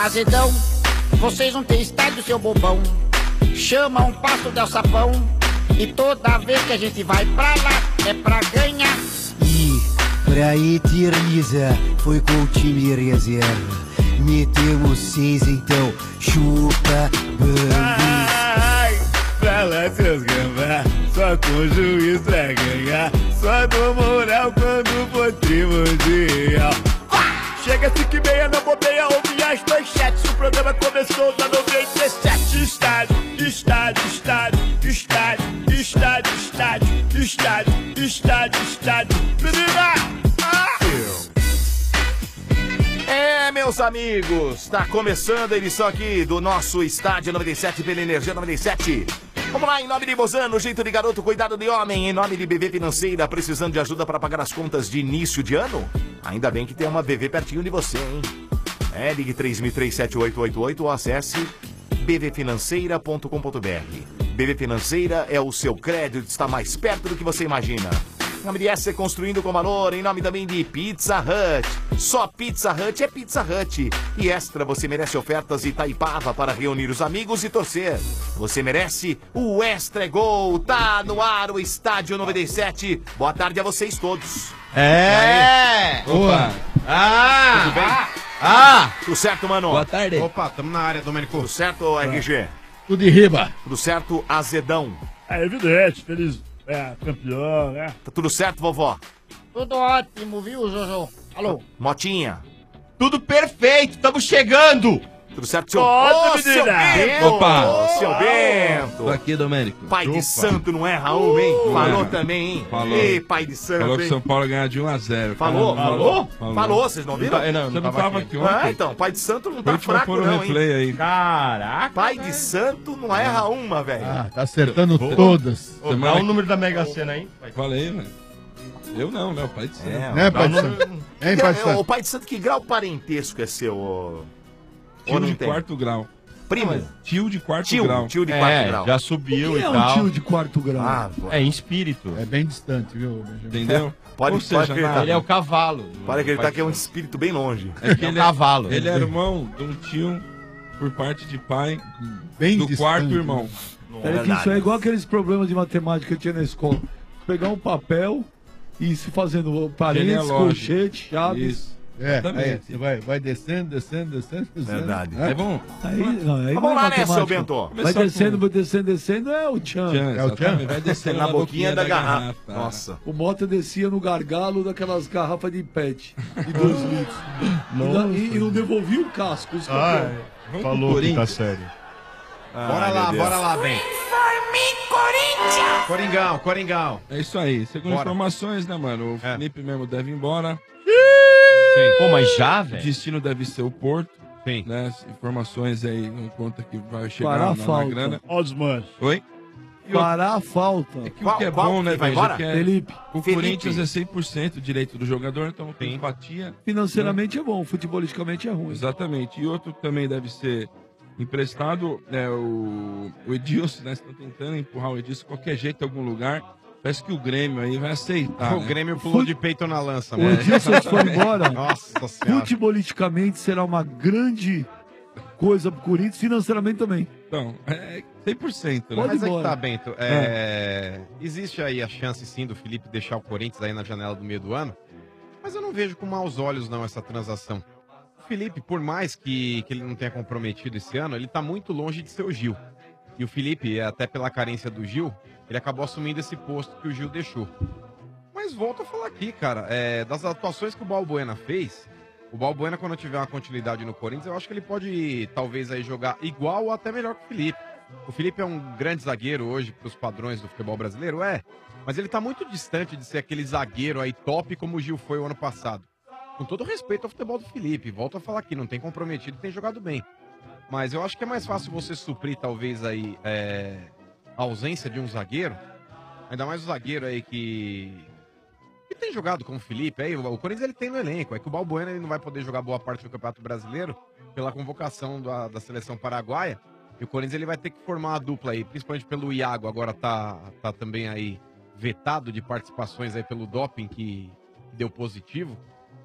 Azedão, vocês não têm estádio, seu bobão. Chama um passo de alçapão. E toda vez que a gente vai pra lá, é pra ganhar. E pra eternizar, foi com o time reserva. Metemos 6, então chupa bambu. Ai, pra lá seus gambá, só com o juiz pra ganhar. Só dou moral quando for primordial. Chega 5h30, não bobeia, ouve as manchetes. O programa começou na 97. Estádio, estádio, estádio, estádio, estádio, estádio, estádio, estádio, estádio. Menina! Meus amigos, tá começando a edição aqui do nosso Estádio 97 pela Energia 97. Vamos lá, em nome de Bozano, jeito de garoto, cuidado de homem. Em nome de BV Financeira, precisando de ajuda para pagar as contas de início de ano? Ainda bem que tem uma BV pertinho de você, hein? Ligue 30037888 ou acesse bvfinanceira.com.br. BV Financeira é o seu crédito, está mais perto do que você imagina. Em nome de S Construindo com Valor, em nome também de Pizza Hut. Só Pizza Hut é Pizza Hut. E Extra, você merece ofertas Itaipava para reunir os amigos e torcer. Você merece o Extra é Gol. Tá no ar o Estádio 97. Boa tarde a vocês todos. Opa! Tudo bem? Tudo certo, mano? Boa tarde. Opa, tamo na área, Domênico. Tudo certo, RG? Tudo de riba. Tudo certo, Azedão? É evidente, feliz. Campeão, né? Tá tudo certo, vovó? Tudo ótimo, viu, Jojo? Alô? Motinha? Tudo perfeito, estamos chegando. Tudo certo, seu... Ô, seu menina! Bento! Opa! Seu Bento! Tô aqui, Domênico. Pai de santo não erra uma, hein? Falou também, hein? Falou. Ei, pai de santo, Falou que o hein? São Paulo ia ganhar de 1-0. Falou? Falou? Falou, vocês não viram? Você não tava aqui ontem? Então, pai de santo não Foi tá último a fraco pôr o não, hein? replay aí. Caraca. Pai de santo não erra uma, velho. Tá acertando todas. Ô, dá o número da Mega Sena aí. Falei, velho. Eu não, né? O pai de santo. Né, pai de santo? Hein, pai de O santo? pai de santo, que grau parentesco é seu? Ou Tio não de tem? quarto grau. Primo? Tio de quarto Tio, grau. tio de quarto grau. já subiu Quem e é um tal. tio de quarto grau? Ah, É em espírito. É bem distante, viu, Benjamin? Entendeu? Pode- Ou seja, pode acreditar. nada. Ele é o cavalo. Para acreditar que é um espírito bem longe. É que É um ele cavalo. Ele é irmão de um tio por parte de pai Bem do distante. quarto irmão. É que isso é igual aqueles problemas de matemática que eu tinha na escola. Pegar um papel e se fazendo parênteses, Genealógico. colchete, chaves. Isso. É, Exatamente. aí você vai descendo, descendo, descendo, descendo. Verdade. É bom? Aí, não, aí Vamos não é lá, né, seu matemática. Bento? Vai Começar descendo, com- vai descendo, descendo, é o tchan. Tchan, É o exatamente. tchan? Vai descendo Na boquinha da garrafa. Nossa. O Mota descia no gargalo daquelas garrafas de pet, de 2 litros. E não devolvia o casco. Isso que é o pior. Vamos pro Corinthians. sério. Ai, meu Deus. Bora lá, bem. Coringão. É isso aí. Segundo Bora. informações, né, mano? O É. Felipe mesmo deve ir embora. Pô, mas já, O velho? destino deve ser o Porto. Sim. Né? As informações aí não conta que vai chegar Parar a na falta. grana. Olha os manches. Oi? Parar a falta. É que Qual- o que é qual bom, né, que vai velho? embora? é que Felipe, o Felipe. Corinthians é 100% direito do jogador, então tem empatia. financeiramente é bom, futebolisticamente é ruim. Exatamente. E outro que também deve ser emprestado é o Edilson, né? Estão tentando empurrar o Edilson de qualquer jeito em algum lugar. Parece que o Grêmio aí vai aceitar. O né? Grêmio pulou de peito na lança, O mano. Edilson se for embora, Nossa senhora. futebolisticamente será uma grande coisa pro Corinthians, financeiramente também. Então, é 100%, né? Pode Mas é que embora. tá, Bento. Existe aí a chance, sim, do Felipe deixar o Corinthians aí na janela do meio do ano. Mas eu não vejo com maus olhos, não, essa transação. O Felipe, por mais que ele não tenha comprometido esse ano, ele tá muito longe de ser o Gil. E o Felipe, até pela carência do Gil, ele acabou assumindo esse posto que o Gil deixou. Mas volto a falar aqui, cara, das atuações que o Balbuena fez, o Balbuena, quando tiver uma continuidade no Corinthians, eu acho que ele pode, talvez, aí jogar igual ou até melhor que o Felipe. O Felipe é um grande zagueiro hoje para os padrões do futebol brasileiro, mas ele tá muito distante de ser aquele zagueiro aí top como o Gil foi o ano passado. Com todo respeito ao futebol do Felipe, volto a falar aqui, não tem comprometido, tem jogado bem. Mas eu acho que é mais fácil você suprir, talvez, aí, a ausência de um zagueiro, ainda mais o zagueiro aí que tem jogado como o Felipe, aí o Corinthians ele tem no elenco, é que o Balbuena ele não vai poder jogar boa parte do Campeonato Brasileiro pela convocação da seleção paraguaia, e o Corinthians ele vai ter que formar a dupla aí, principalmente pelo Iago, agora tá também aí vetado de participações aí pelo doping que deu positivo.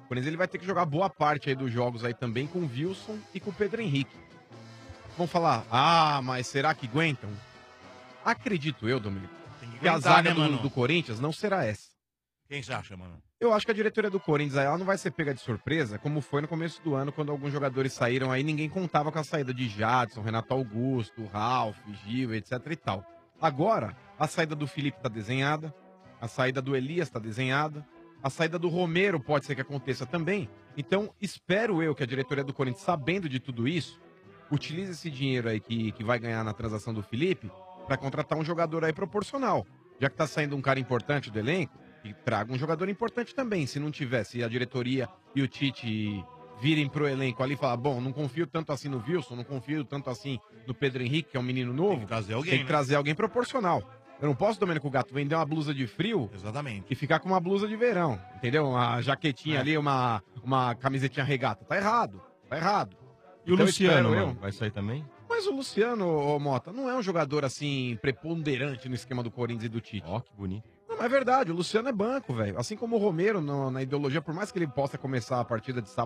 Corinthians ele vai ter que jogar boa parte aí dos jogos aí também com o Wilson e com o Pedro Henrique. Vão falar, mas será que aguentam? Acredito eu, Dominico, que a zaga do Corinthians não será essa. Quem você acha, mano? Eu acho que a diretoria do Corinthians aí, ela não vai ser pega de surpresa, como foi no começo do ano, quando alguns jogadores saíram aí, ninguém contava com a saída de Jadson, Renato Augusto, Ralf, Gil, etc e tal. Agora, a saída do Felipe tá desenhada, a saída do Elias tá desenhada, a saída do Romero pode ser que aconteça também. Então, espero eu que a diretoria do Corinthians, sabendo de tudo isso, utilize esse dinheiro aí que vai ganhar na transação do Felipe para contratar um jogador aí proporcional. Já que tá saindo um cara importante do elenco, e traga um jogador importante também. Se não tivesse a diretoria e o Tite virem pro elenco ali e falar, bom, não confio tanto assim no Wilson, não confio tanto assim no Pedro Henrique, que é um menino novo. Tem que trazer alguém, tem que trazer alguém proporcional. Eu não posso, Domênico Gato, vender uma blusa de frio. Exatamente. E ficar com uma blusa de verão, entendeu? Uma jaquetinha ali, uma camisetinha regata. Tá errado, tá errado. E o Luciano, mano, vai sair também? Mas o Luciano, Mota, não é um jogador assim preponderante no esquema do Corinthians e do Tite. Ó, que bonito. Não, é verdade, o Luciano é banco, velho. Assim como o Romero na ideologia, por mais que ele possa começar a partida de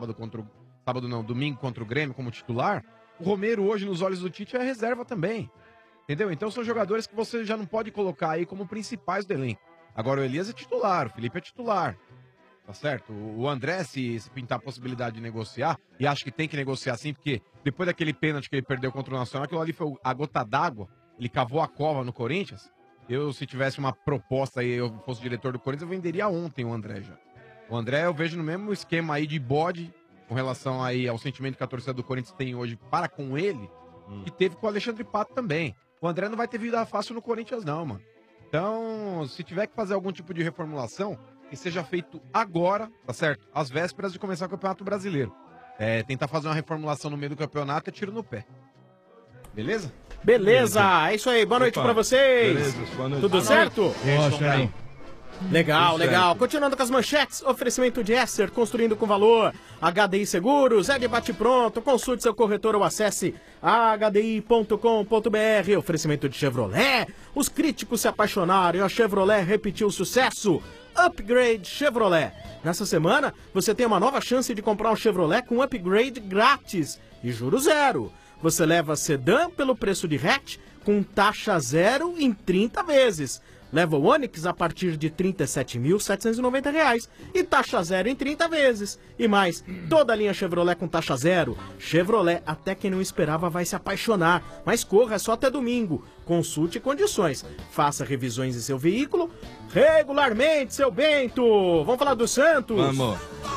domingo contra o Grêmio como titular, o Romero hoje, nos olhos do Tite, é reserva também. Entendeu? Então são jogadores que você já não pode colocar aí como principais do elenco. Agora o Elias é titular, o Felipe é titular. Tá certo? O André, se pintar a possibilidade de negociar, e acho que tem que negociar sim, porque depois daquele pênalti que ele perdeu contra o Nacional, aquilo ali foi a gota d'água, ele cavou a cova no Corinthians. Eu, se tivesse uma proposta aí, eu fosse diretor do Corinthians, eu venderia ontem o André já. O André eu vejo no mesmo esquema aí de bode, com relação aí ao sentimento que a torcida do Corinthians tem hoje para com ele, que teve com o Alexandre Pato também. O André não vai ter vida fácil no Corinthians não, mano. Então, se tiver que fazer algum tipo de reformulação, que seja feito agora, tá certo? Às vésperas de começar o Campeonato Brasileiro. Tentar fazer uma reformulação no meio do campeonato é tiro no pé. Beleza? Beleza, é isso aí. Boa noite pra vocês. Beleza, boa noite. Tudo certo? Poxa, Legal, Tudo legal. certo. Continuando com as manchetes, oferecimento de Esser, construindo com valor. HDI Seguros, é de bate-pronto. Consulte seu corretor ou acesse hdi.com.br. Oferecimento de Chevrolet. Os críticos se apaixonaram e a Chevrolet repetiu o sucesso. Upgrade Chevrolet. Nessa semana, você tem uma nova chance de comprar um Chevrolet com upgrade grátis e juros zero. Você leva sedã pelo preço de hatch com taxa zero em 30 vezes. Leva o Onix a partir de R$ 37.790 e taxa zero em 30 vezes. E mais, toda a linha Chevrolet com taxa zero. Chevrolet, até quem não esperava vai se apaixonar. Mas corra, é só até domingo. Consulte condições. Faça revisões em seu veículo regularmente, seu Bento. Vamos falar do Santos? Vamos.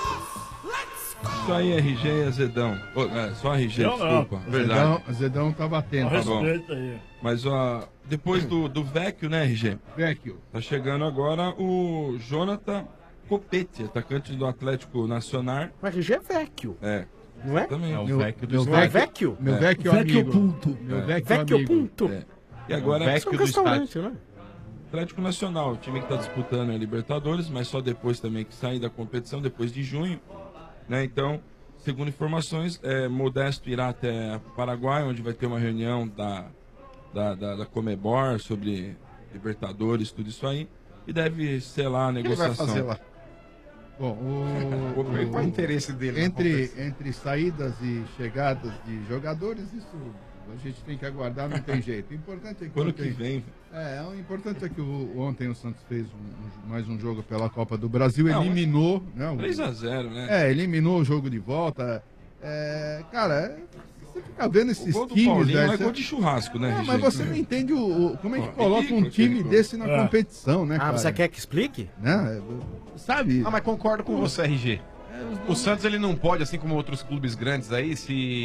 Só aí RG e Azedão. Só RG, Eu não. desculpa. Verdade. Azedão tá batendo. Tá bom. Respeita aí. Mas ó, depois do Vecchio, né, RG? Vecchio. Tá chegando agora o Jonathan Copete, atacante do Atlético Nacional. O RG é Vecchio. É. Não é? Também. É o Meu- Vecchio do meu estádio. Vecchio? Meu É. Vecchio Vecchio amigo. Punto. Meu É. Vecchio Vecchio amigo. Punto. É. E agora Vecchio Isso é um do restaurante, né? Atlético Nacional, o time que está disputando a Libertadores, mas só depois também que sair da competição, depois de junho, né? Então, segundo informações, Modesto irá até Paraguai, onde vai ter uma reunião da Comebol sobre Libertadores, tudo isso aí, e deve selar a O que ele vai negociação. fazer lá? Bom, Qual é o interesse dele? na competição? entre saídas e chegadas de jogadores, isso a gente tem que aguardar, não tem jeito. O importante é que Ano que ontem, vem. o importante é que ontem o Santos fez mais um jogo pela Copa do Brasil, Não, eliminou, né? 3-0, né? Eliminou o jogo de volta. Cara, você fica vendo O esses gol do times, Paulinho velho, é você- gol de churrasco, né, RG? mas você não entende como é que Ó, coloca um ridículo, time ridículo. desse na competição, né, Ah, cara? você quer que explique? Né? Sabe? Ah, mas concordo com você, RG. O Santos, ele não pode, assim como outros clubes grandes aí,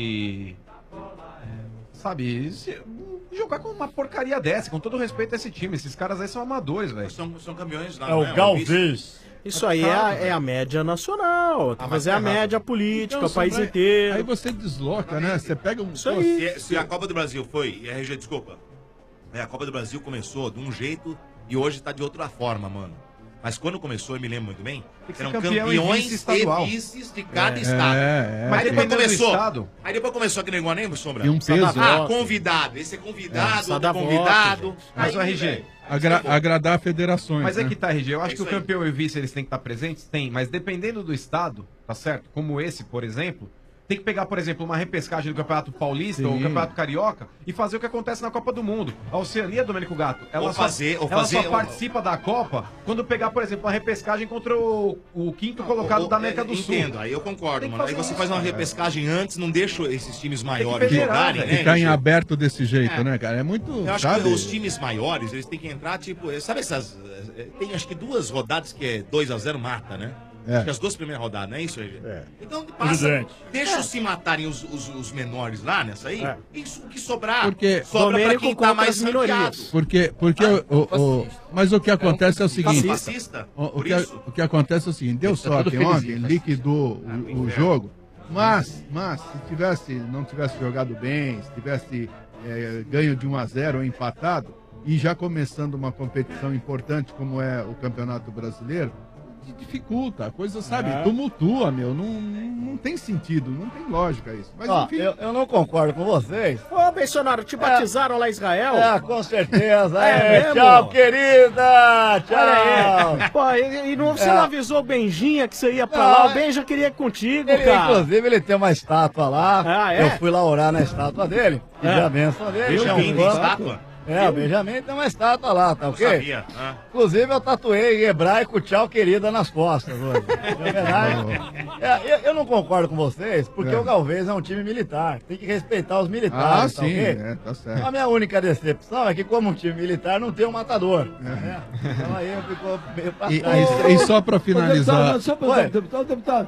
jogar com uma porcaria dessa, com todo respeito a esse time. Esses caras aí são amadores, velho. São campeões lá. É o né? Galvez. Isso aí é a média nacional. Tem que fazer a média política, Então, o país aí inteiro. você desloca, né? Você pega um... Isso aí. Se a Copa do Brasil foi, RG, desculpa. A Copa do Brasil começou de um jeito e hoje tá de outra forma, mano. Mas quando começou, eu me lembro muito bem, eram campeão e campeões vice estadual. e vices de cada estado. Mas Aí depois dependendo do começou. estado. Aí depois começou aquele negócio, lembra, Sombra? E um peso. Ah, convidado. Esse é convidado, outro é voto, convidado. Mas o Aí, RG, velho, Agradar federações. mas é né? que tá, RG, eu acho É que o isso aí. campeão e o vice eles têm que estar presentes? Tem, mas dependendo do estado, tá certo? Como esse, por exemplo, tem que pegar, por exemplo, uma repescagem do Campeonato Paulista ou Campeonato Carioca e fazer o que acontece na Copa do Mundo. A Oceania, Domênico Gato, ela só participa da Copa quando pegar, por exemplo, uma repescagem contra o quinto colocado da América do Sul. Entendo, aí eu concordo, Tem que mano. Aí fazer você isso, faz uma cara. repescagem antes, não deixa esses times maiores federar, jogarem, velho. né? Ficar em Richard? aberto desse jeito, É. né, cara? É muito. Eu acho sabe? que os times maiores, eles têm que entrar, tipo, sabe essas. Tem acho que 2 rodadas que é 2-0 mata, né? É. Acho que as 2 primeiras rodadas, não é isso, RG? É. Então passa, Evidente. deixa se matarem os menores lá nessa aí, isso que sobrar. Porque- sobra pra Domênico quem tá contra mais as minorias. ranqueado. Porque mas o que acontece é o seguinte. Fascista? O Por que, isso? o que acontece é o seguinte, deu sorte ontem, liquidou o jogo, mas se não tivesse jogado bem, se tivesse ganho de 1-0 ou empatado, e já começando uma competição importante como é o Campeonato Brasileiro, dificulta, a coisa, sabe, tumultua, meu, não tem sentido, não tem lógica isso. Mas Ó, enfim, eu não concordo com vocês. Ô, Bolsonaro, te batizaram lá em Israel? Com certeza. É mesmo? Tchau, querida. Tchau. Olha aí. Pô, você não avisou o Benjinha que você ia pra lá? O Ben já queria ir contigo, cara. Inclusive, ele tem uma estátua lá. Ah, é? Eu fui lá orar na estátua dele. Pedir a bênção dele. Eu tinha vi fã. estátua? O Benjamin tem uma estátua lá, tá ok? Sabia. Ah. Inclusive, eu tatuei em hebraico tchau, querida, nas costas hoje. De verdade. Eu não concordo com vocês, porque o Galvez é um time militar. Tem que respeitar os militares, tá sim, ok? tá certo. A minha única decepção é que, como um time militar, não tem um matador. Né? Então aí ficou meio pra trás. E só pra finalizar, Só pra Oi. deputado.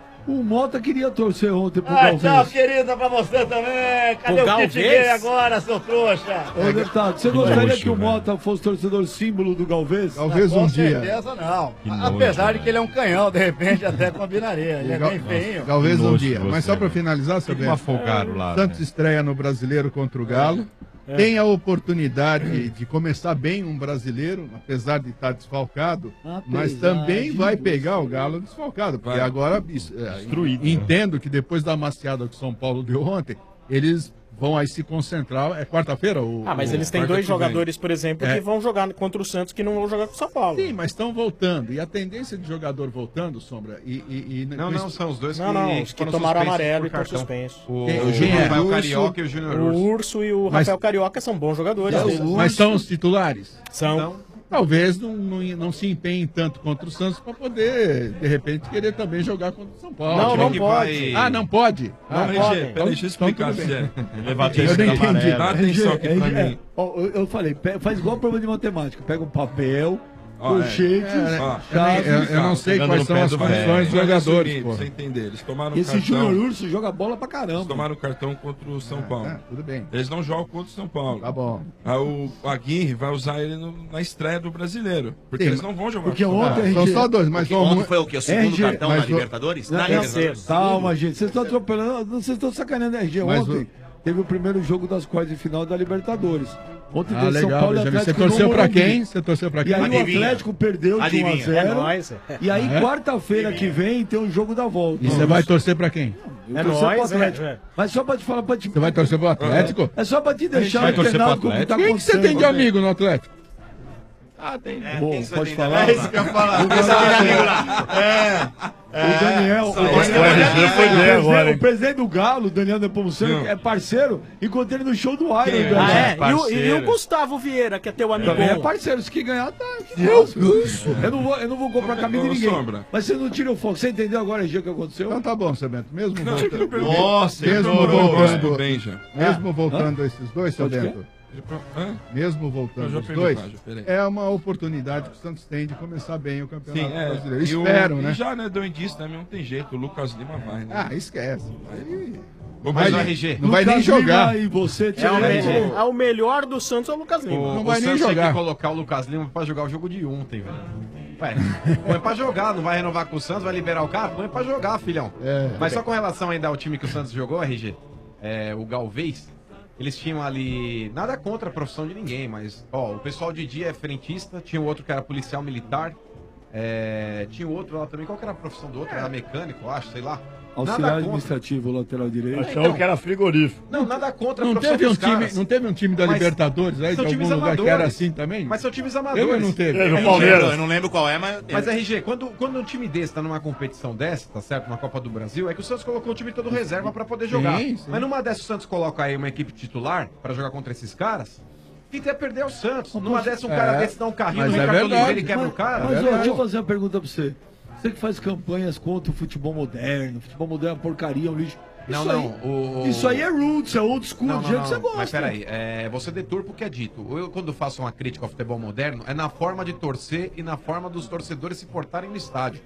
O Mota queria torcer ontem pro Ah, tchau, Galvez. querida, pra você também. Cadê O o kit Galvez? gay agora, seu trouxa? Ô, deputado, você gostaria nojo, que o velho. Mota fosse torcedor símbolo do Galvez? talvez Com um dia. certeza não. Que nojo, Apesar de velho. que ele é um canhão, de repente até combinaria. Ele é bem feinho. Talvez Que um nojo dia. de Mas você, só pra velho. finalizar, Fica um Sabendo, afogado lá. Santos velho. estreia no Brasileiro contra o Galo. Tem a oportunidade de começar bem um brasileiro, apesar de estar desfalcado, mas também vai pegar o Galo desfalcado, porque Vai. agora Destruído, entendo que depois da amaciada que o São Paulo deu ontem, eles vão aí se concentrar. É quarta-feira? Mas eles têm quarta 2 que vem. jogadores, por exemplo, que vão jogar contra o Santos que não vão jogar com o São Paulo. Sim, mas estão voltando. E a tendência de jogador voltando, Sombra, Não, são os dois Não, os que foram tomaram suspensos amarelo por e estão cartão. suspensos. O Quem é? Rafael Urso, Carioca e o Júnior O Urso. Urso e o Mas- Rafael Carioca são bons jogadores. deles. Mas são os titulares? São. Talvez não se empenhem tanto contra o Santos para poder, de repente, querer também jogar contra o São Paulo. Não, time não que pode. Ah, não pode? Não RG, podem. peraí, deixa eu explicar, tudo bem. Zé. Levar Eu terceiro não entendi. amarelo. Dá atenção aqui pra mim. Eu falei, faz igual prova de matemática. Pega um papel, Ó, colchetes, Ó, Eu não sei Jogando quais no são pé as do condições velho. dos Mas é o jogadores, seguinte, pô. pra você entender, eles tomaram Esse cartão. Júnior Urso joga bola pra Eles caramba. tomaram cartão contra o São Paulo. Tudo bem. Eles não jogam contra o São Paulo. Tá bom. Aí o Aguirre vai usar ele na estreia do Brasileiro. Porque Sim, eles não vão jogar porque contra o São ontem- Paulo. São só dois, mas Porque ontem foi o quê? O segundo RG, cartão na mas o- Libertadores? Não, Na não, Libertadores. calma, gente. Vocês estão atropelando, vocês estão sacaneando a RG. Mas Ontem teve o primeiro jogo das quartas de final da Libertadores. Ontem teve São legal, Paulo e Benjamin. Você Atlético no torceu pra Morumbi. quem? Você torceu pra E quem? aí o Adivinha. Atlético perdeu de Adivinha. 1-0. É nóis. E aí, É? quarta-feira que vem, tem um jogo da volta. E você vai torcer pra quem? Eu É torcer pro nóis, Atlético. é. Mas só pra te falar, pra te... Você vai torcer pro Atlético? É só pra te deixar vai torcer pro antenado com o que tá Atlético? Quem que você tem de acontecendo. amigo no Atlético? Bom, quem você pode tem falar? também? É isso que eu ia falar. Quem você tem de amigo lá? O Daniel, O RG foi bem agora, hein? o presidente do Galo, o Daniel Nepomuceno, é parceiro, encontrei ele no show do Iron. Quem é? velho. Ah, é? Parceiro. E o Gustavo Vieira, que é teu amigo. Também é parceiro, se que ganhar, tá. Eu não vou comprar camisa de Ô, ninguém. Sombra. Mas você não tira o foco. Você entendeu agora, G, o que aconteceu? Então tá bom, Sebento. Mesmo Não, voltando, Nossa, mesmo Eu gosto voltando, do Benja. mesmo voltando esses dois, Pode Sebento, Hã? mesmo Eu voltando já os perguntei, dois, já, peraí. é uma oportunidade que o Santos tem de começar bem o Sim, Campeonato é. Brasileiro. E o- Espero, e né? já, né, deu indício, né? Não tem jeito. O Lucas Lima vai, né? Ah, esquece. Aí Ô, Mas Benja, o RG. não vai nem Lucas jogar. Lima E você, É o, Thiago. o melhor do Santos é o Lucas Lima. O, Não o vai nem Santos tem jogar. que colocar o Lucas Lima pra jogar o jogo de ontem, velho. Ué, põe pra jogar, não vai renovar com o Santos, vai liberar o cara? Põe pra jogar, filhão. É. Mas só com relação ainda ao time que o Santos jogou, RG, o Galvez, eles tinham ali, nada contra a profissão de ninguém, mas, ó, o pessoal de dia é frentista, tinha o outro que era policial militar, Tinha o outro lá também. Qual que era a profissão do outro? Era mecânico, eu acho, sei lá. Auxiliar administrativo, lateral direito. Achava que era frigorífico. Não, nada contra a Não profissão teve, dos um time, caras. não teve um time da Mas Libertadores aí, de são algum times lugar que amadores. era assim também? Mas são times Teve amadores. ou não teve? Teve o Eu Palmeiras. não lembro qual é, mas... Mas RG, quando um time desse tá numa competição dessa, tá certo? Numa Copa do Brasil, é que o Santos colocou o time todo reserva pra poder jogar. Sim. Mas numa dessas o Santos coloca aí uma equipe titular pra jogar contra esses caras, e até perder o Santos. Numa dessa um cara desse dá um carrinho Mas no é Ricardo verdade. Oliveira e quebra o cara. Mas, É ó, verdade. deixa eu fazer uma pergunta pra você. Você que faz campanhas contra o futebol moderno é uma porcaria, é um lixo. Não, Isso não. aí- Isso aí é roots, é old school, do jeito que você gosta. Mas peraí, você deturpa o que é dito. Eu, quando faço uma crítica ao futebol moderno, é na forma de torcer e na forma dos torcedores se portarem no estádio.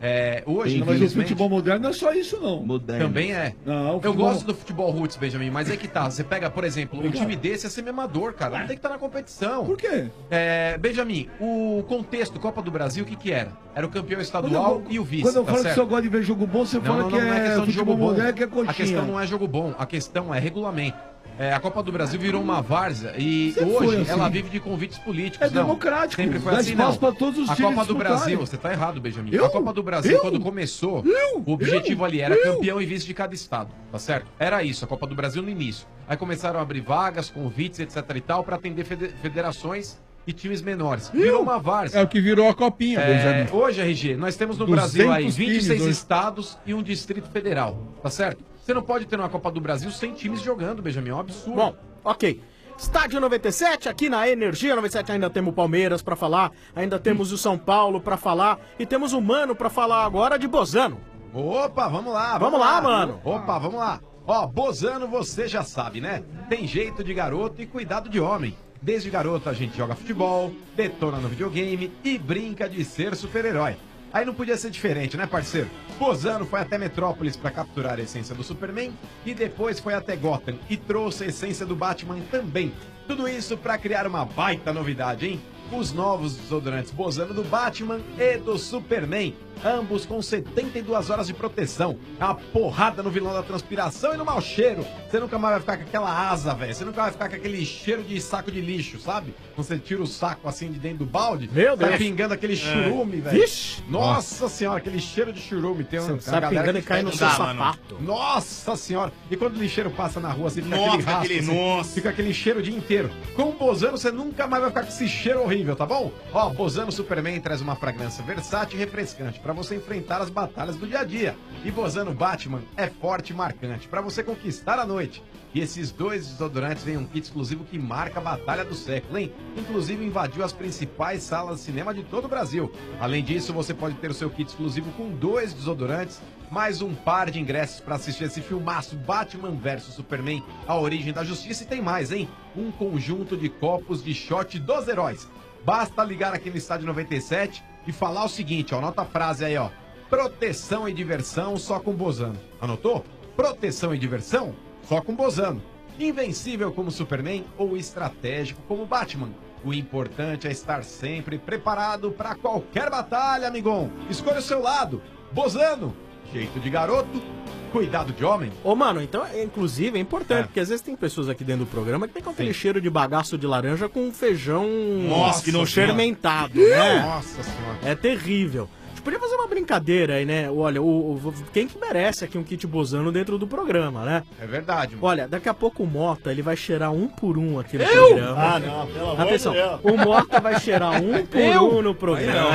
Hoje, Mas o infelizmente, futebol moderno não é só isso, não. também é. Não, o Eu futebol- gosto do futebol roots, Benjamin, mas é que tá. Você pega, por exemplo, um time desse é semi-amador, cara. Não tem que estar na competição. Por quê? Benjamin, o contexto Copa do Brasil, o que era? Era o campeão estadual e o vice. Quando eu tá falo que certo? você gosta de ver jogo bom, você fala que não é é questão de futebol jogo bom. moderno, que é coxinha. A questão não é jogo bom, a questão é regulamento. A Copa do Brasil virou uma várzea e Sempre hoje foi assim. ela vive de convites políticos. É democrático, Sempre foi dá assim, espaço não. pra todos os A times Copa do disputarem. Brasil, você tá errado, Benjamin. Eu? A Copa do Brasil, Eu? quando começou, Eu? o objetivo ali era Eu? campeão e vice de cada estado, tá certo? Era isso, a Copa do Brasil no início. Aí começaram a abrir vagas, convites, etc e tal, pra atender federações e times menores. Virou uma várzea. É o que virou a copinha, Benjamin. Hoje, RG, nós temos no 200 Brasil aí times 26 hoje. estados e um distrito federal, tá certo? Você não pode ter uma Copa do Brasil sem times jogando, Benjamin, é um absurdo. Bom, ok. Estádio 97, aqui na Energia 97 ainda temos o Palmeiras pra falar, ainda temos o São Paulo pra falar e temos o Mano pra falar agora de Bozano. Opa, vamos lá, Vamos lá, mano. Opa, vamos lá. Ó, Bozano, você já sabe, né? Tem jeito de garoto e cuidado de homem. Desde garoto a gente joga futebol, detona no videogame e brinca de ser super-herói. Aí não podia ser diferente, né, parceiro? Bozano foi até Metrópolis pra capturar a essência do Superman e depois foi até Gotham e trouxe a essência do Batman também. Tudo isso pra criar uma baita novidade, hein? Os novos desodorantes Bozano do Batman e do Superman, ambos com 72 horas de proteção. A porrada no vilão da transpiração e no mau cheiro. Você nunca mais vai ficar com aquela asa, velho. Você nunca vai ficar com aquele cheiro de saco de lixo, sabe? Quando você tira o saco assim de dentro do balde, Meu tá Deus. pingando aquele churume, velho. Vixe! Nossa senhora, aquele cheiro de churume. Tem Você uma sai galera pingando e que cai no pega- seu Dá, mano. sapato. Nossa senhora! E quando o lixeiro passa na rua, assim, fica Nossa, aquele rastro, aquele- assim, nossa. fica aquele cheiro o dia inteiro. Com o Bozano, você nunca mais vai ficar com esse cheiro horrível, tá bom? Ó, Bozano Superman traz uma fragrância versátil e refrescante pra você enfrentar as batalhas do dia a dia. E Bozano Batman é forte e marcante pra você conquistar a noite. E esses dois desodorantes vêm um kit exclusivo que marca a batalha do século, hein? Inclusive invadiu as principais salas de cinema de todo o Brasil. Além disso, você pode ter o seu kit exclusivo com 2 desodorantes, mais um par de ingressos para assistir esse filmaço Batman vs Superman, A Origem da Justiça, e tem mais, hein? Um conjunto de copos de shot dos heróis. Basta ligar aqui no Estádio 97 e falar o seguinte, ó, anota a frase aí, ó. Proteção e diversão só com Bozano. Anotou? Proteção e diversão só com Bozano. Invencível como Superman ou estratégico como Batman. O importante é estar sempre preparado para qualquer batalha, amigão. Escolha o seu lado. Bozano, jeito de garoto, cuidado de homem. Ô, mano, então, inclusive, é importante, porque às vezes tem pessoas aqui dentro do programa que tem aquele cheiro de bagaço de laranja com feijão Nossa que não Senhora. fermentado, né? Nossa senhora. É terrível. A gente podia fazer uma brincadeira aí, né? Olha, quem que merece aqui um kit Bozano dentro do programa, né? É verdade, mano. Olha, daqui a pouco o Mota, ele vai cheirar um por um aqui no programa. Ah, não, pelo amor Atenção, de Deus. o Mota vai cheirar um por um no programa.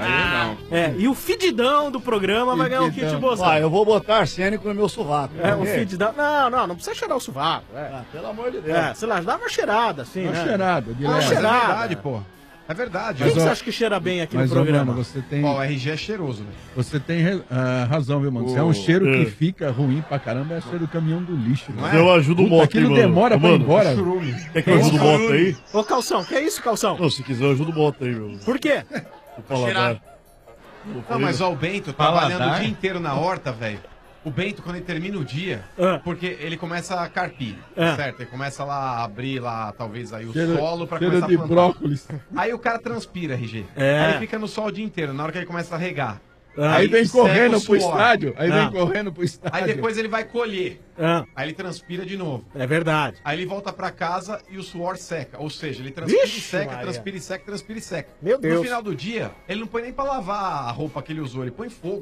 Aí não. É, e o fedidão do programa vai ganhar um kit Bozano. Ah, eu vou botar arsênico no meu sovaco. É, o ok? fedidão. Não precisa cheirar o sovaco. Ah, pelo amor de Deus. É, sei lá, dá uma cheirada, assim, Uma né? cheirada, de Uma leve. Mas é cheirada. verdade, pô. É verdade. Quem Mas, você ó, acha que cheira bem aqui no Mas, ô, programa? mano, você tem, Ó, o RG é cheiroso, né? você tem razão, viu, mano? Isso é um cheiro que fica ruim pra caramba, é o cheiro do caminhão do lixo. Não Né? é? Eu ajudo o Puta, moto, aquilo hein, mano. demora Ô, pra ir mano, embora. Quer que eu ajude o moto aí? Ô, Calção, que é isso, Calção? Não, se quiser eu ajudo o moto aí, meu. Por quê? O paladar. Não, mas ó, o Bento trabalhando o dia inteiro na horta, velho. O Bento, quando ele termina o dia, porque ele começa a carpir, certo? Ele começa lá a abrir lá, talvez aí o solo pra cheiro começar de a plantar. brócolis. Aí o cara transpira, RG. É. Aí ele fica no sol o dia inteiro. Na hora que ele começa a regar, Aí vem seca correndo o pro suor. estádio. Aí vem correndo pro estádio. Aí depois ele vai colher. Ah. Aí ele transpira de novo. É verdade. Aí ele volta pra casa e o suor seca. Ou seja, ele transpira Vixe, e seca, Maria. transpira e seca, transpira e seca. Meu Deus. No final do dia, ele não põe nem pra lavar a roupa que ele usou, ele põe fogo.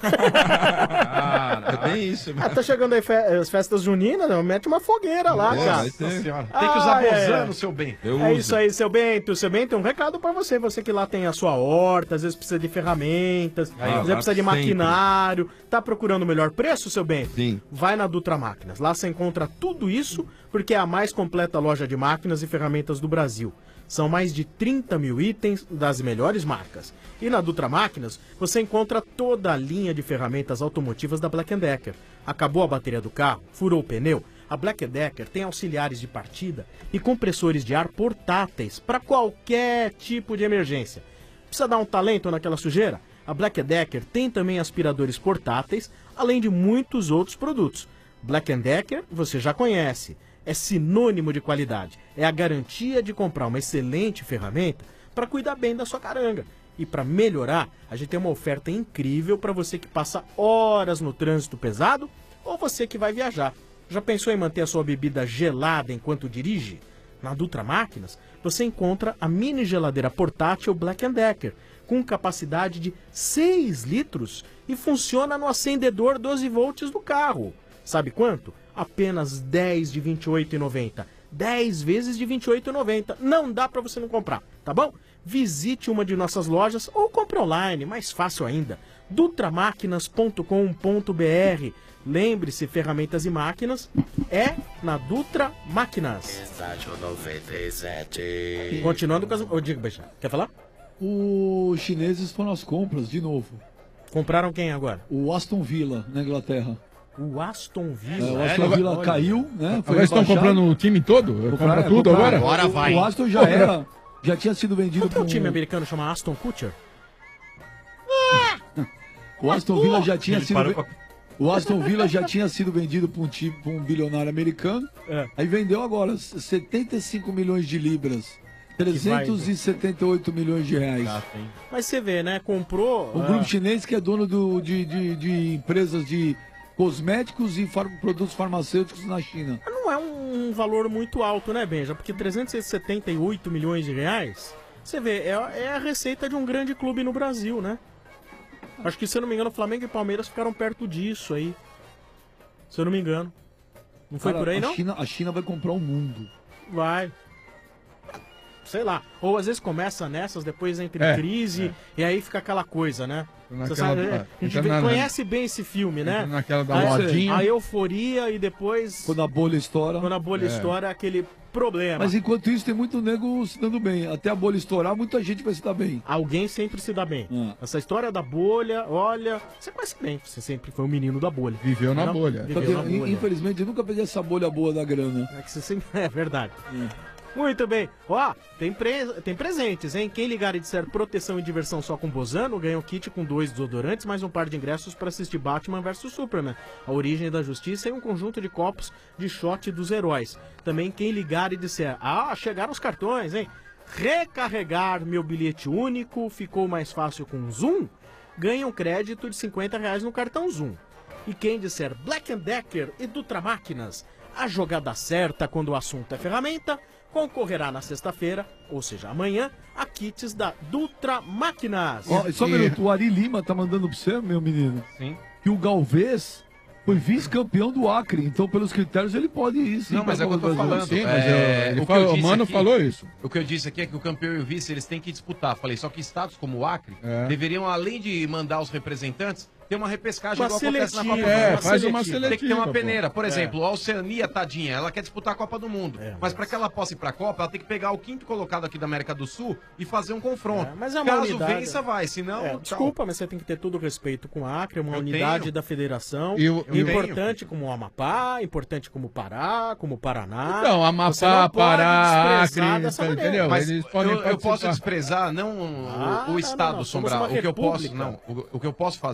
É bem isso, Ah, tá chegando aí as festas juninas, né? Mete uma fogueira lá, Nossa cara. senhora. Tem que usar bozano, seu bem. É isso aí, seu Bento. Seu Bento, um recado pra você. Você que lá tem a sua horta, às vezes precisa de ferramentas, às vezes precisa de sempre. maquinário. Tá procurando o melhor preço, seu Bento? Sim. Vai na Dutra Máquinas. Lá você encontra tudo isso, porque é a mais completa loja de máquinas e ferramentas do Brasil. São mais de 30 mil itens das melhores marcas. E na Dutra Máquinas, você encontra toda a linha de ferramentas automotivas da Black Decker. Acabou a bateria do carro? Furou o pneu? A Black Decker tem auxiliares de partida e compressores de ar portáteis para qualquer tipo de emergência. Precisa dar um talento naquela sujeira? A Black Decker tem também aspiradores portáteis, além de muitos outros produtos. Black Decker você já conhece, é sinônimo de qualidade, é a garantia de comprar uma excelente ferramenta para cuidar bem da sua caranga. E para melhorar, a gente tem uma oferta incrível para você que passa horas no trânsito pesado ou você que vai viajar. Já pensou em manter a sua bebida gelada enquanto dirige? Na Dutra Máquinas, você encontra a mini geladeira portátil Black Decker, com capacidade de 6 litros e funciona no acendedor 12 volts do carro. Sabe quanto? Apenas 10 de R$ 28,90. 10 vezes de R$ 28,90. Não dá para você não comprar, tá bom? Visite uma de nossas lojas ou compre online, mais fácil ainda. dutramaquinas.com.br. Lembre-se, ferramentas e máquinas é na Dutra Máquinas. Continuando com as... Ô, diga, Beixa, quer falar? Os chineses foram às compras de novo. Compraram quem agora? O Aston Villa, na Inglaterra. O Aston Villa? O Aston Villa caiu, né? Agora estão comprando o time todo? Compra tudo agora? Agora vai. O Aston já tinha sido vendido Não tem um time americano chamado Aston Kutcher? O Aston Villa já tinha sido... O Aston Villa já tinha sido vendido para um bilionário americano. Aí vendeu agora 75 milhões de libras. 378 milhões de reais. Mas você vê, né? Comprou... Um grupo chinês que é dono de empresas de cosméticos e produtos farmacêuticos na China. Não é um valor muito alto, né, Benja? Porque 378 milhões de reais, você vê, é a receita de um grande clube no Brasil, né? Acho que, se eu não me engano, Flamengo e Palmeiras ficaram perto disso aí. Se eu não me engano. Não foi por aí, não? A China vai comprar o mundo. Vai. Sei lá. Ou às vezes começa nessas, depois entra em crise, e aí fica aquela coisa, né? Você sabe, a gente conhece bem esse filme, né? Naquela da modinha. A euforia e depois... Quando a bolha estoura. Quando a bolha estoura, aquele problema. Mas enquanto isso, tem muito nego se dando bem. Até a bolha estourar, muita gente vai se dar bem. Alguém sempre se dá bem. Essa história da bolha, olha... Você conhece bem, você sempre foi um menino da bolha. Viveu na bolha. Viveu na bolha. Infelizmente, eu nunca peguei essa bolha boa da grana. É que você sempre... É verdade. Muito bem. Ó, tem presentes, hein? Quem ligar e disser proteção e diversão só com Bozano, ganha um kit com 2 desodorantes, mais um par de ingressos para assistir Batman vs Superman, A Origem da Justiça, e um conjunto de copos de shot dos heróis. Também quem ligar e disser, chegaram os cartões, hein? Recarregar meu bilhete único, ficou mais fácil com Zoom, ganha um crédito de R$50 no cartão Zoom. E quem disser Black Decker e Dutra Máquinas, a jogada certa quando o assunto é ferramenta, concorrerá na sexta-feira, ou seja, amanhã, a kits da Dutra Máquinas. Só um minuto, o Ari Lima tá mandando pra você, meu menino, Sim. que o Galvez foi vice-campeão do Acre, então pelos critérios ele pode ir. Sim, não, mas é o que eu tô falando. Sim, mas o Mano falou isso. O que eu disse aqui é que o campeão e o vice eles têm que disputar. Falei, só que estados como o Acre deveriam, além de mandar os representantes, ter uma repescagem Uma igual acontece na Copa do seletiva, Mundo. Faz uma seletiva. Tem que ter uma pô. peneira. Por exemplo, a Oceania, tadinha, ela quer disputar a Copa do Mundo. Mas para que ela possa ir pra Copa, ela tem que pegar o 5º colocado aqui da América do Sul e fazer um confronto. Mas é uma Caso unidade. vença, vai. Senão, tchau. Desculpa, mas você tem que ter todo o respeito com a Acre, uma Eu unidade tenho. da federação. Eu importante como o Amapá, importante como o Pará, como o Paraná. Então, Você Amapá, não pode Pará, desprezar Acre, dessa maneira. entendeu? Mas Eles podem eu posso participar. desprezar não o Estado, não. Somos Sombrar. uma O que eu posso, república. o que eu posso fazer aqui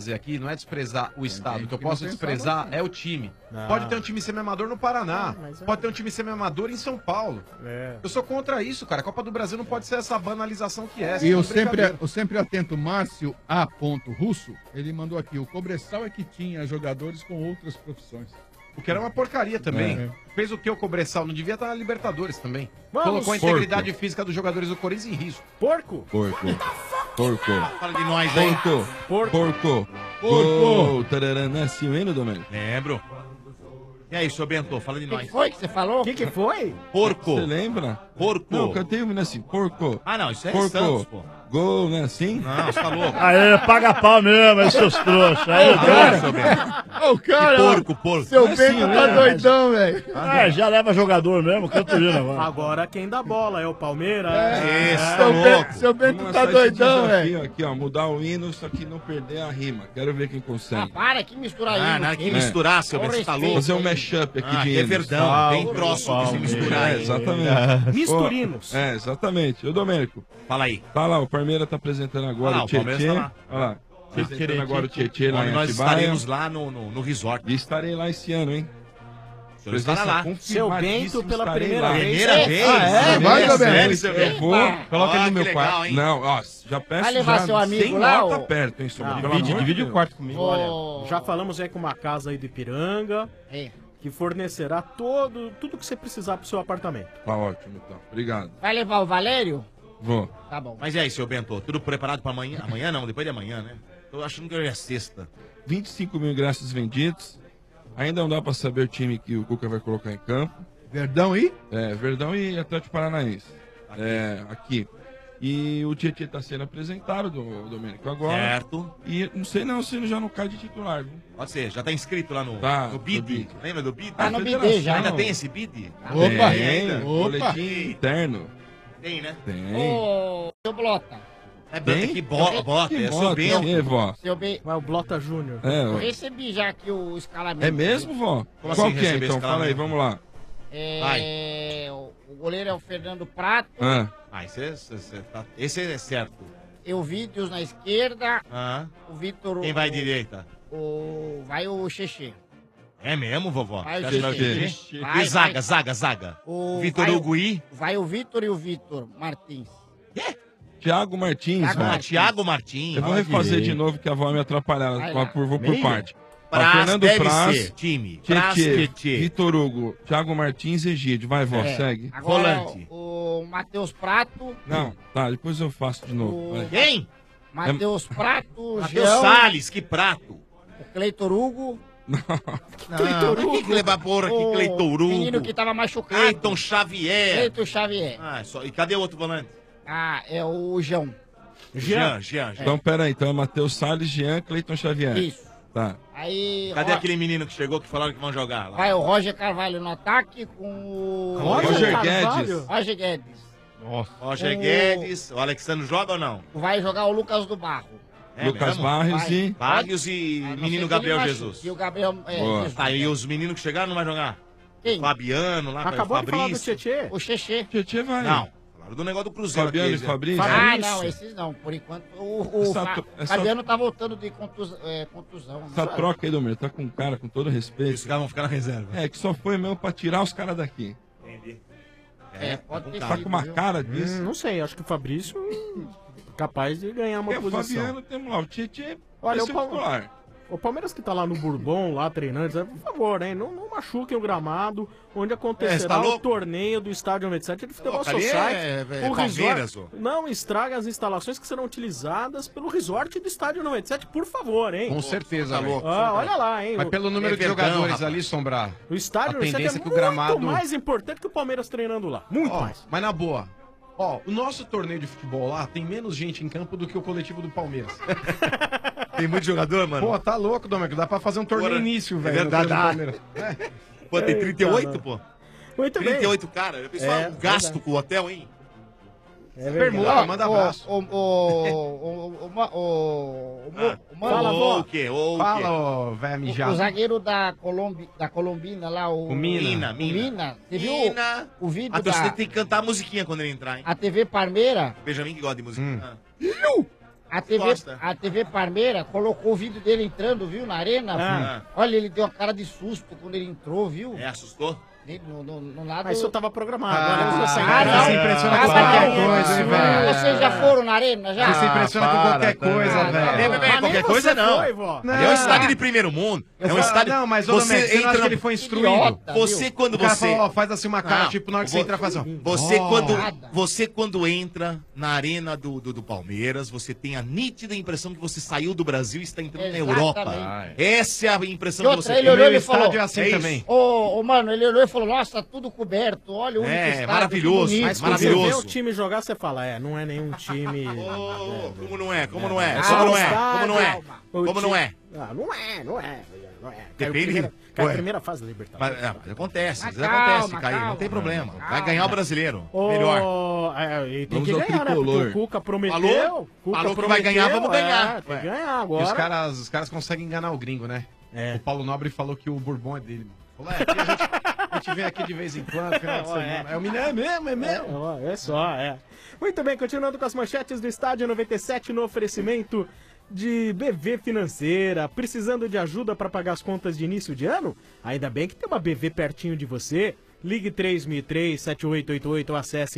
não é desprezar o Estado. O que eu posso não desprezar pensava é o time. Ah. Pode ter um time semi-amador no Paraná. mas é. Pode ter um time semi-amador em São Paulo. É. Eu sou contra isso, cara. A Copa do Brasil não pode ser essa banalização que é. E eu sem brincadeira. sempre atento, Márcio A. Russo, ele mandou aqui, o Cobressal é que tinha jogadores com outras profissões. O que era uma porcaria também. É. Fez o que o Cobressal? Não devia estar na Libertadores também. Vamos, Colocou a integridade física dos jogadores do Corinthians em risco. Porco? Porco. Fala de nós aí. Porco. Gol. Tarará, nasceu ainda, Domênico? Lembro. E aí, seu Bento, fala de O que nós. foi que você falou? O que foi? Porco. Você lembra? Porco. Não, eu cantei o menino assim, porco. Ah, não, isso é Porco. Santos, pô. Gol, né? Assim? Não, você tá louco. Aê, paga pau mesmo, aí, seus trouxas. Aí, Cara, seu Bento. Ô, cara, Porco. seu Não é Bento assim, tá né? doidão, velho. Já leva jogador mesmo, canto lindo agora. Agora quem dá bola é o Palmeiras. Isso, tá louco. Seu Bento Vamos tá lançar esse doidão, desafio velho. Aqui, ó, mudar o hino, só que não perder a rima. Quero ver quem Ah, consegue. para, que mistura aí. Nada que misturar, seu Bento, você tá louco. Fazer um mashup aqui Ah, de que é hinos. verdão, tem troço que se misturar É, aí. exatamente. Misturinos. É, exatamente. Ô, Domênico, Fala aí. tá lá, o Palmeiras tá apresentando agora Ah lá, o o Palmeiras Tietê. tá lá. Olha lá. Apresentando agora o Tietê lá Onde em nós Atibaia. estaremos lá no resort. E estarei lá esse ano, hein? O senhor estará lá. Seu Bento pela estarei primeira lá. vez. Primeira vez? Vai, Domênico. Sério, seu Eu Bento? vou, coloca ele Ah, no meu que quarto. legal, hein? Não, ó, já peço Vai levar já seu amigo sem lá, nota ô? perto, hein, Sombra? Não, Pelo amor de Divide Deus. o quarto comigo. Ô, Já falamos aí com uma casa aí do Ipiranga, é. que fornecerá tudo que você precisar pro seu apartamento. Tá ótimo, então. Obrigado. Vai levar o Valério? Vou. Tá bom. Mas e aí, seu Bento? Tudo preparado pra amanhã? Amanhã não, depois de amanhã, né? Tô achando que hoje é sexta. 25 mil ingressos vendidos. Ainda não dá pra saber o time que o Cuca vai colocar em campo. Verdão aí? É, Verdão e Atlético Paranaense. É, aqui. E o Tietê tá sendo apresentado, Domênico, agora. Certo. E não sei não se ele já não cai de titular, viu? Pode ser, já tá inscrito lá no, Tá, no no BID. BID. Lembra do BID? Tá no Federação. BID já. Ainda tem esse BID? Opa! Tem, Opa! boletim interno. Tem, né? Tem. Ô, seu Blota. É Tem? que bota, Que é seu bota, Bento. que, vó? Seu B. Vai o Blota Júnior. É, Eu ó. recebi já aqui o escalamento. É mesmo, vó? Como Qual assim que é, receber então? esse Fala aí, calamento? vamos lá. O goleiro é o Fernando Prato. Ah, Ah, esse é certo. Eu Vídeos na esquerda. Ah, O Vitor. quem vai direita? Vai o Xexê. É mesmo, vovó? Vai o Você acha que vai Xexê. o quê? E zaga. Vitor vai Hugo e? Vai o Vitor e o Vitor Martins. Thiago Martins, Thiago vó. Martins. Thiago Martins. Eu vou refazer de novo que a avó me atrapalhar. Vai lá. Vou por parte. Ó, Praz Fernando deve Praz, ser, time. Praz, Tietê, Tietê. Vitor Hugo, Thiago Martins e Egídio. Vai, vó, É. segue. Agora Volante. o Matheus Prato. Não, tá, depois eu faço de novo. O- vai. Quem? Matheus Prato. Matheus Jean, Salles, que prato. o Cleitor Hugo. Cleitor Hugo. Que levar porra aqui, O Cleitor menino Hugo. que tava machucado. Cleiton Xavier. Cleiton Xavier. Ah, só. E cadê o outro volante? Ah, é o João. Jean. Então, pera aí. Então é Matheus Salles, Jean, Cleiton Xavier. Isso. Tá. Aí. Cadê Ro- aquele menino que chegou que falaram que vão jogar lá? Vai o Roger Carvalho no ataque com o. Roger Guedes. Roger Guedes. Roger O- Guedes. O Alexandre joga ou não? Vai jogar o Lucas do Barro. É Lucas mesmo? Barrios Vai. e. Barrios e Ah, não sei menino se Gabriel ele Jesus. machuca. E o Gabriel. Boa. Jesus. Tá, e os meninos que chegaram não vai jogar? Quem? Fabiano lá, Acabou de falar do Fabrício. Tietê. O Xexê. Tietê vai. Não, falaram do negócio do Cruzeiro. Fabiano e aqui, Fabrício. Ah, não, esses não. Por enquanto, o Essa- Fabiano tá voltando de contusão. Essa troca aí, Domir, tá com um cara, com todo respeito. Os caras vão ficar na reserva. É, que só foi mesmo pra tirar os caras daqui. Entendi. pode ter Tá com uma viu? cara disso. Não sei, acho que o Fabrício é capaz de ganhar uma É o posição. Fabiano, temos lá. O Tietê Olha, vai o ser Paulo- titular. O Palmeiras que tá lá no Bourbon, lá treinando, por favor, hein? Não machuquem o gramado onde É, você acontecerá tá o louco? torneio do Estádio 97 de Futebol louco, ali Society. é O Palmeiras, resort não estraga as instalações que serão utilizadas pelo resort do Estádio 97, por favor, hein? Com certeza, tá velho. louco. Ah, olha lá, hein? Mas pelo número É de verdão, jogadores rapaz. ali, Sombrar. O Estádio a 97 tendência é é que o gramado- muito mais importante que o Palmeiras treinando lá. Muito Ó, mais. mas na boa. Ó, o nosso torneio de futebol lá tem menos gente em campo do que o coletivo do Palmeiras. Tem muito jogador, mano? Pô, tá louco, Domênico. Dá pra fazer um torneio Porra, início, é velho. no verdade. torneio do Palmeiras. Pô, tem 38, pô. Muito bem. 38 cara. Eu pensei, É, um gasto verdade. com o hotel, hein? É Permuta, manda abraço. Fala, vó. O quê? O quê? Fala, ó, velho O mijado. zagueiro da Colombina lá, o Mina. Mina. Você viu Mina. o vídeo A torcida da tem que cantar a musiquinha quando ele entrar, hein? a TV Parmeira? Benjamin que gosta de música. Hum. Ah. A TV Parmeira colocou o vídeo dele entrando, viu, na arena. Olha, ele deu uma cara de susto quando ele entrou, viu? Assustou? No lado... Mas isso tava programado. Não. Você se impressiona com qualquer coisa, hein, velho? Vocês já foram na arena, já? Você se impressiona com qualquer coisa, velho. Qualquer coisa não. É um estádio de primeiro mundo. É um estádio... Não, mas você entra que ele foi instruído. Você quando O cara você... falou, ó, faz assim uma cara, tipo, na hora que você entra, faz assim. Você quando entra na arena do Palmeiras, você tem a nítida impressão que você saiu do Brasil e está entrando na Europa. Essa é a impressão que você tem. Ele olhou e falou... É assim também. Mano, ele olhou e falou, nossa, tudo coberto, olha o único estádio, maravilhoso, bonito. Mas quando você vê o time jogar, você fala, não é nenhum time... Como não é? Como não é? Não é. Depende. Cai a primeira fase da Libertadores. Acontece, Caio, não tem problema. Vai ganhar o brasileiro. Melhor. E tem que ganhar, né? Porque o Cuca prometeu. Falou que vai ganhar, vamos ganhar. Tem que ganhar agora. E os caras conseguem enganar o gringo, né? O Paulo Nobre falou que o Bourbon é dele. Falou, a gente vem aqui de vez em quando, final de semana. É o Mineiro, é mesmo. É só. Muito bem, continuando com as manchetes do Estádio 97 no oferecimento de BV Financeira. Precisando de ajuda para pagar as contas de início de ano? Ainda bem que tem uma BV pertinho de você. Ligue 3003-7888 ou acesse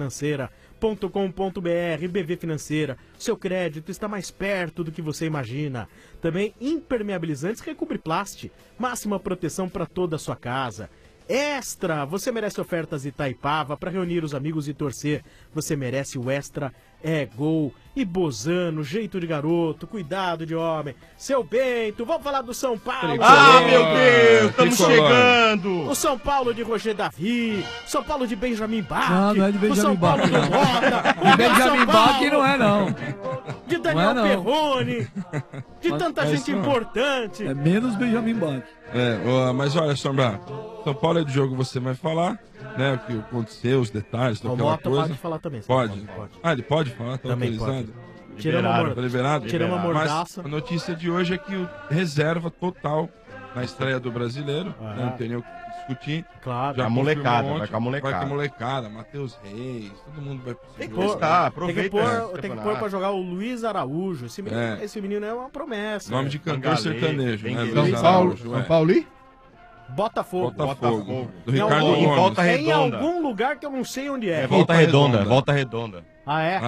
bvfinanceira.com.br. BV Financeira, seu crédito está mais perto do que você imagina. Também impermeabilizantes Recobriplast, máxima proteção para toda a sua casa. Extra, você merece ofertas Itaipava para reunir os amigos e torcer. Você merece o Extra Gol. E Bozano, jeito de garoto, cuidado de homem. Seu Bento, vamos falar do São Paulo. Meu Deus, estamos chegando. O São Paulo de Roger Davi, São Paulo de Benjamin Bach. Não é de Benjamin o São Paulo Bach, do não. Mota. De Benjamin Bach não é, não. De Daniel Não é, não. Perrone. De tanta gente importante. É menos Benjamin Bach. Mas olha, Sombra, São Paulo é do jogo, você vai falar, né? O que aconteceu, os detalhes, O aquela Mota coisa. pode falar também. Pode. Ele pode falar? Tá Também autorizado? Tiramos Liberado? Tiramos a mordaça. Mas a notícia de hoje é que o reserva total na estreia do Brasileiro, né, não tem nem o que discutir. Claro. Já A molecada, confirmou vai com a ontem, molecada. Vai com a molecada, Matheus Reis, todo mundo vai pro Tem que jogo. postar, aproveita. Tem que pôr pra jogar o Luiz Araújo. Esse menino é uma promessa. Nome de cantor sertanejo, né? São Luiz Paulo, Araújo, São Paulo e? Botafogo. Do Ricardo Em Gomes. Volta Em Redonda. algum lugar que eu não sei onde é. É Volta Redonda, Volta Redonda. Ah, é?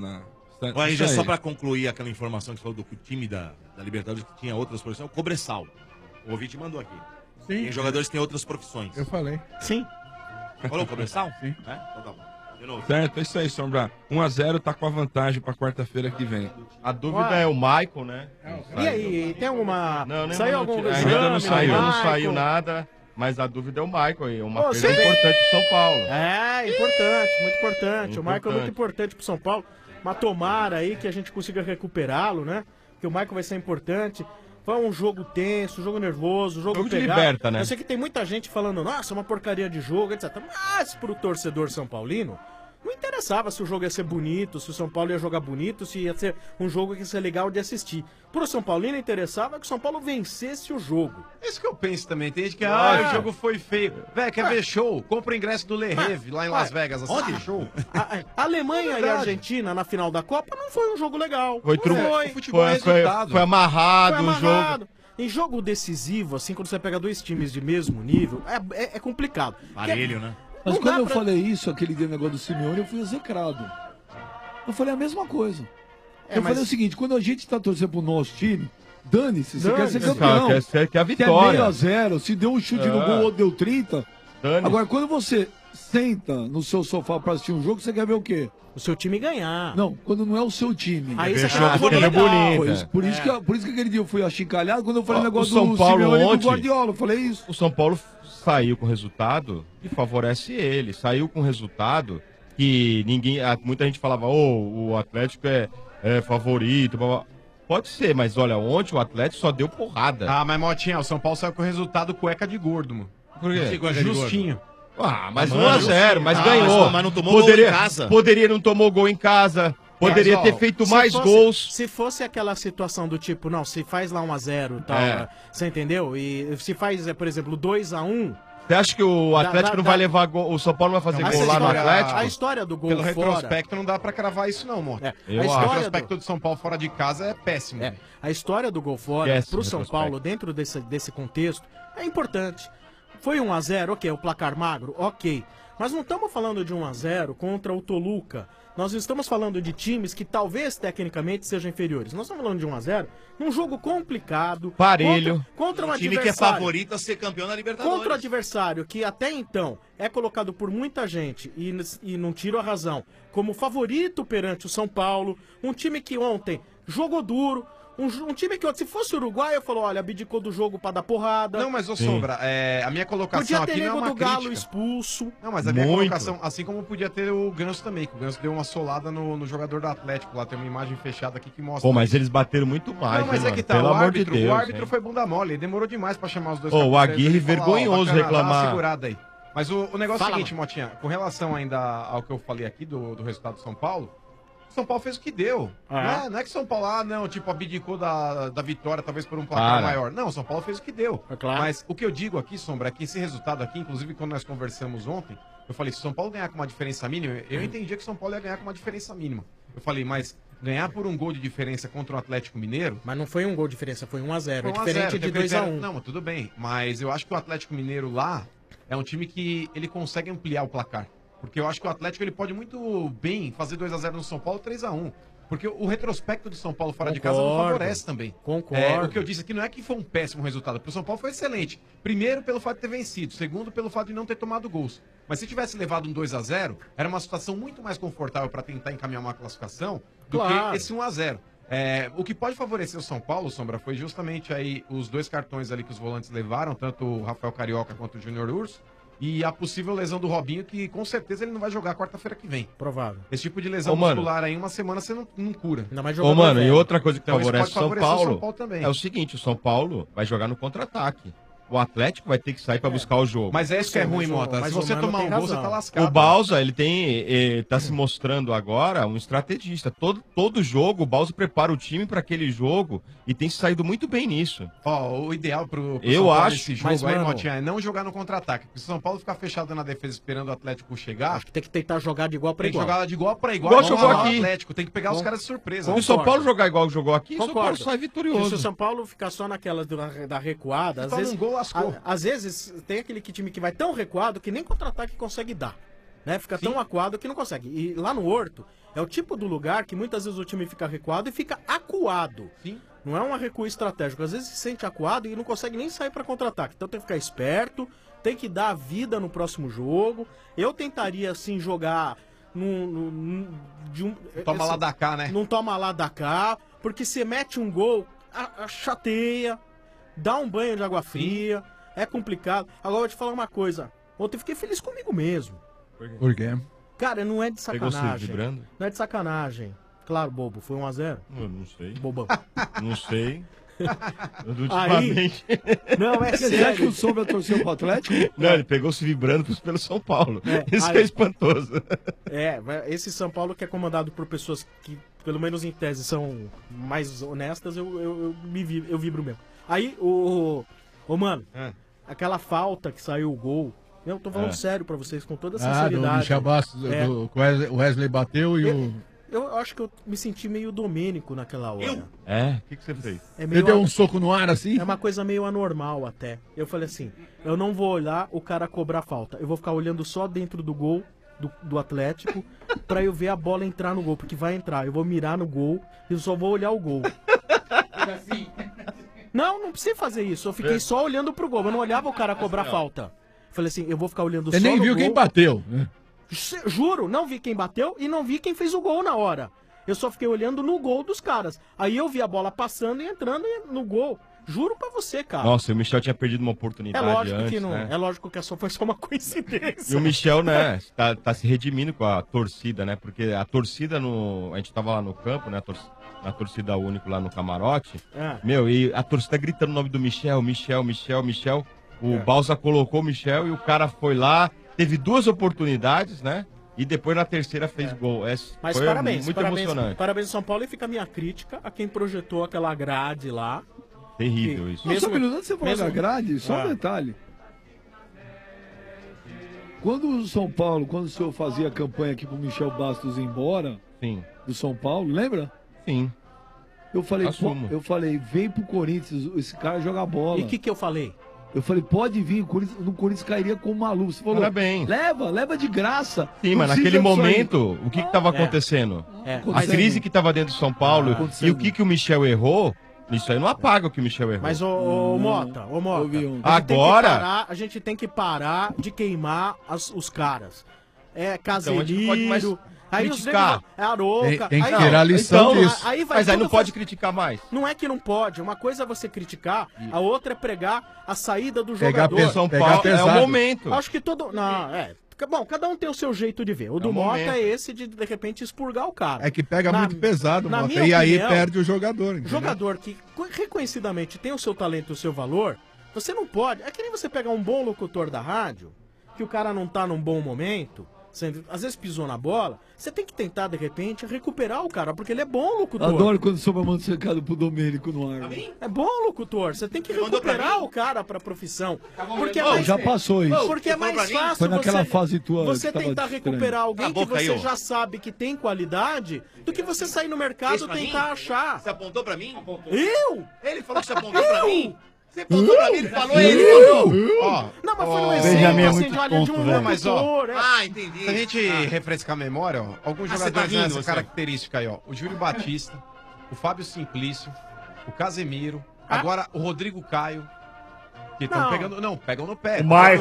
Olha, já só pra concluir aquela informação que você falou do time da Libertadores que tinha outras profissões, o Cobressal. O ouvinte mandou aqui. Sim. Tem jogadores que têm outras profissões. Eu falei. Sim. Falou o Cobressal? Sim. Então tá bom. De novo. Certo, é isso aí, Sombra. 1-0 tá com a vantagem pra quarta-feira que vem. A dúvida é o Michael, né? E aí, tem alguma... Não, Saiu algum ainda exame não do saiu, não Michael? saiu nada. Mas a dúvida é o Michael aí. Uma Ô, perda sim. importante pro São Paulo. É, importante, muito importante. O Michael é muito importante pro São Paulo. Mas tomara aí que a gente consiga recuperá-lo, né? Que o Michael vai ser importante. Foi um jogo tenso, jogo nervoso, jogo Jogo de pegado. liberta, né? Eu sei que tem muita gente falando, nossa, uma porcaria de jogo, etc. Mas pro torcedor São Paulino, não interessava se o jogo ia ser bonito, se o São Paulo ia jogar bonito, se ia ser um jogo que ia ser legal de assistir. Pro São Paulino interessava que o São Paulo vencesse o jogo. É isso que eu penso também. Tem gente que, o jogo foi feio. Véi, quer ver show? Compra o ingresso do Le Rêve, lá em Las Vegas. Onde? Show. A Alemanha e a Argentina na final da Copa não foi um jogo legal. Foi amarrado o jogo. Em jogo decisivo, assim, quando você pega dois times de mesmo nível, é complicado. Parelho, né? Mas Não quando dá eu pra- falei isso, aquele dia negócio do Simeone, eu fui execrado. Eu falei a mesma coisa. Eu mas- falei o seguinte, quando a gente tá torcendo pro nosso time, dane-se, você quer ser Dane-se. campeão. Quer a Se é vitória. 0-0, se deu um chute no gol ou deu 30. Agora, quando você senta no seu sofá pra assistir um jogo, você quer ver o quê? O seu time ganhar. Não, quando não é o seu time. Aí Ver você jogo fala, porque ele é legal. bonito. Foi isso, por isso que aquele dia eu fui achincalhado quando eu falei o negócio o São do Paulo Simeone e do ontem- Guardiola. Eu falei isso. O São Paulo saiu com resultado que favorece ele. Saiu com resultado que muita gente falava, o Atlético é favorito. Blá, blá. Pode ser, mas olha, ontem o Atlético só deu porrada. Ah, mas Motinha, o São Paulo saiu com o resultado cueca de gordo, mano. Por quê? Justinho. Mas Mano, 1-0, mas ah, ganhou. mas não tomou gol em casa. Poderia não tomou gol em casa. Poderia ter feito mais gols. Se fosse aquela situação do tipo, não, se faz lá 1-0 e tal, É. você entendeu? E se faz, por exemplo, 2-1, Você acha que o Atlético não vai levar gol, o São Paulo não vai fazer gol lá no Atlético? A história do gol Pelo fora... retrospecto não dá pra cravar isso não, Mota. Eu O acho. retrospecto do São Paulo fora de casa é péssimo. A história do gol fora Esquece pro o São retrospecto. Paulo, dentro desse contexto, é importante. Foi 1-0, ok, o placar magro, ok. Mas não estamos falando de 1-0 contra o Toluca. Nós estamos falando de times que talvez tecnicamente sejam inferiores. Nós estamos falando de 1-0 num jogo complicado. Parelho. Contra um time que é adversário. favorito a ser campeão da Libertadores. Contra o adversário que até então é colocado por muita gente e não tiro a razão como favorito perante o São Paulo, um time que ontem jogou duro, um time que se fosse o Uruguai eu falo, olha, abdicou do jogo pra dar porrada. Não, mas ô Sombra, a minha colocação Podia ter aqui não é nego uma do Galo crítica. expulso. Não, mas a minha Muito. colocação, assim como podia ter o Ganso também, que o Ganso deu uma solada no jogador do Atlético, lá tem uma imagem fechada aqui que mostra. Pô, mas eles bateram muito mais, Não, mas hein, é que mano? tá, Pelo o amor árbitro, de Deus. o árbitro hein? foi bunda mole, ele demorou demais pra chamar os dois Ô, o capitães Aguirre e falar, ó, vergonhoso bacana, dá uma reclamar. segurada aí. Mas o negócio é o Fala, seguinte, Motinha, com relação ainda ao que eu falei aqui do resultado do São Paulo, o São Paulo fez o que deu. Não é que São Paulo, tipo, abdicou da vitória, talvez por um placar maior. Não, o São Paulo fez o que deu. Claro. Mas o que eu digo aqui, Sombra, é que esse resultado aqui, inclusive quando nós conversamos ontem, eu falei, se o São Paulo ganhar com uma diferença mínima, eu entendia que o São Paulo ia ganhar com uma diferença mínima. Eu falei, mas ganhar por um gol de diferença contra o Atlético Mineiro... Mas não foi um gol de diferença, foi 1-0. Foi É 1 a 0, diferente de teve 2-1. Não, mas tudo bem. Mas eu acho que o Atlético Mineiro lá é um time que ele consegue ampliar o placar. Porque eu acho que o Atlético ele pode muito bem fazer 2-0 no São Paulo, 3-1. Porque o retrospecto do São Paulo fora de casa não Concordo. favorece também. Concordo. O que eu disse aqui não é que foi um péssimo resultado, porque o São Paulo foi excelente. Primeiro, pelo fato de ter vencido. Segundo, pelo fato de não ter tomado gols. Mas se tivesse levado um 2-0, era uma situação muito mais confortável para tentar encaminhar uma classificação do Claro. que esse 1-0. O que pode favorecer o São Paulo, Sombra, foi justamente aí os dois cartões ali que os volantes levaram, tanto o Rafael Carioca quanto o Júnior Urso, e a possível lesão do Robinho, que com certeza ele não vai jogar quarta-feira que vem. Provável. Esse tipo de lesão Ô, mano. muscular aí, uma semana você não cura. Ainda mais Ô, jogador mano, e velho. outra coisa que Então, isso favorece pode o São favorecer o Paulo São Paulo também. é o seguinte, o São Paulo vai jogar no contra-ataque. O Atlético vai ter que sair pra buscar o jogo. Mas é isso que é ruim, Mota. Se você tomar um gol, você tá lascado. O Balsa, ele tá se mostrando agora um estrategista. Todo jogo, o Balsa prepara o time pra aquele jogo e tem saído muito bem nisso. Ó, o ideal pro Eu São Paulo acho, nesse jogo mas, aí, mano, Motinha, é não jogar no contra-ataque. Porque se o São Paulo ficar fechado na defesa esperando o Atlético chegar... Acho que tem que tentar jogar de igual pra tem que igual. jogar de igual pra igual. Igual jogou ao aqui. Atlético. Tem que pegar os caras de surpresa. Se o São Paulo jogar igual jogou aqui, o São Paulo Concordo. sai Se vitorioso. o São Paulo ficar só naquelas da recuada, às toma vezes, um gol, lascou. às vezes tem aquele time que vai tão recuado que nem contra-ataque consegue dar. Né? Fica tão acuado que não consegue. E lá no Horto, é o tipo do lugar que muitas vezes o time fica recuado e fica acuado. Sim. Não é um recuo estratégico. Às vezes se sente acuado e não consegue nem sair para contra-ataque. Então tem que ficar esperto, tem que dar a vida no próximo jogo. Eu tentaria, assim, jogar Toma lá da cá, né? Não toma lá da cá, porque você mete um gol, chateia, dá um banho de água fria, é complicado. Agora eu vou te falar uma coisa. Ontem eu fiquei feliz comigo mesmo. Por quê? Cara, não é de Pegou você sacanagem. vibrando? Não é de sacanagem. Claro, bobo, foi 1-0. Eu não sei. Bobão. Não sei. Aí, não, é Você acha sério. que o Sombra torceu pro Atlético? Não, ele pegou-se vibrando pelo São Paulo. Isso aí- que é espantoso. Esse São Paulo que é comandado por pessoas que, pelo menos em tese, são mais honestas, eu vibro mesmo. Aí, mano, aquela falta que saiu o gol, eu tô falando sério pra vocês, com toda Do sinceridade. Michel Bastos, o Wesley bateu e o... Eu acho que eu me senti meio Domênico naquela hora. É? O que você fez? Você deu um soco no ar assim? É uma coisa meio anormal até. Eu falei assim, eu não vou olhar o cara cobrar falta. Eu vou ficar olhando só dentro do gol do Atlético pra eu ver a bola entrar no gol, porque vai entrar. Eu vou mirar no gol e eu só vou olhar o gol. Não precisa fazer isso. Eu fiquei só olhando pro gol. Eu não olhava o cara cobrar falta. Falei assim, eu vou ficar olhando Você só nem no viu gol. quem bateu, né? Juro, não vi quem bateu e não vi quem fez o gol na hora. Eu só fiquei olhando no gol dos caras. Aí eu vi a bola passando e entrando no gol. Juro pra você, cara. Nossa, e o Michel tinha perdido uma É oportunidade lógico antes, que não. né? É lógico que foi só uma coincidência. E o Michel, né, tá se redimindo com a torcida, né? Porque a torcida a gente tava lá no campo, né? Na torcida único lá no camarote. É. Meu, e a torcida gritando o nome do Michel. O Balsa colocou o Michel e o cara foi lá, teve 2 oportunidades, né? E depois na terceira fez gol. Mas foi parabéns, muito parabéns, emocionante. parabéns ao São Paulo e fica a minha crítica a quem projetou aquela grade lá. Terrível isso. Só um minuto, você falou mesmo- da grade, só um Ah. detalhe. Quando o São Paulo, quando o senhor fazia campanha aqui pro Michel Bastos ir embora, Sim. do São Paulo, lembra? Sim. Eu falei, Assumo. vem pro Corinthians, esse cara joga bola. E o que eu falei? Eu falei, pode vir, no Corinthians cairia como maluco. Você falou, Parabéns. leva de graça. Sim, Não mas precisa naquele disso aí. momento, o que estava acontecendo? A crise que estava dentro de São Paulo e o que o Michel errou, isso aí não apaga o que o Michel errou. Mas, ô Mota, Agora... a gente tem que parar de queimar os caras. É Então, a gente não pode mais Casemiro... Aí os criticar. negros- é Arouca. Tem que aí, tirar a lição disso. Aí vai Mas aí tudo não pode fazer- criticar mais. Não é que não pode. Uma coisa é você criticar, a outra é pregar a saída do Pegar jogador. pesão, São pegar Paulo é pesado. o momento. Acho que todo... Não, Bom, cada um tem o seu jeito de ver. O do o Mota momento. é esse de repente, expurgar o cara. É que pega Na- muito pesado, na Mota, minha e aí opinião, perde o jogador. Entendeu? Jogador que reconhecidamente tem o seu talento e o seu valor, você não pode... É que nem você pegar um bom locutor da rádio, que o cara não tá num bom momento, às vezes pisou na bola, você tem que tentar, de repente, recuperar o cara, porque ele é bom locutor. Adoro quando sobe a mão do secado pro Domênico no ar. É bom locutor, você tem que recuperar o cara pra profissão. Porque é Bom, mais, já passou isso. Porque é mais fácil Foi naquela você, fase tua você que tava tentar estranho. recuperar alguém Cala a que boca você aí, ó. já sabe que tem qualidade, do que você sair no mercado Esse e pra tentar mim? achar. Você apontou pra mim? Eu? Ele falou que você apontou pra mim? Você apontou pra mim, ele falou, ele falou. Ó, Não, mas foi no Benjamin exemplo, é assim, muito de uma linha de tonto, um velho. Mas, ó, locutor. Ah, entendi. Se a gente refrescar a memória, ó, alguns você jogadores tá rindo, nessa você. característica aí, ó. O Júlio Batista, o Fábio Simplício, o Casemiro, agora o Rodrigo Caio. Que estão Não. pegando. Não, pegam no pé. O Michael.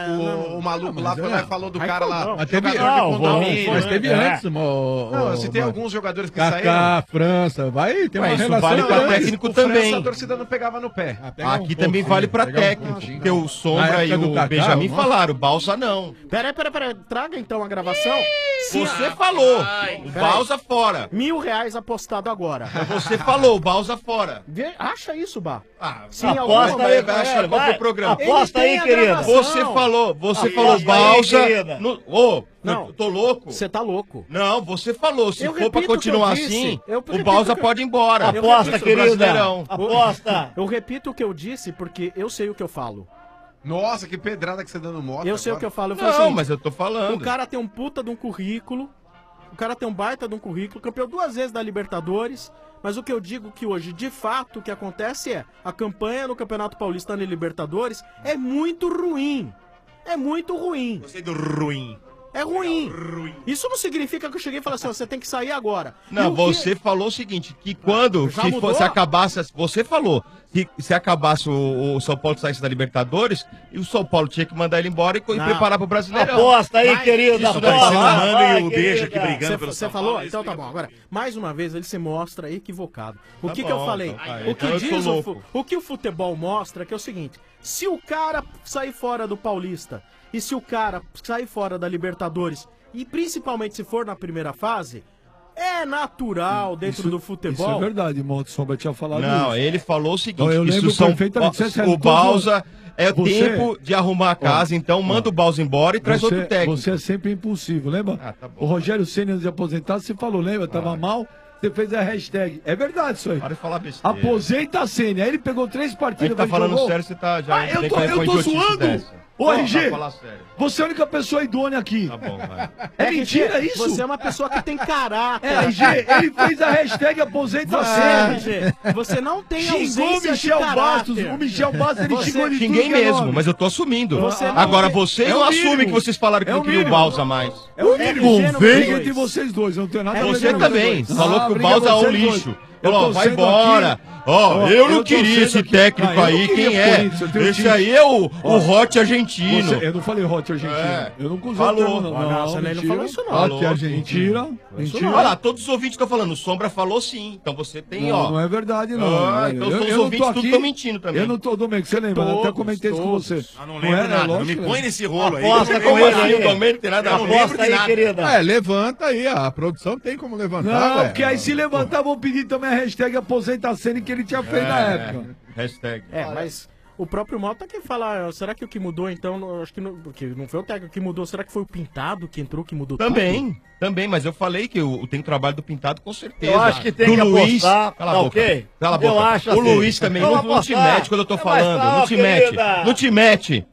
O maluco lá foi lá e falou do cara lá. Mas teve, jogador de condomínio. mas teve antes, Não, eu citei alguns jogadores que saíram. Kaká, França, vai ter uma Mas isso relação vale pra grande. técnico O França, também. a torcida não pegava no pé. Pega Aqui um também pouquinho, vale pra pega um técnico. pouquinho. Porque o Na Sombra e época do o Kaká, Benjamin nossa. falaram, Balsa não. Peraí, traga então a gravação. Você falou, o Balsa fora. R$1.000 apostado agora. Você falou, o Balsa fora. Acha isso, Bá. Ah, Sim, Aposta aí, galera, qual foi vai. o programa? Aposta Ele aí, tem a querida. gravação. Você falou Aposta aí, Balsa. querida. Não. Eu tô louco? Você tá louco. Não, você falou. Se Eu for pra repito o continuar que eu assim, disse. Eu o repito Balsa o que- pode ir embora. Aposta, Repito, querida. Brasileirão. Aposta. Eu repito o que eu disse porque eu sei o que eu falo. Nossa, que pedrada que você dando moto. Eu sei o que eu falo. Eu falo Não, assim, mas eu tô falando. o cara tem um puta de um currículo. O cara tem um baita de um currículo. Campeão 2 vezes da Libertadores. Mas o que eu digo que hoje, de fato, o que acontece é a campanha no Campeonato Paulista e Libertadores é muito ruim. É muito ruim. Gostei do ruim. É ruim. Isso não significa que eu cheguei e falei assim, ó, você tem que sair agora. E Não, o que- você falou o seguinte, que quando Já se, mudou? se acabasse, você falou que se acabasse o São Paulo saísse da Libertadores, e o São Paulo tinha que mandar ele embora e Não. preparar pro Brasileirão. Aposta aí, Vai. querida. Isso daí, Aposta. você não manda Vai, e o deixa aqui querida. brigando pelo Você São falou? Paulo. Então tá bom. Agora, mais uma vez, ele se mostra equivocado. O Tá que bom, eu falei? então vai. O que Então eu diz sou o, louco. o que o futebol mostra é que é o seguinte: se o cara sair fora do Paulista e se o cara sair fora da Libertadores, e principalmente se for na primeira fase, é natural dentro do Isso é futebol. verdade, Monte Sombra tinha falado Não, isso. ele falou o seguinte, Não, eu que se lembro o São perfeitamente, você sabe, o todos Balsa é você- tempo de arrumar a casa, então manda o Balsa embora e traz outro técnico. Você é sempre impulsivo, lembra? Tá bom. O Rogério Ceni, antes de aposentar, você falou, lembra? Tava mal, você fez a hashtag. É verdade isso aí. Para de falar besteira. Aposenta a Ceni. Aí ele pegou 3 A partidas, gente tá mas falando jogou. sério, você tá já... Ah, eu tem tô, que eu põe tô idiotice zoando? dessa. Ô, Não, RG, pra falar sério. você é a única pessoa idônea aqui. Tá bom, vai. É mentira isso? Você é uma pessoa que tem caráter. É, RG, ele fez a hashtag aposenta a Você, Ceni. RG, você não tem Xingou o ausência Michel de caráter. Bastos. O Michel Bastos, ele Você- xingou ele Xinguei tudo que é mesmo, nome. mas eu tô assumindo. Você não Agora tem- vocês É o não assumem mínimo. que vocês falaram que É não o queriam o mínimo. Balsa mais. É o RG mínimo. não Briga tem entre dois. vocês dois, eu não tenho nada a ver Você com também. vocês. Falou que o briga Balsa é um vocês dois. lixo. Eu Falou, tô vai sendo embora. aqui- Ó, eu não tô queria sendo esse aqui- técnico Ah, eu não aí, queria quem é? Corinthians, eu tenho Esse time. aí é o Ó, Hot argentino. Eu não falei hot argentino. É. Eu não usei Falou. o termo, não. Não, você nem mentira. falou isso, não. Hot Falou. argentino. Mentira. Mentira. Olha lá, todos os ouvintes estão falando. O Sombra falou sim. Então você tem, ó. Não, não é verdade, não. Ah, então os não ouvintes tô tudo aqui- estão mentindo também. Eu não tô, Domênico, você lembra? Eu até comentei isso com você. Ah, não lembro é? nada. Não Lógico me que põe lembro. nesse rolo aí. Aposta Eu não com lembro ele nada. aí. O Domênico tem nada a ver. Aposta aí, querida. É, levanta aí, a produção tem como levantar, Não, velho. porque aí se levantar, vão pedir também a hashtag aposenta a cena que ele tinha feito na época. Hashtag. É, mas o próprio Mota que fala, será que o que mudou então, acho que não, porque não foi o técnico que mudou, será que foi o Pintado que entrou que mudou Também, mas eu falei que tem o trabalho do Pintado com certeza. Eu acho que tem Do que Luiz, apostar, cala a tá boca. ok? Cala a Eu boca. acho O assim. Luiz também, Vamos não te apostar. mete quando eu tô É mais falando, tal, não te mete. querida. Não te mete.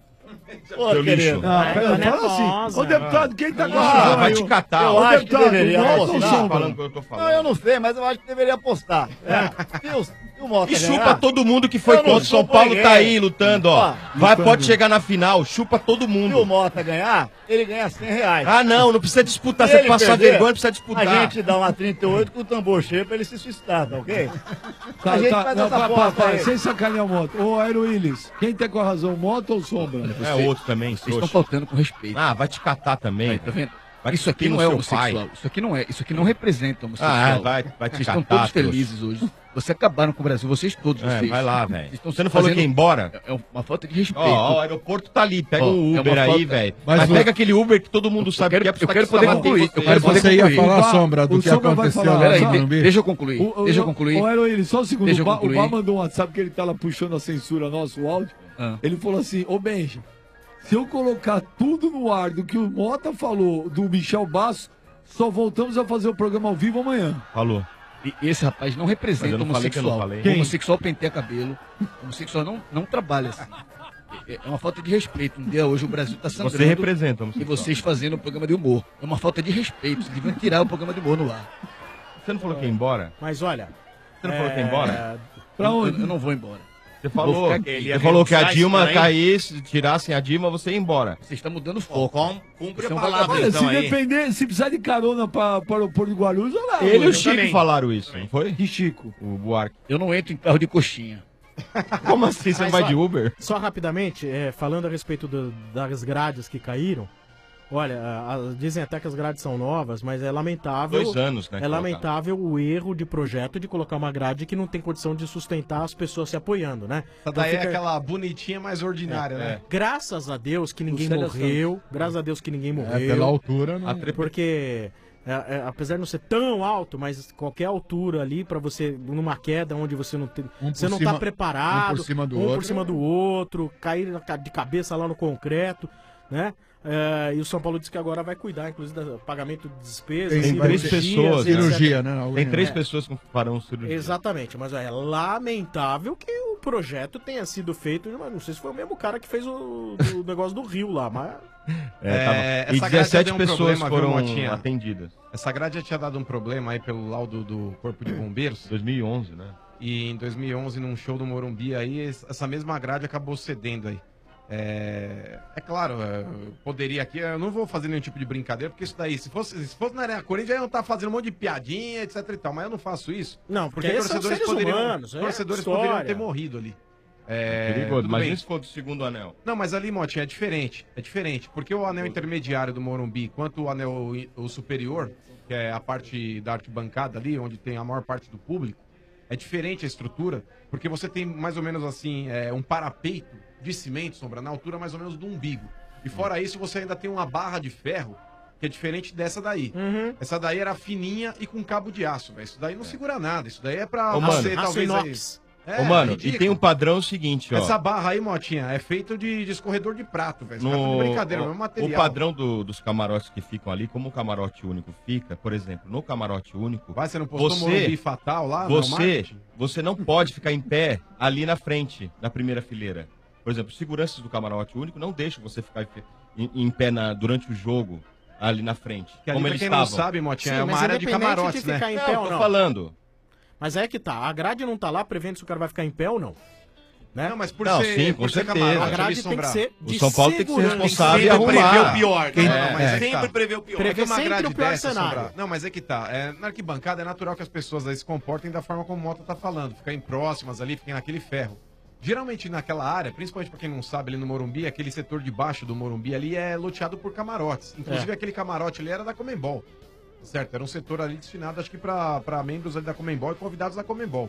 Ô, Seu querido. lixo. Não, pera, fala assim. Ô, deputado, quem tá com a razão vai aí? te catar. Eu Ô, acho que deputado, deveria Mota ou apostar. Sombra? Falando o que eu tô falando. Não, eu não sei, mas eu acho que deveria apostar. Se o Mota E chupa ganhar, todo mundo que foi eu não contra. São chupo Paulo ninguém. tá aí lutando, ó. Ó, Pode chegar na final, chupa todo Se o mundo. Mota ganhar, ele ganha R$100. Ah, não precisa disputar. Se Você ele passar perder, vergonha, precisa disputar. A gente dá uma 38 com o tambor cheio pra ele se suicidar, tá ok? Tá, a gente tá, faz não, essa aposta aí. sem sacanear o Mota. Ô, Aero Willis, quem tá com a razão, Mota ou Sombra? É outro também, Vocês estão faltando com respeito. Ah, vai te catar também. Aí, tá vendo? Vai Isso aqui cuspir não no é seu homossexual. pai. Isso aqui não é. Isso aqui não representa homossexual. Ah, vai te Vocês estão catar, todos felizes hoje. Vocês acabaram com o Brasil. Vocês todos. Vocês. Vai lá, velho. Vocês estão Você não falou que ia embora? É uma falta de respeito. Ó, o aeroporto tá ali. Pega Ó, um é Uber uma aí, falta- velho. Mas Mas o- pega aquele Uber que todo mundo sabe que é eu quero poder concluir. Eu quero poder Você ia concluir. falar, O Bá- Sombra, do o que Sombra vai aconteceu falar. lá Peraí, no Morumbi? deixa eu concluir. Deixa eu concluir. Ô, Aero Willis, só um segundo. Deixa eu O Bá concluir. mandou um WhatsApp que ele tá lá puxando a censura nosso, o áudio. Ah. Ele falou assim, ô Benja, se eu colocar tudo no ar do que o Mota falou do Michel Basso, só voltamos a fazer o programa ao vivo amanhã. Falou. E esse rapaz não representa Mas eu não falei que eu não homossexual. falei. Homossexual penteia cabelo. Homossexual não trabalha assim. É uma falta de respeito. Um dia hoje o Brasil está sangrando. Você representa E homossexual. vocês fazendo um programa de humor. É uma falta de respeito. Vocês deviam tirar o programa de humor no ar. Você não falou que ia embora? Mas olha. Você não falou que ia embora? Pra onde? Eu não vou embora. Você falou. Ele ia Você falou que a renunciar Dilma isso daí. caísse, tirassem a Dilma, você ia embora. Vocês estão mudando o foco. Cumpre a Isso é um palavra, Olha, então, se aí. depender, se precisar de carona para o aeroporto de Guarulhos, olha lá. Ele e mano. o Chico falaram isso, não foi? Que Chico? O Buarque. Eu não entro em carro de coxinha. Como assim? Você Mas vai só- de Uber? Só rapidamente, falando a respeito das grades que caíram, olha, dizem até que as grades são novas, mas é lamentável. 2 anos, né? É que lamentável o erro de projeto de colocar uma grade que não tem condição de sustentar as pessoas se apoiando, né? Essa daí é aquela bonitinha mais ordinária, né? Graças a Deus que ninguém Célia morreu. Graças a Deus que ninguém morreu. pela altura, não- Porque, apesar de não ser tão alto, mas qualquer altura ali pra você, numa queda onde você não tem. Um por Você não cima- tá preparado. um por cima do um outro. por cima do outro, cair de cabeça lá no concreto, né? E o São Paulo disse que agora vai cuidar, inclusive, do pagamento de despesas. Tem 3 pessoas. Cirurgia, né? Tem 3 pessoas que farão cirurgia. Exatamente, mas é lamentável que o projeto tenha sido feito, mas não sei se foi o mesmo cara que fez o negócio do Rio lá, mas... E essa grade 17 deu um pessoas problema, foram viu, Motinha? atendidas. Essa grade já tinha dado um problema aí pelo laudo do Corpo de Bombeiros. 2011, né? E em 2011, num show do Morumbi, aí essa mesma grade acabou cedendo aí. É claro, eu poderia aqui, eu não vou fazer nenhum tipo de brincadeira, porque isso daí, se fosse na Arena Corinthians, já iam estar fazendo um monte de piadinha, etc e tal, mas eu não faço isso. Não, porque esses são seres humanos, torcedores história. poderiam ter morrido ali. Perigoso, tudo mas bem. e se for do segundo anel? Não, mas ali, Motinha, é diferente. É diferente. Porque o anel intermediário do Morumbi, quanto o anel o superior, que é a parte da arquibancada ali, onde tem a maior parte do público, é diferente a estrutura, porque você tem mais ou menos assim, um parapeito de cimento, Sombra, na altura mais ou menos do umbigo. E fora isso, você ainda tem uma barra de ferro, que é diferente dessa daí. Essa daí era fininha e com cabo de aço, velho. Isso daí não segura nada. Isso daí é pra Ô, mano, você, talvez, aí... Ô, mano, ridículo. e tem um padrão seguinte, ó. Essa barra aí, Motinha, é feito de escorredor de prato, velho. Você tá de brincadeira, é o mesmo material. O padrão dos camarotes que ficam ali, como o camarote único fica, por exemplo, no camarote único. Você não postou Morumbi Fatal lá? no marketing? Você não pode ficar em pé ali na frente, na primeira fileira. Por exemplo, os seguranças do camarote único não deixam você ficar em pé durante o jogo ali na frente. Que ali, como pra eles quem estavam. não sabe, Motinha, Sim, é uma mas área de independente camarotes, de ficar né? em pé ou tô não. falando. Mas é que tá, a grade não tá lá prevendo se o cara vai ficar em pé ou não. Né? Não, mas por Não, ser, sim, por com ser certeza. camarote, A grade ali, tem que Sombra. ser O de São Paulo tem que ser segurança. responsável e Sempre arrumar. prevê o pior. Quem- Não, mas é, sempre tá. prevê o pior. Prevê É que uma sempre grade o pior dessa, cenário. Sombra- Não, mas é que tá. Na arquibancada é natural que as pessoas aí se comportem da forma como o Mota tá falando. Ficarem próximas ali, fiquem naquele ferro. Geralmente naquela área, principalmente pra quem não sabe, ali no Morumbi, aquele setor de baixo do Morumbi ali é loteado por camarotes. Inclusive aquele camarote ali era da Comembol. Certo? Era um setor ali destinado, acho que pra membros ali da Comembol e convidados da Comembol.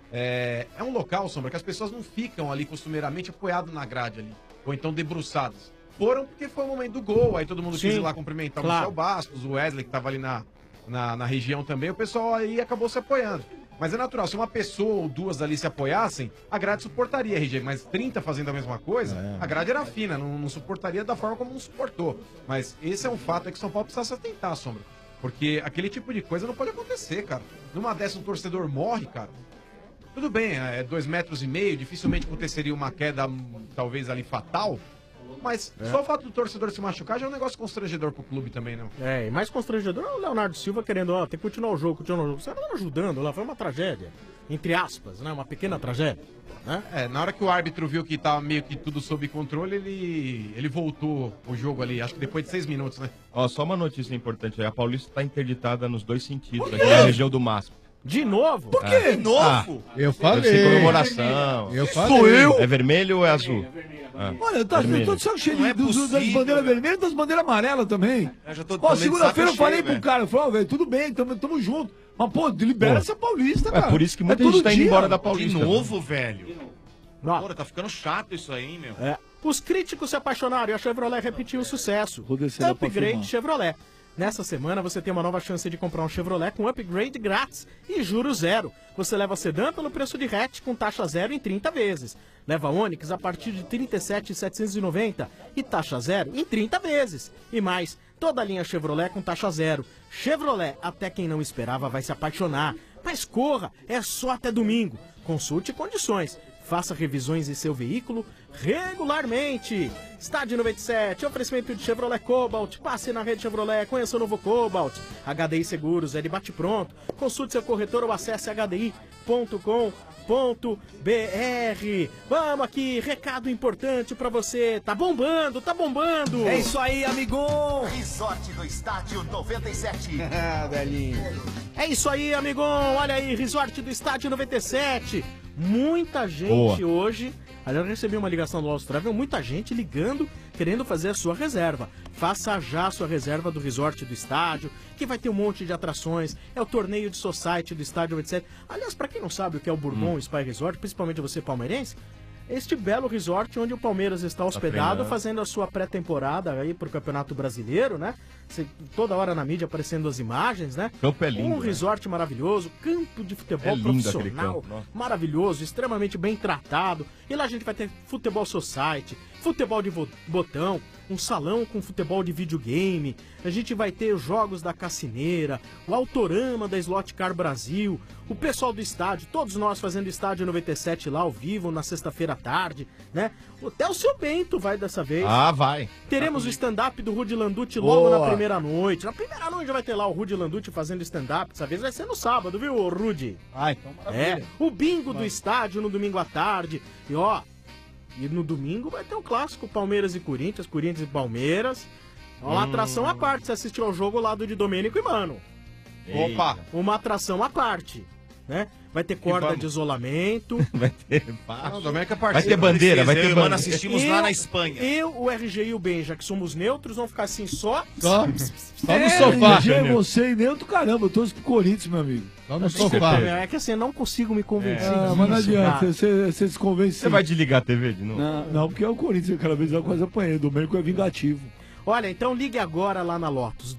É um local, Sombra, que as pessoas não ficam ali costumeiramente apoiadas na grade ali. Ou então debruçadas. Foram porque foi o momento do gol, aí todo mundo quis Sim, ir lá cumprimentar claro. o Michel Bastos, o Wesley que tava ali na região também, o pessoal aí acabou se apoiando. Mas é natural, se uma pessoa ou duas ali se apoiassem, a grade suportaria, RG. Mas 30 fazendo a mesma coisa, a grade era fina, não suportaria da forma como não suportou. Mas esse é um fato é que São Paulo precisa se atentar, Sombra. Porque aquele tipo de coisa não pode acontecer, cara. Numa dessa um torcedor morre, cara. Tudo bem, é 2,5 metros, dificilmente aconteceria uma queda, talvez ali fatal. Mas só o fato do torcedor se machucar já é um negócio constrangedor pro clube também, não? É, e mais constrangedor é o Leonardo Silva querendo, tem que continuar o jogo. Você não tá ajudando lá, foi uma tragédia. Entre aspas, né? Uma pequena tragédia. Né? Na hora que o árbitro viu que tava meio que tudo sob controle, ele voltou o jogo ali, acho que depois de 6 minutos, né? Ó, só uma notícia importante aí. A Paulista tá interditada nos 2 sentidos, aqui na região do MASP. De novo? Por quê? De novo? Eu falei. Deve ser comemoração. Eu falei. Sou eu? É vermelho ou é azul? Olha, eu tô de saco cheio das bandeiras vermelhas e das bandeiras amarelas também. Ó, segunda-feira eu falei pro cara, eu falei, velho, tudo bem, tamo junto. Mas, pô, libera essa Paulista, cara. É por isso que muita gente tá indo embora da Paulista. De novo, velho. Porra, tá ficando chato isso aí, meu. Os críticos se apaixonaram e a Chevrolet repetiu o sucesso. Upgrade Chevrolet. Nessa semana você tem uma nova chance de comprar um Chevrolet com upgrade grátis e juros zero. Você leva sedã pelo preço de hatch com taxa zero em 30 vezes. Leva Onix a partir de R$ 37.790 e taxa zero em 30 vezes. E mais, toda a linha Chevrolet com taxa zero. Chevrolet, até quem não esperava vai se apaixonar. Mas corra, é só até domingo. Consulte condições. Faça revisões em seu veículo regularmente. Estádio 97, oferecimento de Chevrolet Cobalt. Passe na rede Chevrolet, conheça o novo Cobalt. HDI Seguros, é de bate-pronto. Consulte seu corretor ou acesse hdi.com.br. Vamos aqui, recado importante pra você. Tá bombando, tá bombando. É isso aí, amigão. Resort do Estádio 97. Velhinho. É isso aí, amigão. Olha aí, Resort do Estádio 97. Muita gente hoje. Aliás, eu recebi uma ligação do Lost Travel, muita gente ligando, querendo fazer a sua reserva. Faça já a sua reserva do Resort do Estádio, que vai ter um monte de atrações. É o torneio de society do Estádio 97. Aliás, pra quem não sabe o que é o Bourbon Spa Resort, principalmente você palmeirense, este belo resort onde o Palmeiras está hospedado, fazendo a sua pré-temporada aí pro Campeonato Brasileiro, né? Toda hora na mídia aparecendo as imagens, né? Campo é lindo, resort maravilhoso, campo de futebol profissional, maravilhoso, extremamente bem tratado. E lá a gente vai ter futebol society, futebol de botão, um salão com futebol de videogame. A gente vai ter os jogos da Cassineira, o Autorama da Slot Car Brasil, o pessoal do estádio, todos nós fazendo Estádio 97 lá ao vivo na sexta-feira à tarde, né? Até o seu Bento vai dessa vez. Ah, vai. Teremos o stand-up do Rudy Landucci logo na primeira noite. Na primeira noite vai ter lá o Rudy Landucci fazendo stand-up. Dessa vez vai ser no sábado, viu, Rudy? Ah, então maravilha. O bingo do estádio no domingo à tarde. E no domingo vai ter o clássico Palmeiras e Corinthians, Corinthians e Palmeiras. Uma atração à parte, você assistiu ao jogo lá do de Domênico e Mano. Opa! Uma atração à parte, né? Vai ter corda de isolamento. Vai ter vai ter bandeira, vai ter bandeira. Mano, assistimos lá na Espanha. Eu, o RG e o Benja, que somos neutros, vão ficar assim só no sofá. RG, você e neutro, caramba, eu torço pro Corinthians, meu amigo. Só no sofá. É que assim, eu não consigo me convencer. Mas não adianta, você se convence. Você vai desligar a TV de novo? Não, porque é o Corinthians, cada vez eu quase apanhei. O Domênico é vingativo. Olha, então ligue agora lá na Lotus,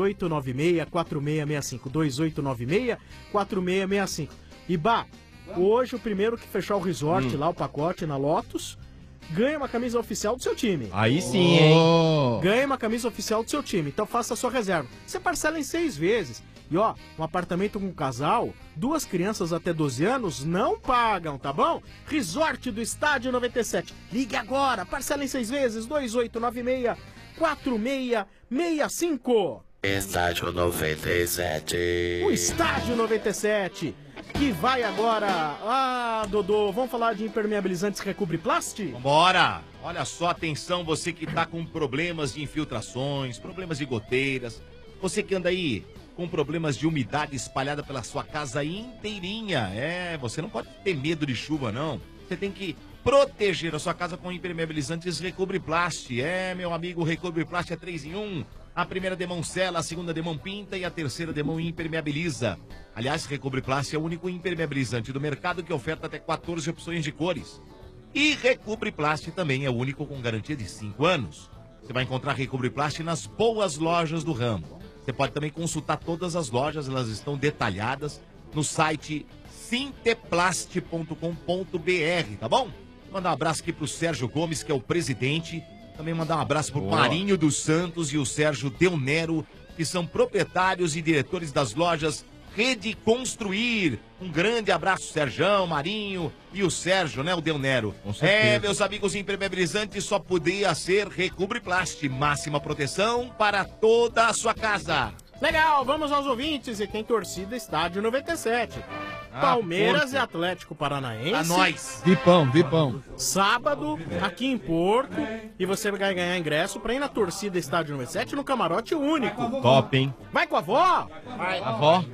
2896-4665, 2896-4665. E hoje o primeiro que fechar o resort lá, o pacote na Lotus, ganha uma camisa oficial do seu time. Aí sim, hein? Ganha uma camisa oficial do seu time, então faça a sua reserva. Você parcela em 6 vezes. E um apartamento com um casal, 2 crianças até 12 anos não pagam, tá bom? Resort do Estádio 97. Ligue agora, parcela em 6 vezes, 2896-4665. Estádio 97. O Estádio 97, que vai agora... Dodô, vamos falar de impermeabilizantes Recobre Plast? Bora! Olha só, atenção, você que tá com problemas de infiltrações, problemas de goteiras, você que anda aí com problemas de umidade espalhada pela sua casa inteirinha. Você não pode ter medo de chuva, não. Você tem que proteger a sua casa com impermeabilizantes Recobre Plast. Meu amigo, Recobre Plast é 3 em 1. A primeira demão sela, a segunda demão pinta e a terceira demão impermeabiliza. Aliás, Recobre Plast é o único impermeabilizante do mercado que oferta até 14 opções de cores. E Recobre Plast também é o único com garantia de 5 anos. Você vai encontrar Recobre Plast nas boas lojas do ramo. Você pode também consultar todas as lojas, elas estão detalhadas no site sinteplast.com.br, tá bom? Vou mandar um abraço aqui pro Sérgio Gomes, que é o presidente. Também mandar um abraço pro Marinho dos Santos e o Sérgio Del Nero, que são proprietários e diretores das lojas Rede Construir. Um grande abraço, Serjão, Marinho e o Sérgio, né, o Del Nero. Meus amigos, impermeabilizante só podia ser Recobriplast. Máxima proteção para toda a sua casa. Legal, vamos aos ouvintes e tem torcida Estádio 97. Palmeiras Porto. e Atlético Paranaense. A nós. Vipão. Sábado, aqui em Porto. E você vai ganhar ingresso pra ir na torcida Estádio 97 no camarote único. Top, hein? Vai com a avó? Vai. A avó?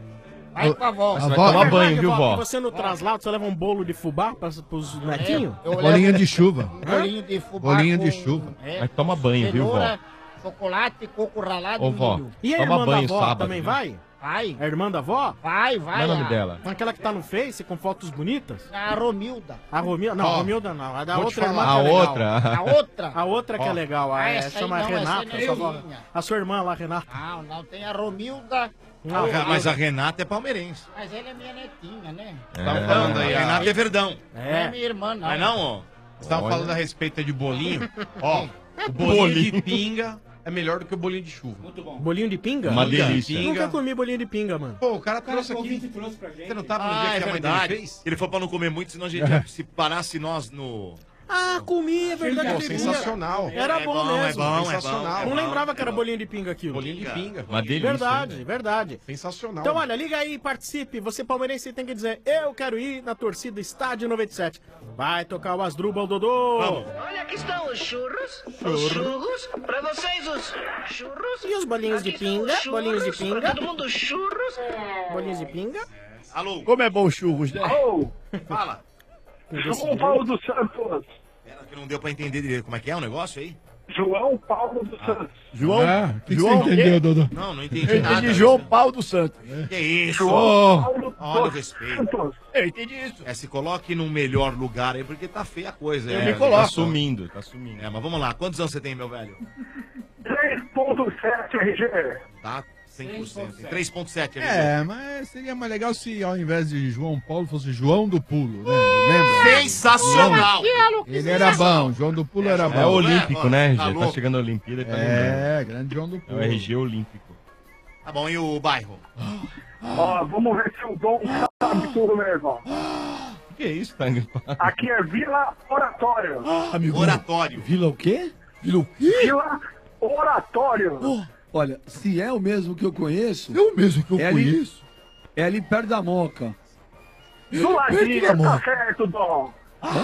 Vai com a avó. Você vai tomar banho, viu, vó? vó? Que você no traslado, você leva um bolo de fubá pros netinhos? Bolinha de chuva. Bolinho de fubá. Bolinha com- de chuva. Mas toma banho, viu, vó? cenoura, chocolate, coco ralado Ô, e vó, milho. E a toma irmã da banho avó sábado, também viu? vai? Vai. A irmã da avó? Vai. Qual é o nome dela? Aquela que tá no Face com fotos bonitas? A Romilda. A Romilda? Não, a Romilda não. A da Vou te outra irmã falar. que é A legal. outra? A outra? A outra que é legal. A essa aí chama não, essa Renata. aí Sua não é avó. minha. A sua irmã lá, Renata. Não, tem a Romilda. Mas a Renata é palmeirense. Mas ela é minha netinha, né? Estavam falando aí, A Renata é verdão. Não é minha irmã, não. Mas não, ó. Estavam falando a respeito aí de bolinho. Ó, o bolinho de pinga é melhor do que o bolinho de chuva. Muito bom. Bolinho de pinga? Uma delícia. Nunca comi bolinho de pinga, mano. Pô, o cara trouxe aqui. Você não tava no dia Ah, é que a mãe dele verdade. fez? Ele falou pra não comer muito, senão a gente ia, se parasse nós no... Ah, comi, é verdade. Pô, eu comia. sensacional. Era É bom bom, é mesmo. bom, sensacional. Não lembrava que era bolinho de pinga aquilo. Bolinho de pinga. Uma delícia. Verdade, hein, verdade. Sensacional. Então, olha, liga aí, participe. Você palmeirense tem que dizer, eu quero ir na torcida Estádio 97. Vai tocar o Asdrubal, Dodô. Vamos. Olha, aqui estão os churros. Os churros. Pra vocês, os churros. E os bolinhos de Aqui estão pinga? os churros, Bolinhos de pinga? Pra todo mundo, churros. Bolinhos de pinga? Alô? Como é bom os churros, né? Fala. João Paulo dos Santos. Pera que não deu pra entender direito. Como é que é o negócio aí? João Paulo dos Santos. João, O que João você entendeu, Dodô? Não, não Eu entendi nada. entendi João Paulo dos Santos. Que isso? Paulo Olha o dos respeito. Santos. Eu entendi isso. Se coloque num melhor lugar aí, porque tá feia a coisa. Eu é. me coloco. Tá sumindo, tá sumindo. É, mas vamos lá. Quantos anos você tem, meu velho? 3.7 RG. Tá 100%. Tem 3.7 ali. Mas seria mais legal se ao invés de João Paulo fosse João do Pulo, né? Lembra? Sensacional! Ele era bom, João do Pulo era bom. É olímpico, né? Tá Já louco. tá chegando a Olimpíada, tá lembrando. Grande João do É Pulo. o RG olímpico. Tá bom, e o bairro? Ó, vamos ver se o Dom sabe tudo mesmo. Que isso, tá gripado? Aqui é Vila Oratório. Amigo. Oratório. Vila o quê? Vila o quê? Vila Oratório. Olha, se é o mesmo que eu conheço, É o mesmo que eu É ali. conheço. é ali perto da Moca. Do ladinho, tá certo, Dom.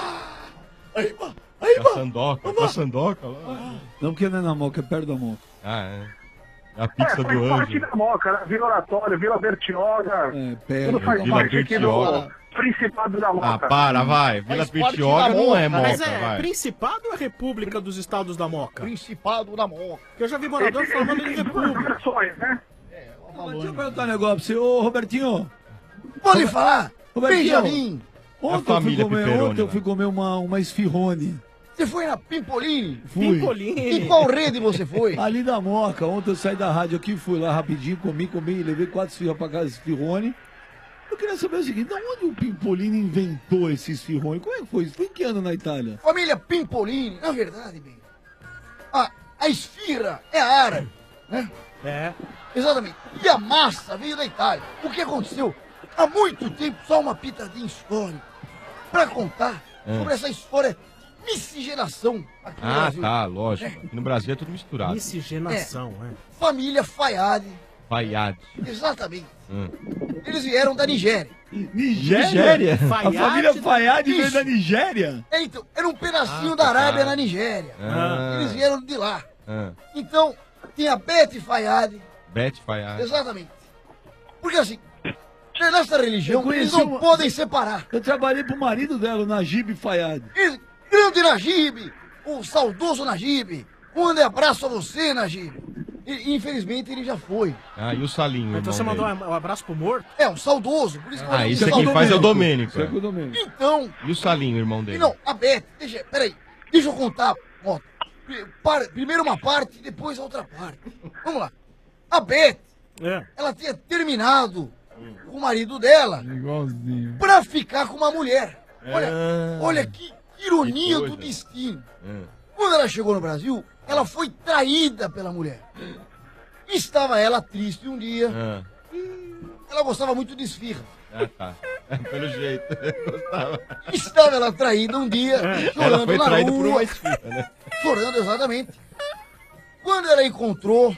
Com a sandoca lá. Não, porque não é na Moca, é perto da Moca. Ah, é. A pizza Faz do parte anjo. da Moca, né? Vila Oratório, Vila Bertioga. É, Tudo perto. faz Vila parte aqui Bertioga. do Principado da Ah, Moca. para, vai. Vila Faz parte Bertioga da não é Moca, Moca, Mas é vai. Principado ou é República dos Estados da Moca? Principado da Moca. Porque eu já vi morador falando de Existem duas República. versões, né? Deixa eu perguntar um negócio pra você. Ô, Robertinho. Pode falar? Robertinho. Benjamin, Ontem família Pepperoni, eu lá. fui comer uma esfirrone. você foi na Pimpolini? Fui. Pimpolini. Em qual rede você foi? Ali da Moca. Ontem eu saí da rádio aqui, fui lá rapidinho, comi, levei 4 esfirras pra casa de esfirrone. Eu queria saber o seguinte, da onde o Pimpolini inventou esse esfirrone? Como é que foi isso? Foi em que ano na Itália? Família Pimpolini, na verdade, bem. A esfirra é árabe, né? É. Exatamente. E a massa veio da Itália. O que aconteceu? Há muito tempo, só uma pitadinha histórica. Pra contar sobre essa história de miscigenação aqui no Ah, Brasil. tá, lógico. Aqui no Brasil é tudo misturado. Miscigenação, Família Fayad. Fayad. Exatamente. Eles vieram da Nigéria. Nigéria? Fayad? A família Fayad veio Isso. da Nigéria? Então, era um pedacinho da Arábia na Nigéria. Ah. Eles vieram de lá. Ah. Então, tem a Beth Fayad. Beth Fayad. Exatamente. Porque assim, nessa religião, Eu eles conheci não uma- podem separar. Eu trabalhei pro marido dela, o Najib Fayad. Grande Najib, o saudoso Najib. Um grande abraço a você, Najib. Infelizmente ele já foi. Ah, e o Salinho, Então irmão você mandou dele? um abraço pro morto? É, um saudoso. Por isso que eu Ah, falei isso um aqui saudoso. faz é o Domênico. Isso é com o Domênico. Então, E o Salinho, irmão e dele? não, a Beth, peraí, deixa eu contar. Ó, primeiro uma parte, depois a outra parte. Vamos lá. A Beth, ela tinha terminado com o marido dela Igualzinho. pra ficar com uma mulher. Olha, Ah. olha que ironia Que do coisa. destino. Ah. Quando ela chegou no Brasil, ela foi traída pela mulher. Estava ela triste um dia, Ah. ela gostava muito de esfirra. Ah, tá. Pelo jeito. Gostava. Estava ela traída um dia, Ela chorando foi na traída por rua. uma esfirra, né? Chorando, exatamente. Quando ela encontrou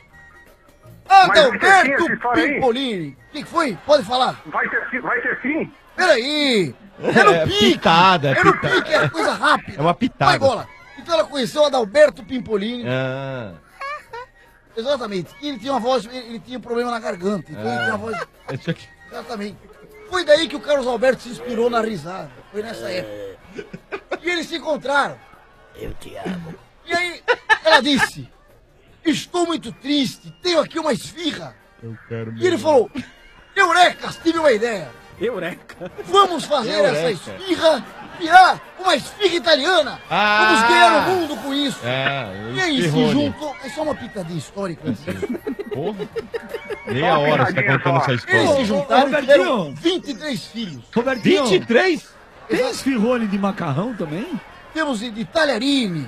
Mas vai ter fim Adalberto essa história aí? Pimpolini. O que foi? Pode falar. Vai ter fim? Peraí. É no pique. pitada, É no pique, é coisa rápida. É uma pitada. Vai, bola. Então ela conheceu o Adalberto Pimpolini. Ah. Exatamente. E ele tinha uma voz, ele tinha um problema na garganta. Então ele tinha uma voz... Isso aqui. Exatamente. Foi daí que o Carlos Alberto se inspirou na risada. Foi nessa época. E eles se encontraram. Eu te amo. E aí, ela disse: estou muito triste, tenho aqui uma esfirra. Eu quero E ele falou: Eurecas, tive uma ideia. Eureka. Vamos fazer Eureka. essa esfirra virar uma esfirra italiana. Ah. Vamos ganhar o mundo com isso. É, E aí se esfirrone. juntou. É só uma pitadinha histórica. Porra. Meia hora você tá contando essa Eles história. se juntaram e tiveram Robertinho. 23 filhos. Robertinho, 23? tem esfirrone de macarrão também? Temos de talharine.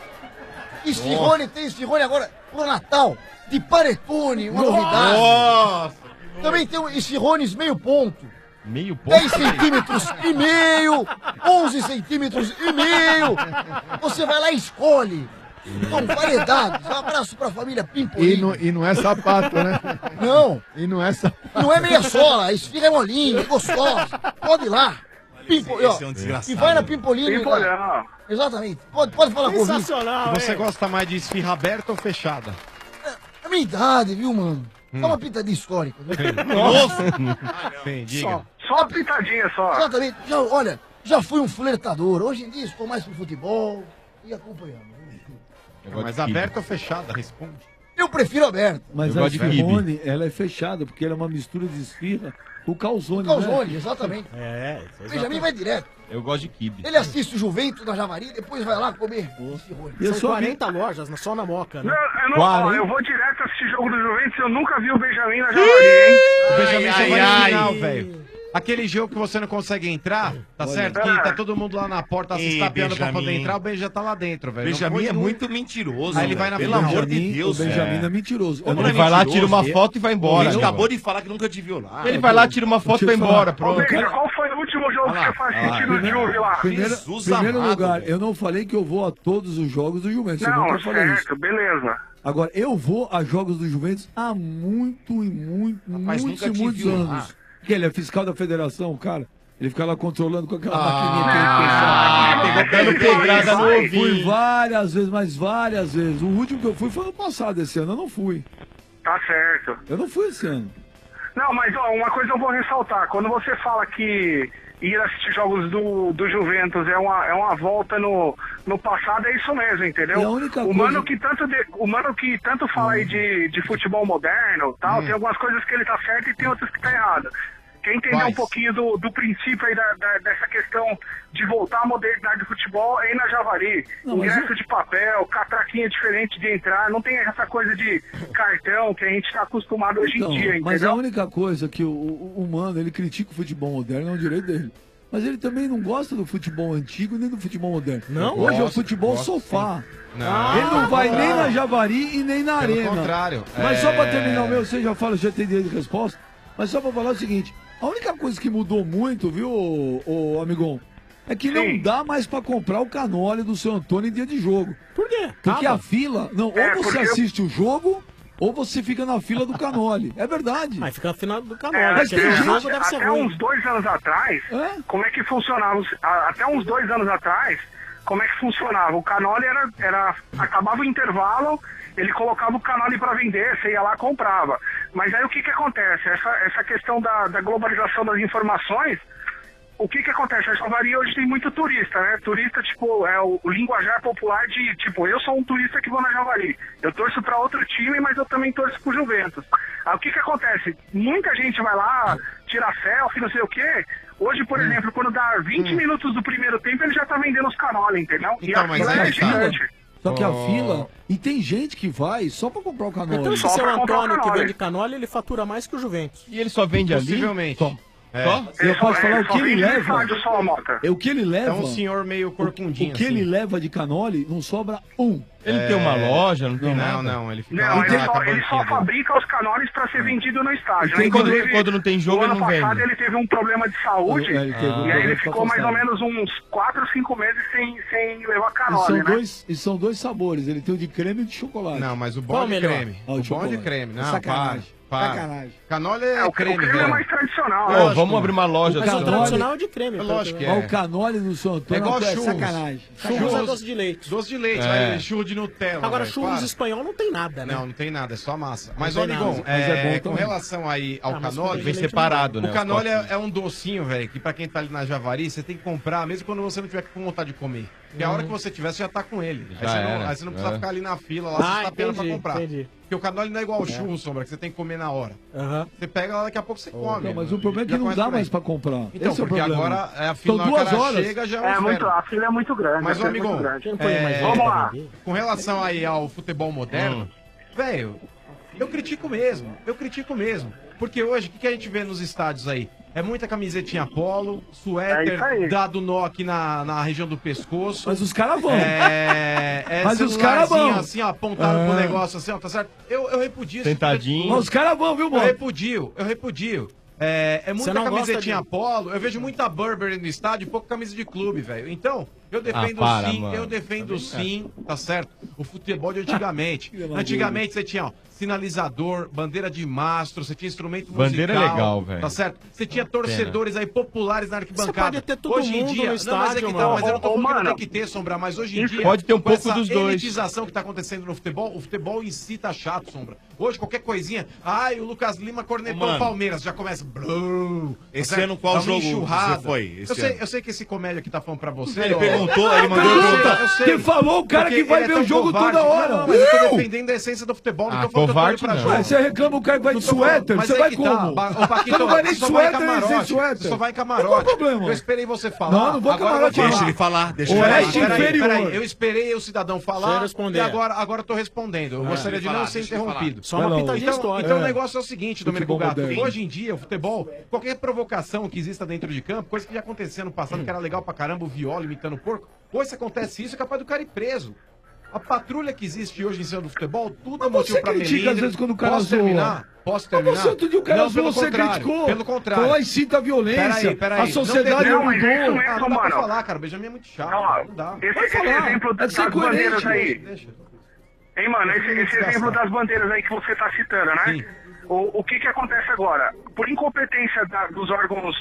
Esfirrone, tem esfirrone agora pro Natal. De panetone, uma novidade. Nossa. Também tem esfirrones meio ponto. Meio ponto. 10 centímetros e meio, 11 centímetros e meio. Você vai lá e escolhe. São variedades. Um abraço pra família Pimpolini. E não é sapato, né? Não. E não é sapato. Não é meia sola, a esfirra é molinha, é gostosa. Pode ir lá. Esse é um desgraçado. E vai na Pimpolini. Pimpolini. Exatamente. Pode falar comigo. Sensacional, Você hein? gosta mais de esfirra aberta ou fechada? É a minha idade, viu, mano? Só uma pitadinha histórica. Viu? Nossa! Sim, diga. Só uma pitadinha só. Exatamente. Olha, já fui um flertador. Hoje em dia estou mais pro futebol e acompanhando. Mas aberta ou fechada? Responde. Eu prefiro aberto. Mas Eu a gosto de esfirrone, ela é fechada, porque ela é uma mistura de esfirra com calzone, Calzone, né? exatamente. É, O Benjamin vai direto. Eu gosto de quibe. Ele assiste o Juventus da Javari, depois vai lá comer esfirrone. E eu São sou 40 lojas só na Moca, né? Eu vou direto assistir jogo do Juventus, eu nunca vi o Benjamin na Javari, hein? O Benjamin só vai no ai. final, velho. Aquele jogo que você não consegue entrar, tá certo? Que tá todo mundo lá na porta se Ih, estapeando pra Benjamin. poder entrar, o Ben já tá lá dentro, velho. Não Benjamin foi é no- muito mentiroso. Aí ele vai na Pelo final. amor de Benjamin- Deus. O Benjamin é mentiroso. Como Ele é vai lá, mentiroso? tira uma foto e vai embora. Ele meu. acabou de falar que nunca te viu lá. Ele vai lá, tira uma foto e vai embora. Ô, Pronto. Benja, qual foi o último jogo que você faz sentido no Juve lá? Primeiro lugar, eu não falei que eu vou a todos os jogos do Juventus. Eu Não, nunca falei isso. certo, beleza. Agora, eu vou a jogos do Juventus há muitos Rapaz, nunca te muitos viu anos. lá. Que ele é fiscal da federação, cara. Ele fica lá controlando com aquela Pegou maquininha. dando pedrada no Fui ouvido. várias vezes, mas várias vezes. O último que eu fui foi ano passado, esse ano eu não fui. Tá certo. Eu não fui esse ano. Não, mas ó, uma coisa eu vou ressaltar. Quando você fala que ir assistir jogos do Juventus é uma volta no passado, é isso mesmo, entendeu? E a única o mano coisa- que tanto fala aí de futebol moderno tal, tem algumas coisas que ele tá certo e tem outras que tá errado. Quer entender Quais? um pouquinho do princípio aí dessa questão de voltar à modernidade do futebol aí na Javari. Não, mas Ingresso de papel, catraquinha diferente de entrar, não tem essa coisa de cartão que a gente tá acostumado hoje Então, em dia, mas entendeu? a única coisa que o Mano, ele critica o futebol moderno, é um direito dele. Mas ele também não gosta do futebol antigo nem do futebol moderno. Não? Hoje é o Gosto, futebol gosto, sofá. Não. Ele não vai nem contrário. na Javari e nem na Pelo arena. contrário. Mas só pra terminar o meu, você já fala, já tem direito de resposta. Mas só pra falar o seguinte, a única coisa que mudou muito, viu, ô amigão, é que não dá mais pra comprar o canole do seu Antônio em dia de jogo. Por quê? Porque Acaba. a fila, não, ou você porque assiste o jogo, ou você fica na fila do canole. É verdade. Mas fica no final do canal. Mas porque tem o gente- jogo deve ser até ruim. uns 2 anos atrás, É? como é que funcionava? Até uns 2 anos atrás, como é que funcionava? O canole era acabava o intervalo, ele colocava o canole para vender, você ia lá e comprava. Mas aí o que acontece? Essa questão da globalização das informações, o que acontece? A Javari hoje tem muito turista, né? Turista, tipo, é o linguajar popular de, tipo, eu sou um turista que vou na Javari. Eu torço para outro time, mas eu também torço pro Juventus. Aí o que acontece? Muita gente vai lá, tira selfie, não sei o quê. Hoje, por exemplo, quando dá 20 minutos do primeiro tempo, ele já tá vendendo os canole, entendeu? Então, e a mas fila aí é tá. gigante. Só que a fila, e tem gente que vai só pra comprar o canole. Então, se Só o seu pra comprar Antônio o que canole. vende canole, ele fatura mais que o Juventus. E ele só vende ali? Possivelmente. Só. Eu posso falar o que ele leva? Estádio só, Mota. O que ele leva? É um senhor meio corcundinho. O que ele leva de canole, não sobra um. Ele tem uma loja, não tem nada? Não, ele fica Não, lá ele só fabrica os canoles pra ser vendido no estádio. E né? quando não tem jogo, ele não vende. No ano passado ele teve um problema de saúde e aí ele ficou mais ou menos uns 4 ou 5 meses sem levar canole, né? E são dois sabores, ele tem o de creme e o de chocolate. Não, mas o bom é de creme. Ah, O bom é de chocolate. creme. Não, Sacanagem. para. Sacanagem. Canole é o creme. creme é mais tradicional. Ô, né? vamos abrir uma loja. Mas o tradicional é de creme. Lógico que Mas o canole do São É Antônio igual é churros. sacanagem. Churros é doce de leite. Doce de leite, É. churro de Nutella. Agora, velho, churros para. espanhol não tem nada, né? Não, não tem nada, é só massa. Mas, Não ô, tem Amigão, nada. Mas é bom com também. relação aí ao mas canole... Vem separado, né? O canole é um docinho, velho, que pra quem tá ali na Javari, você tem que comprar, mesmo quando você não tiver com vontade de comer. Porque a hora que você tiver, você já tá com ele. Aí você não precisa ficar ali na fila, lá, você tá pena pra comprar. Porque o canole não é igual o churro, Sombra, que você tem que comer na hora. Você pega lá, daqui a pouco você come. Não, mas o problema é que não dá mais pra comprar. Então, Esse é o porque problema. agora a fila São na hora 2 que ela horas. chega já é um inferno. A fila é muito grande. Mas, a fila ô, é muito amigão, grande. Vamos lá. com relação aí ao futebol moderno, velho, eu critico mesmo. Porque hoje, o que a gente vê nos estádios aí? É muita camisetinha polo, É isso suéter, aí. dado nó aqui na região do pescoço. Mas os caras vão. Mas os caras vão. assim, ó, apontado pro negócio, assim, ó, tá certo? Eu repudio Sentadinho. Mas os caras vão, viu, mano? Eu repudio. É muita não gosta camisetinha polo. Eu vejo muita Burberry no estádio e pouca camisa de clube, velho. Então, eu defendo para, sim, tá certo? O futebol de antigamente. Antigamente você tinha, ó, sinalizador, bandeira de mastro, você tinha instrumento musical. Bandeira é legal, velho. Tá certo? Você tinha torcedores aí populares na arquibancada. Você pode ter todo hoje em mundo dia, no não, mas é que estádio, tá, mano. mas eu não tô falando que mano, não tem que ter, Sombra, mas hoje em dia, Pode ter um com pouco essa dos dois. elitização que tá acontecendo no futebol, o futebol em si tá chato, Sombra. Hoje, qualquer coisinha, ai, o Lucas Lima cornetou Mano. o Palmeiras, já começa. Blum, Esse tá certo? ano qual Dá uma jogo enxurrada. você foi? Esse Eu sei que esse comédia aqui tá falando pra você. Ele ó. perguntou, ele mandou perguntar. Eu sei. Quem falou o cara Porque que vai ele ver é o tão jogo covarde. toda hora. Não, mas eu tô Eu? defendendo a essência do futebol, não Ah, tô falando covarde pra não. jogo. Aí você reclama o cara que vai de suéter, Mas você aí vai que como? Tá. Ô, Paquito, Você não vai nem de só vai em suéter nem sem camarote. suéter. Você só vai em Qual camarote. é o problema? Eu esperei você falar. Não, não vou Agora camarote, eu vou não. Deixa ele falar, deixa ele Oeste falar. inferior. Peraí, eu esperei o cidadão falar responder. e agora eu tô respondendo. Eu gostaria de não ser deixa ele interrompido. Só uma Vai lá, pitadinha Então, histórica. então o negócio é o seguinte, Domênico Futebol Gato. moderno. Hoje em dia, o futebol, qualquer provocação que exista dentro de campo, coisa que já acontecia no passado, que era legal pra caramba, o Viola imitando o porco. Hoje, se acontece isso, é capaz do cara ir preso. A patrulha que existe hoje em cima do futebol, tudo é Mas motivo você pra critica melindre. às vezes quando o cara Posso zoa. terminar? Posso terminar? Mas você outro dia o cara Não, zoou, pelo você contrário, criticou. Pelo contrário. Falou, incita a violência. A sociedade não, mas mudou. isso mesmo, não dá pra mano. falar, cara. O Benjamin é muito chato. Ó, Não dá. esse falar. exemplo É das ser bandeiras coerente. aí. Deixa. Hein, mano, esse desgastar. exemplo das bandeiras aí que você tá citando, né? Sim. O que acontece agora? Por incompetência dos órgãos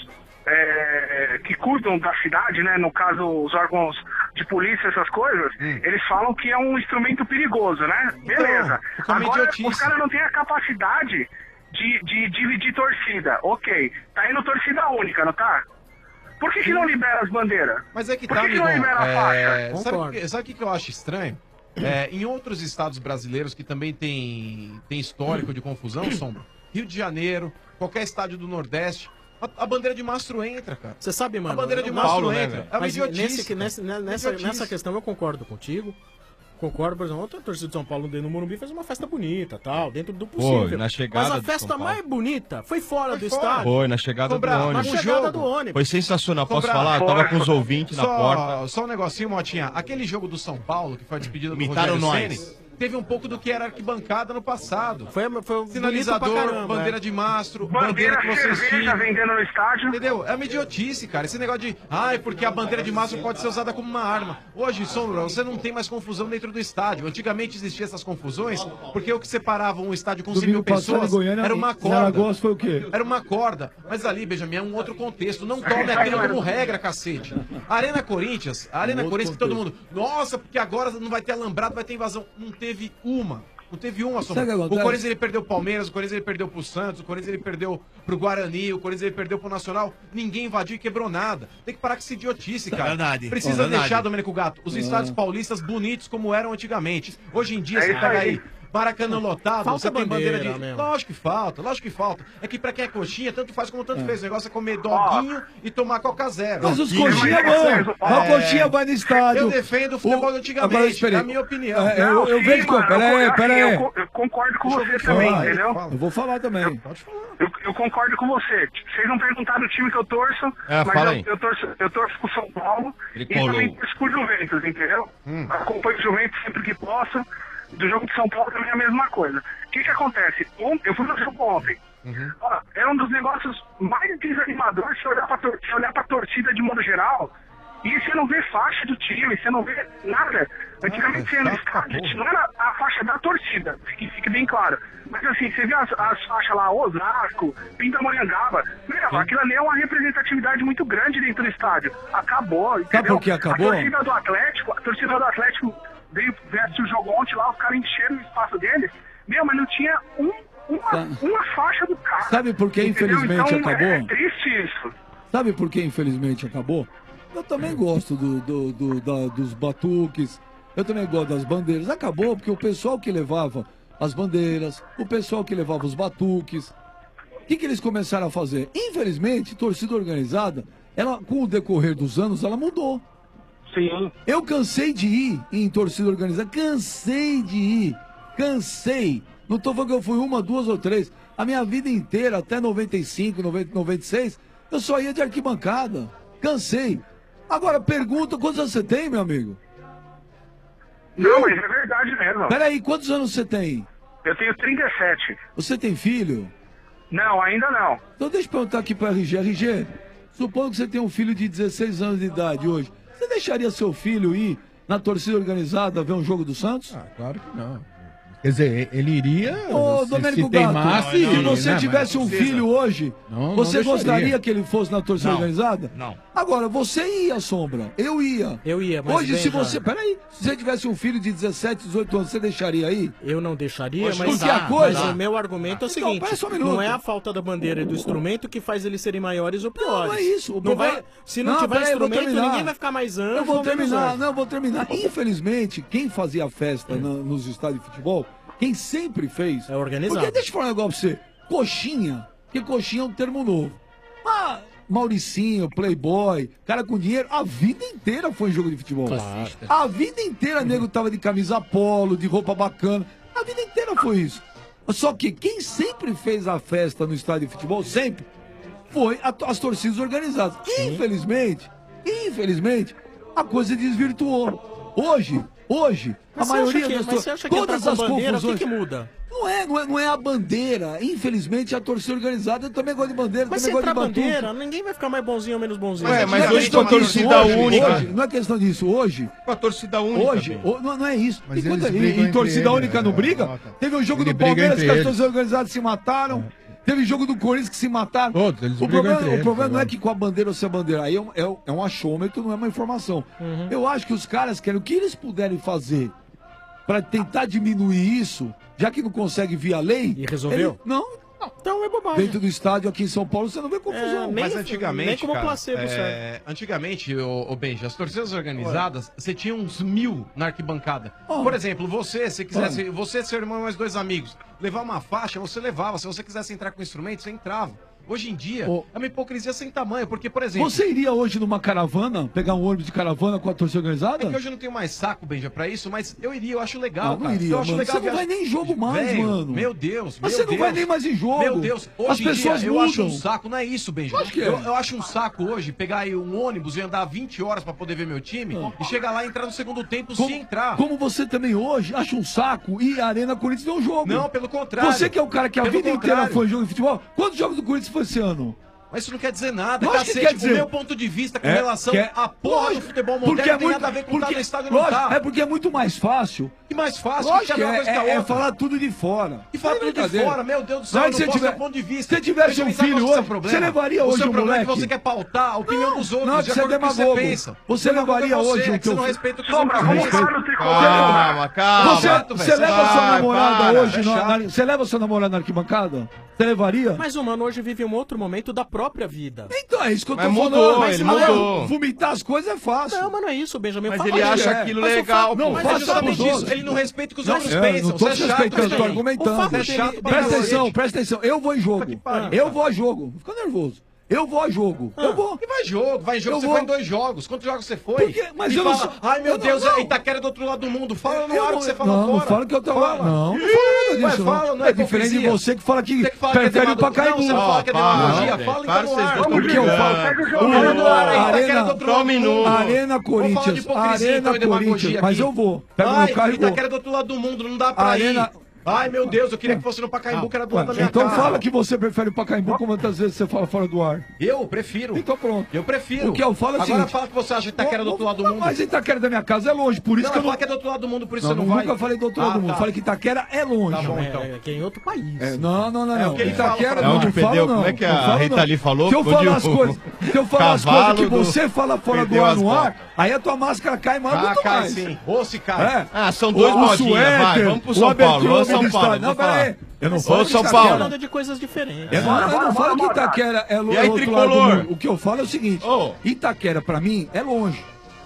que cuidam da cidade, né? No caso, os órgãos de polícia, essas coisas, eles falam que é um instrumento perigoso, né? Beleza. Então, é uma Agora, idiotice. os caras não têm a capacidade de dividir torcida. Ok, tá indo torcida única, não tá? Por que não libera as bandeiras? Mas é que Por tá, que não amigão. libera a faixa? Sabe o que eu acho estranho? Em outros estados brasileiros que também tem histórico de confusão, Sombra, Rio de Janeiro, qualquer estádio do Nordeste, a bandeira de mastro entra, cara. Você sabe, mano. A bandeira de eu- mastro Paulo, né, entra. velho? É uma Mas idiotice. nessa questão eu concordo contigo. Concordo, por exemplo, a torcida de São Paulo dentro do Morumbi fez uma festa bonita, tal, dentro do possível. Foi, na chegada Mas a do festa São Paulo. mais bonita foi fora do fora. estádio. Foi, na chegada Sombra, do ônibus. Na chegada do ônibus. Foi sensacional. Posso Sombra, falar? Eu tava com os força. ouvintes na porta. Só um negocinho, Motinha. Aquele jogo do São Paulo, que foi a despedida do Imitaram Rogério nós. Ceni, teve um pouco do que era arquibancada no passado. Foi bonito pra Sinalizador, caramba, bandeira é. de mastro, bandeira Bandeira que você cerveja estica. vendendo no estádio. Entendeu? É uma idiotice, cara. Esse negócio de, ai, porque a bandeira de mastro pode ser usada como uma arma. Hoje, Sombra, você não tem mais confusão dentro do estádio. Antigamente existiam essas confusões, porque o que separava um estádio com 100 mil Domingo passado pessoas em Goiânia, era uma em corda. Zaragoza foi o quê? Era uma corda. Mas ali, Benjamin, é um outro contexto. Não tome aquilo como regra, cacete. A Arena Corinthians, que todo mundo, nossa, porque agora não vai ter alambrado, vai ter invasão. Não teve uma. Não teve uma, Sombra. Sabe o que O acontece? Corinthians ele perdeu o Palmeiras, o Corinthians ele perdeu pro Santos, o Corinthians ele perdeu pro Guarani, o Corinthians ele perdeu pro Nacional. Ninguém invadiu e quebrou nada. Tem que parar com essa idiotice, cara. Verdade. Precisa Verdade. deixar, Domênico Gato, os estádios paulistas bonitos como eram antigamente. Hoje em dia, você isso pega aí. aí Maracanã lotado, Falta você tem bandeira de... bandeira mesmo. Lógico que falta. É que pra quem é coxinha, tanto faz como tanto fez. O negócio é comer doguinho e tomar Coca Zero. Mas os coxinha vão. A coxinha vai no estádio. Eu defendo o futebol antigamente, Agora, espera aí. é a minha opinião. Eu vejo... Peraí. Eu concordo com você também, entendeu? Eu vou falar também. Pode falar. Eu concordo com você. Vocês não perguntaram o time que eu torço, mas eu torço pro São Paulo e também torço pro Juventus, entendeu? Acompanho o Juventus sempre que posso. Do jogo de São Paulo também é a mesma coisa. O que acontece? Eu fui no jogo ontem. Ó, é um dos negócios mais desanimadores se olhar pra torcida de modo geral. E você não vê faixa do time, você não vê nada. Antigamente você ia no estádio, não era a faixa da torcida, que fique bem claro. Mas assim, você vê as faixas lá, Osasco, Pindamonhangaba, aquilo ali é uma representatividade muito grande dentro do estádio. Acabou, entendeu? Sabe por que acabou? A torcida do Atlético veio assistir o jogo ontem lá, os caras encheram o espaço deles. Mas não tinha uma faixa do carro. Sabe por que infelizmente então, acabou? É triste isso. Sabe por que infelizmente acabou? Eu também gosto dos batuques, eu também gosto das bandeiras. Acabou porque o pessoal que levava as bandeiras, o pessoal que levava os batuques, o que eles começaram a fazer? Infelizmente, torcida organizada, ela, com o decorrer dos anos, ela mudou. Sim. Eu cansei de ir em torcida organizada, cansei. Não tô falando que eu fui uma, duas ou três. A minha vida inteira, até 95, 96, eu só ia de arquibancada. Cansei. Agora, pergunta, quantos anos você tem, meu amigo? Não, mas é verdade mesmo. Peraí, quantos anos você tem? Eu tenho 37. Você tem filho? Não, ainda não. Então deixa eu perguntar aqui pro RG. RG, supondo que você tem um filho de 16 anos de idade hoje. Você deixaria seu filho ir na torcida organizada ver um jogo do Santos? Claro que não. Quer dizer, ele iria Domênico se teimasse... Se você tivesse um filho hoje, você gostaria que ele fosse na torcida organizada? Não. Agora, você ia, Sombra. Eu ia. Mas hoje, se você... Peraí. Se você tivesse um filho de 17, 18 anos, você deixaria aí? Eu não deixaria, Hoje, mas, mas o meu argumento é o seguinte, não é a falta da bandeira e do instrumento que faz eles serem maiores ou piores. Não é isso. Se não tiver instrumento, ninguém vai ficar mais anjo. Eu vou terminar. Infelizmente, quem fazia a festa nos estádios de futebol, quem sempre fez... É organizado. Porque deixa eu falar um negócio pra você. Coxinha, que coxinha é um termo novo. Mauricinho, playboy, cara com dinheiro, a vida inteira foi em jogo de futebol. Claro. A vida inteira nego tava de camisa polo, de roupa bacana. A vida inteira foi isso. Só que quem sempre fez a festa no estádio de futebol, sempre, foi as torcidas organizadas. Infelizmente, a coisa desvirtuou. Hoje, a maioria das torcidas... Todas as confusões... O que muda? Não é a bandeira. Infelizmente, a torcida organizada, eu também gosto de bandeira, mas também gosto de batuque. Bandeira, ninguém vai ficar mais bonzinho ou menos bonzinho. Mas hoje com a torcida única. Não é questão disso. Hoje... Com a torcida única. Hoje, não é isso. Mas e torcida única não briga? Teve um jogo do Palmeiras que as torcidas organizadas se mataram. Teve jogo do Corinthians que se mataram. Todos, eles o problema não é que com a bandeira ou sem a bandeira. Aí é um achômetro, não é uma informação. Eu acho que os caras querem o que eles puderem fazer para tentar diminuir isso, já que não consegue via lei. E resolveu? Não. Então é bobagem. Dentro do estádio aqui em São Paulo você não vê confusão. Mas antigamente, nem como placebo, antigamente, Benja, as torcidas organizadas, você tinha uns 1000 na arquibancada. Por exemplo, se quisesse, você, seu irmão e mais 2 amigos, levar uma faixa, você levava. Se você quisesse entrar com instrumento, você entrava. Hoje em dia, é uma hipocrisia sem tamanho, porque, por exemplo... Você iria hoje numa caravana, pegar um ônibus de caravana com a torcida organizada? É que hoje eu não tenho mais saco, Benja, pra isso, mas eu iria, eu acho legal, cara. Iria, eu acho legal. Você não vai nem em jogo mais, mano. Meu Deus, mas você não vai nem mais em jogo. Meu Deus, hoje as pessoas eu mudam. acho um saco, não é isso, Benja. Eu acho um saco hoje pegar aí um ônibus e andar 20 horas pra poder ver meu time e chegar lá e entrar no segundo tempo sem entrar. Como você também hoje acha um saco ir à Arena Corinthians ver um jogo. Não, pelo contrário. Você que é o cara que a vida inteira foi em jogo de futebol, quantos jogos do Corinthians foi esse ano? Mas isso não quer dizer nada, cacete. Quer dizer. O meu ponto de vista com relação à porra do futebol moderno tem nada a ver com estar no estádio não tá. É porque é muito mais fácil. Que mais fácil? Lógico que é falar tudo de fora. E falar tudo de fora, meu Deus do céu, não posso ter ponto de vista. Se tivesse um filho hoje, você levaria hoje um moleque? Você quer pautar a opinião dos outros, não, de acordo com o que você pensa. Você levaria hoje o que eu... Você não respeita o que Sombra, vamos falar no Calma. Você leva sua namorada hoje... Você leva sua namorada na arquibancada? Você levaria? Mas o Mano hoje vive um outro momento da própria vida. Então, é isso que eu tô Mas falando. mudou, Mas ele não é- mudou. Vomitar as coisas é fácil. Não, mas não é isso, Benjamin. Mas Fala ele que acha é. aquilo Mas o legal, fato- Não, mas faça é justamente pros isso. outros. Ele não respeita o que os Não, outros não pensam. tô Você é te chato respeitando, tô também. argumentando. O fato Você é dele- chato pra Presta cacete. atenção, presta atenção. Eu vou em jogo. Eu vou a jogo. Fica nervoso. Eu vou a jogo. Eu vou. E vai jogo, Eu você vou. foi em 2 jogos. Quantos jogos você foi? Por quê? Mas E eu não fala, sou- ai meu eu não- Deus, não. Itaquera é do outro lado do mundo. Fala no Eu ar o não- que você fala não, fora. não fala que eu tô Fala. Não, não fala nada Ué, disso. fala, não é diferente de hipocrisia. você que fala que Você que fala que é prefere o demagogia. Pacaembu. Não, você não fala que é demagogia. Fala para, então no vocês ar. dois Vamos estão que eu falo. brigando. Pega o jogo. Fala no ar aí, Itaquera é do outro lado Só um do mundo. minuto. Arena Vamos falar de Corinthians. hipocrisia, Arena então, e demagogia Corinthians. Mas aqui. eu vou. Pega o Ai, meu carro e vou. Itaquera é do outro lado do mundo, não dá pra Arena- ir. Ai, meu Deus, eu queria que fosse no Pacaembu, que era do lado da minha Então casa. fala que você prefere o Pacaembu, quantas vezes você fala fora do ar. Eu prefiro. Então pronto. Eu prefiro. O que eu falo é o Agora seguinte. fala que você acha que Itaquera é do outro lado do mundo. Mas Itaquera da minha casa é longe, por isso Não, que eu não... fala que é do outro lado do mundo, por isso Não, você não vai. nunca falei do outro lado do mundo. tá. Falei que Itaquera é longe. Tá bom, então. É que é em outro país. Não. É o que ele Itaquera fala, não, onde não perdeu, falo, não. como é que Não a falo, Rita não. ali falou? Se eu Onde falar as o coisas, se eu falar as cavalo coisas que do- você fala fora do perdeu ar as no bolas. ar, aí a tua máscara cai mais Ah, muito cai mais. sim. Ou se cai. Ah, são dois O modinhas, vai, suéter, vamos pro o São Paulo, abertura vamos São do Paulo. estádio. Não, vamos falar. peraí. Eu não Ô, falo São que Tá Paulo. falando de coisas diferentes. Eu não falo que Itaquera é longe. E aí, tricolor? O que eu falo é o seguinte: Ô. Itaquera, pra mim, é longe.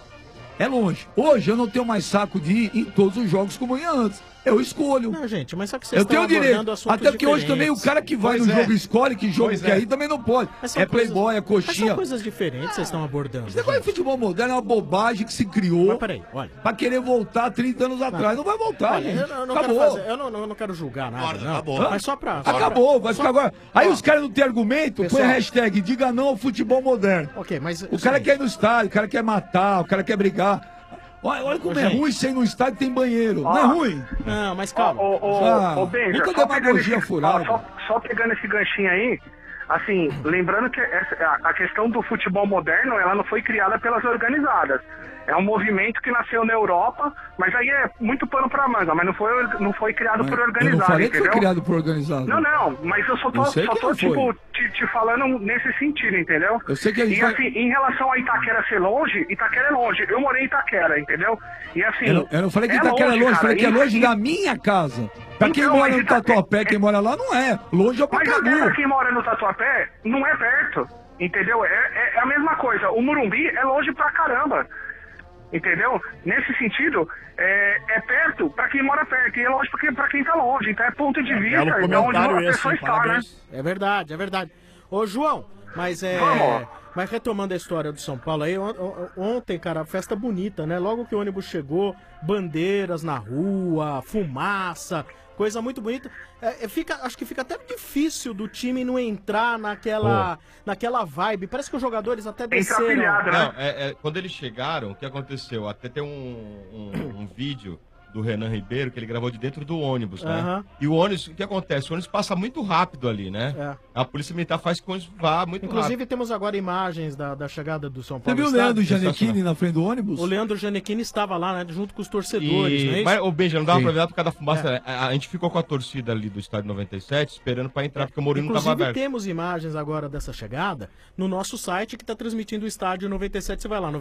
É longe. Hoje eu não tenho mais saco de ir em todos os jogos como ia antes. Eu escolho. Não, gente, mas só que vocês Eu estão tenho direito. abordando assuntos Até porque hoje também o diferentes. cara que vai Pois no é. jogo escolhe que jogo Pois quer é. ir também não pode. Mas são É coisas- playboy, é Mas são coxinha. coisas diferentes que vocês estão abordando. Esse negócio de futebol moderno é uma bobagem que se criou Mas peraí, olha. pra querer voltar 30 anos atrás. Não vai voltar, Olha, gente. eu não Acabou. quero fazer, eu não quero julgar nada, não. acabou. Mas só pra... Acabou, vai ficar agora. Aí os caras não têm argumento, põe Pessoal. a hashtag diga não ao futebol moderno. Ok, mas... O cara quer ir no estádio, o cara quer matar, o cara quer brigar. Olha como Ô, é gente. ruim ser ir no estádio e tem banheiro. Não é ruim? Não, mas calma. Ô, Benja, Muita só pegando demagogia esse- furada. só pegando esse ganchinho aí, assim, lembrando que a questão do futebol moderno, ela não foi criada pelas organizadas. É um movimento que nasceu na Europa, mas aí é muito pano pra manga, mas não foi criado por Eu organizado, não falei que entendeu? foi criado por organizado. Não, mas eu só tô, Eu sei que não tipo, foi. te falando nesse sentido, entendeu? Eu sei que a gente E vai- assim, em relação a Itaquera ser longe, Itaquera é longe. Eu morei em Itaquera, entendeu? E assim. Eu não falei que Itaquera é longe, cara. falei que é E- longe da minha casa. Pra quem Então, mora mas no Tatuapé, quem mora lá, não é. Longe é o Mas até pra Pacaembu. quem mora no Tatuapé, não é perto, entendeu? É a mesma coisa. O Morumbi é longe pra caramba, entendeu? Nesse sentido, é perto pra quem mora perto, e é longe pra quem tá longe. Então é ponto de vista, belo de onde comentário a esse, pessoa está, né? parabéns. É verdade, é verdade. Ô, João, mas Vamos. Mas retomando a história do São Paulo aí, ontem, cara, festa bonita, né? Logo que o ônibus chegou, bandeiras na rua, fumaça, coisa muito bonita. Acho que fica até difícil do time não entrar naquela vibe. Parece que os jogadores até desceram. Não, quando eles chegaram, o que aconteceu? Até tem um vídeo do Renan Ribeiro que ele gravou de dentro do ônibus, né? Aham. E o ônibus, o que acontece? O ônibus passa muito rápido ali, né? É. A polícia militar faz que o ônibus vá muito Inclusive, rápido. temos agora imagens da chegada do São Você Paulo. viu o no estádio. Leandro Gianecchini na frente do ônibus? O Leandro Gianecchini estava lá, né? Junto com os torcedores, não é isso? Mas, ô Benja, não dava Sim. pra ver por causa da fumaça. É. A gente ficou com a torcida ali do estádio 97 esperando pra entrar, porque o Mourinho não tava Inclusive, aberto. temos imagens agora dessa chegada no nosso site que está transmitindo o estádio 97. Você vai lá,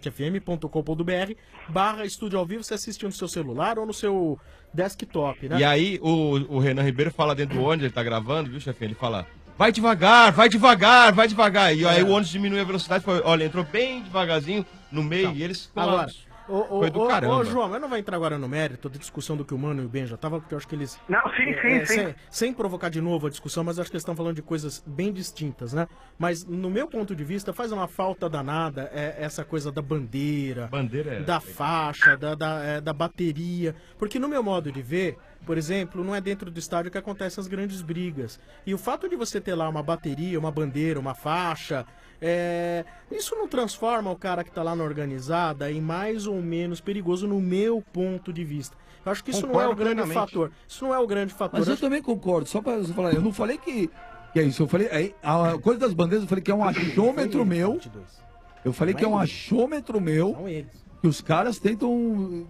97fm.com.br/estúdio ao vivo, você assiste no seu celular ou no seu desktop, né? E aí o Renan Ribeiro fala dentro do ônibus, ele tá gravando, viu, chefinho? Ele fala, vai devagar, vai devagar, vai devagar. E aí o ônibus diminui a velocidade, foi, olha, entrou bem devagarzinho no meio e eles... Agora, Foi do caramba. ô, João, eu não vou entrar agora no mérito da discussão do que o Mano e o Ben já estavam, porque eu acho que eles... Não, sim. Sem provocar de novo a discussão, mas eu acho que eles estão falando de coisas bem distintas, né? Mas, no meu ponto de vista, faz uma falta danada essa coisa da bandeira, da faixa, da bateria. Porque, no meu modo de ver, por exemplo, não é dentro do estádio que acontecem as grandes brigas. E o fato de você ter lá uma bateria, uma bandeira, uma faixa... isso não transforma o cara que tá lá na organizada em mais ou menos perigoso no meu ponto de vista. Eu acho que isso não é o grande fator. Isso não é o grande fator. Mas eu também concordo, só pra você falar, eu não falei que é isso, eu falei, a coisa das bandeiras, eu falei que é um achômetro meu, eu falei que é um achômetro meu, que os caras tentam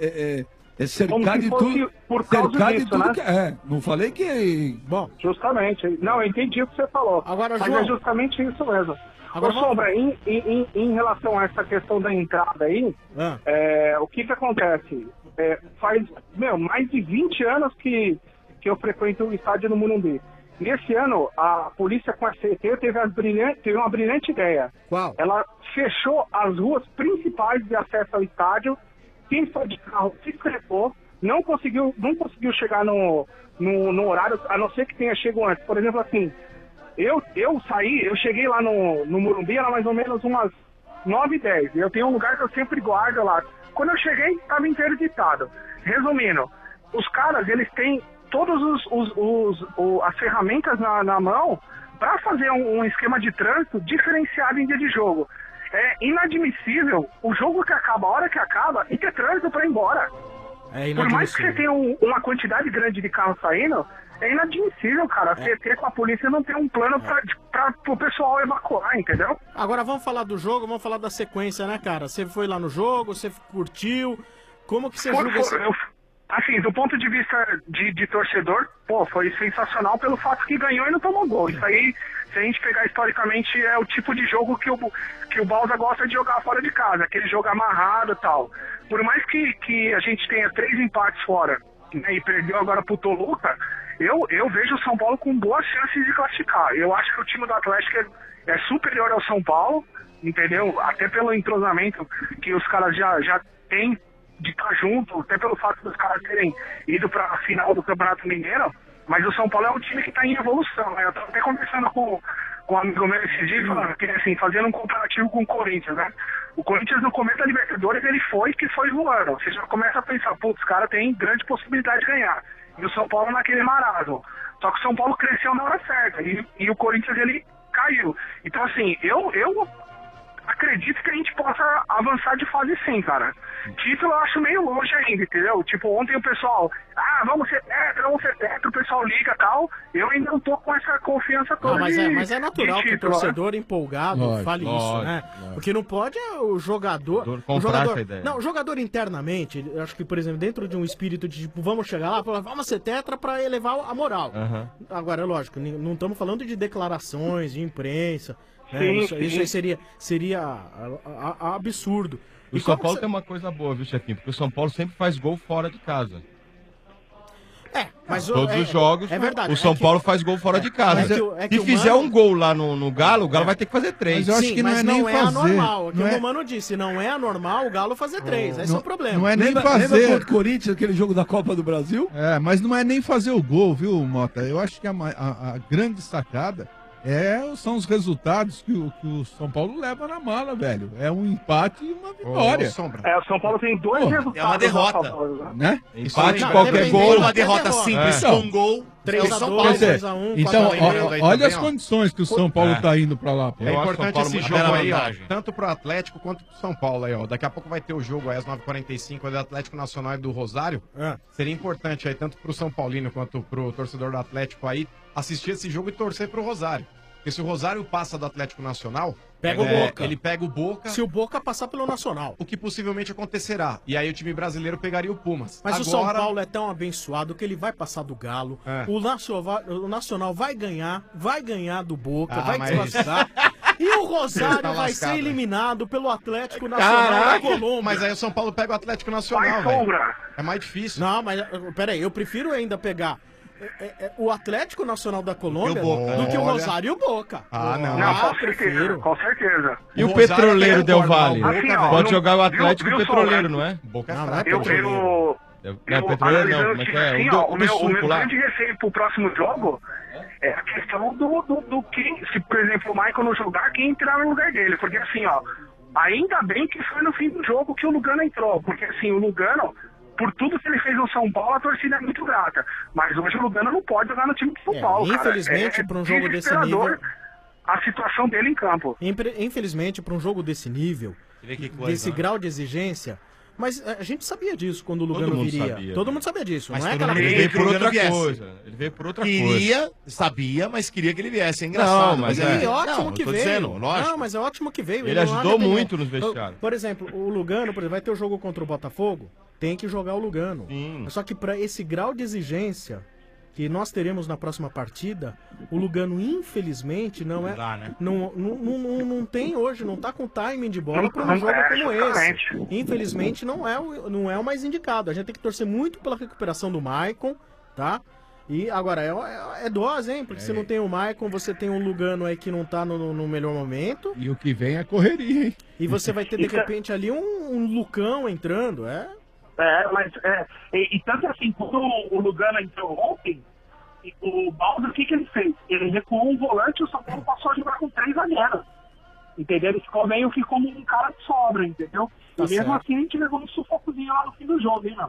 cercar de tudo, cercar de tudo que não falei que... Bom, justamente, não, eu entendi o que você falou. Agora, mas João, é justamente isso mesmo. Agora, Ô, Sombra, em relação a essa questão da entrada aí, o que acontece? Faz, mais de 20 anos que eu frequento o estádio no Morumbi. Nesse ano, a polícia com a CET teve uma brilhante ideia. Qual? Ela fechou as ruas principais de acesso ao estádio. Quem foi de carro se estrepou, não conseguiu chegar no horário, a não ser que tenha chegado antes. Por exemplo, assim, eu cheguei lá no Morumbi, era mais ou menos umas 9h10. Eu tenho um lugar que eu sempre guardo lá. Quando eu cheguei, estava interditado. Resumindo, os caras, eles têm todas as ferramentas na mão para fazer um esquema de trânsito diferenciado em dia de jogo. É inadmissível o jogo que acaba, a hora que acaba, e ter trânsito para ir embora. Por mais que você tenha uma quantidade grande de carros saindo, é inadmissível, cara. A CT com a polícia não tem um plano para o pessoal evacuar, entendeu? Agora vamos falar do jogo, vamos falar da sequência, né, cara? Você foi lá no jogo, você curtiu, como que você julga esse... Assim, do ponto de vista de torcedor, pô, foi sensacional pelo fato que ganhou e não tomou gol. Isso aí, se a gente pegar historicamente, é o tipo de jogo que o Balsa gosta de jogar fora de casa, aquele jogo amarrado e tal. Por mais que a gente tenha 3 empates fora, né, e perdeu agora pro Toluca, eu vejo o São Paulo com boas chances de classificar. Eu acho que o time do Atlético é superior ao São Paulo, entendeu? Até pelo entrosamento que os caras já têm de estar junto, até pelo fato dos caras terem ido para a final do Campeonato Mineiro, mas o São Paulo é um time que está em evolução, né? Eu estava até conversando com um amigo meu esse dia, falando que, assim, fazendo um comparativo com o Corinthians, né? O Corinthians no começo da Libertadores, ele foi voando. Você já começa a pensar, putz, os caras têm grande possibilidade de ganhar. E o São Paulo naquele marasmo. Só que o São Paulo cresceu na hora certa, e o Corinthians, ele caiu. Então, assim, eu acredito que a gente possa avançar de fase sim, cara. Título eu acho meio longe ainda, entendeu? Tipo, ontem o pessoal, vamos ser tetra, o pessoal liga e tal. Eu ainda não tô com essa confiança toda. Mas é natural que o torcedor empolgado fale isso, né? Porque não pode o jogador. Essa ideia. Não, o jogador internamente, eu acho que, por exemplo, dentro de um espírito de tipo, vamos chegar lá, vamos ser tetra pra elevar a moral. Agora, é lógico, não estamos falando de declarações, de imprensa. Isso aí seria absurdo. O São Paulo tem uma coisa boa, viu, chefinho? Porque o São Paulo sempre faz gol fora de casa. Mas todos os jogos, é verdade, o São Paulo faz gol fora de casa. Se fizer um gol lá no Galo, o Galo vai ter que fazer 3. Mas eu acho que não é nem fazer. Anormal. O Mano disse, não é anormal o Galo fazer 3. Esse é o problema. Não é nem fazer. Lembra contra o Corinthians, aquele jogo da Copa do Brasil? Mas não é nem fazer o gol, viu, Mota? Eu acho que a grande sacada são os resultados que o São Paulo leva na mala, velho. É um empate e uma vitória. O São Paulo tem 2 resultados. É uma derrota. Né? Empate, qualquer gol. Uma derrota simples com um gol. 3x2, 3x1. Então, olha as condições que o São Paulo tá indo pra lá. É importante esse jogo aí, ó, tanto pro Atlético quanto pro São Paulo aí, ó. Daqui a pouco vai ter o jogo aí às 9h45 do Atlético Nacional e do Rosário. Seria importante aí, tanto pro São Paulino quanto pro torcedor do Atlético aí, assistir esse jogo e torcer pro Rosário. Porque se o Rosário passa do Atlético Nacional, pega o Boca. Ele pega o Boca. Se o Boca passar pelo Nacional. O que possivelmente acontecerá. E aí o time brasileiro pegaria o Pumas. Mas o São Paulo é tão abençoado que ele vai passar do Galo. O Nacional vai ganhar do Boca, vai desclassificar. E o Rosário vai ser eliminado pelo Atlético Nacional da Colômbia. Mas aí o São Paulo pega o Atlético Nacional, velho. É mais difícil. Não, mas peraí, eu prefiro ainda pegar o Atlético Nacional da Colômbia do que o Rosário e o Boca. Com certeza. E o Petroleiro Del Valle? Pode jogar o Atlético e o Petroleiro, não é? Boca é fraco. Petroleiro não, como é que é? O meu grande receio pro próximo jogo é a questão do quem, se por exemplo o Michael não jogar, quem entrar no lugar dele. Porque assim, ó, ainda bem que foi no fim do jogo que o Lugano entrou. Porque assim, o Lugano, por tudo que ele fez no São Paulo, a torcida é muito grata. Mas hoje o Lugano não pode jogar no time do São Paulo, infelizmente, para um jogo desse nível, a situação dele em campo. Infelizmente, para um jogo desse nível, desse grau de exigência, mas a gente sabia disso quando o Lugano viria. Todo mundo sabia disso, mas não é aquela Ele veio por outra coisa. Ele veio por outra coisa. Sabia, mas queria que ele viesse. É engraçado. Mas é ótimo que veio. Dizendo, lógico. Não, mas é ótimo que veio. Ele ajudou muito nos vestiários. Por exemplo, o Lugano, vai ter o jogo contra o Botafogo, tem que jogar o Lugano. Só que para esse grau de exigência que nós teremos na próxima partida, o Lugano, infelizmente, não tem hoje, não tá com timing de bola para um jogo como esse. Infelizmente, não é o mais indicado. A gente tem que torcer muito pela recuperação do Maicon, tá? E agora, é dose, hein? Porque você não tem o Maicon, você tem um Lugano aí que não tá no melhor momento. E o que vem é correria, hein? E você vai ter, de repente, ali um Lucão entrando, E tanto assim, quando o Lugano entrou ontem, o Baldo, o que ele fez? Ele recuou um volante e o São Paulo passou a jogar com 3 zagueiros. Entendeu? Ele ficou meio que como um cara que sobra, entendeu? Tá e mesmo certo. assim a gente levou um sufocozinho lá no fim do jogo, hein, mano?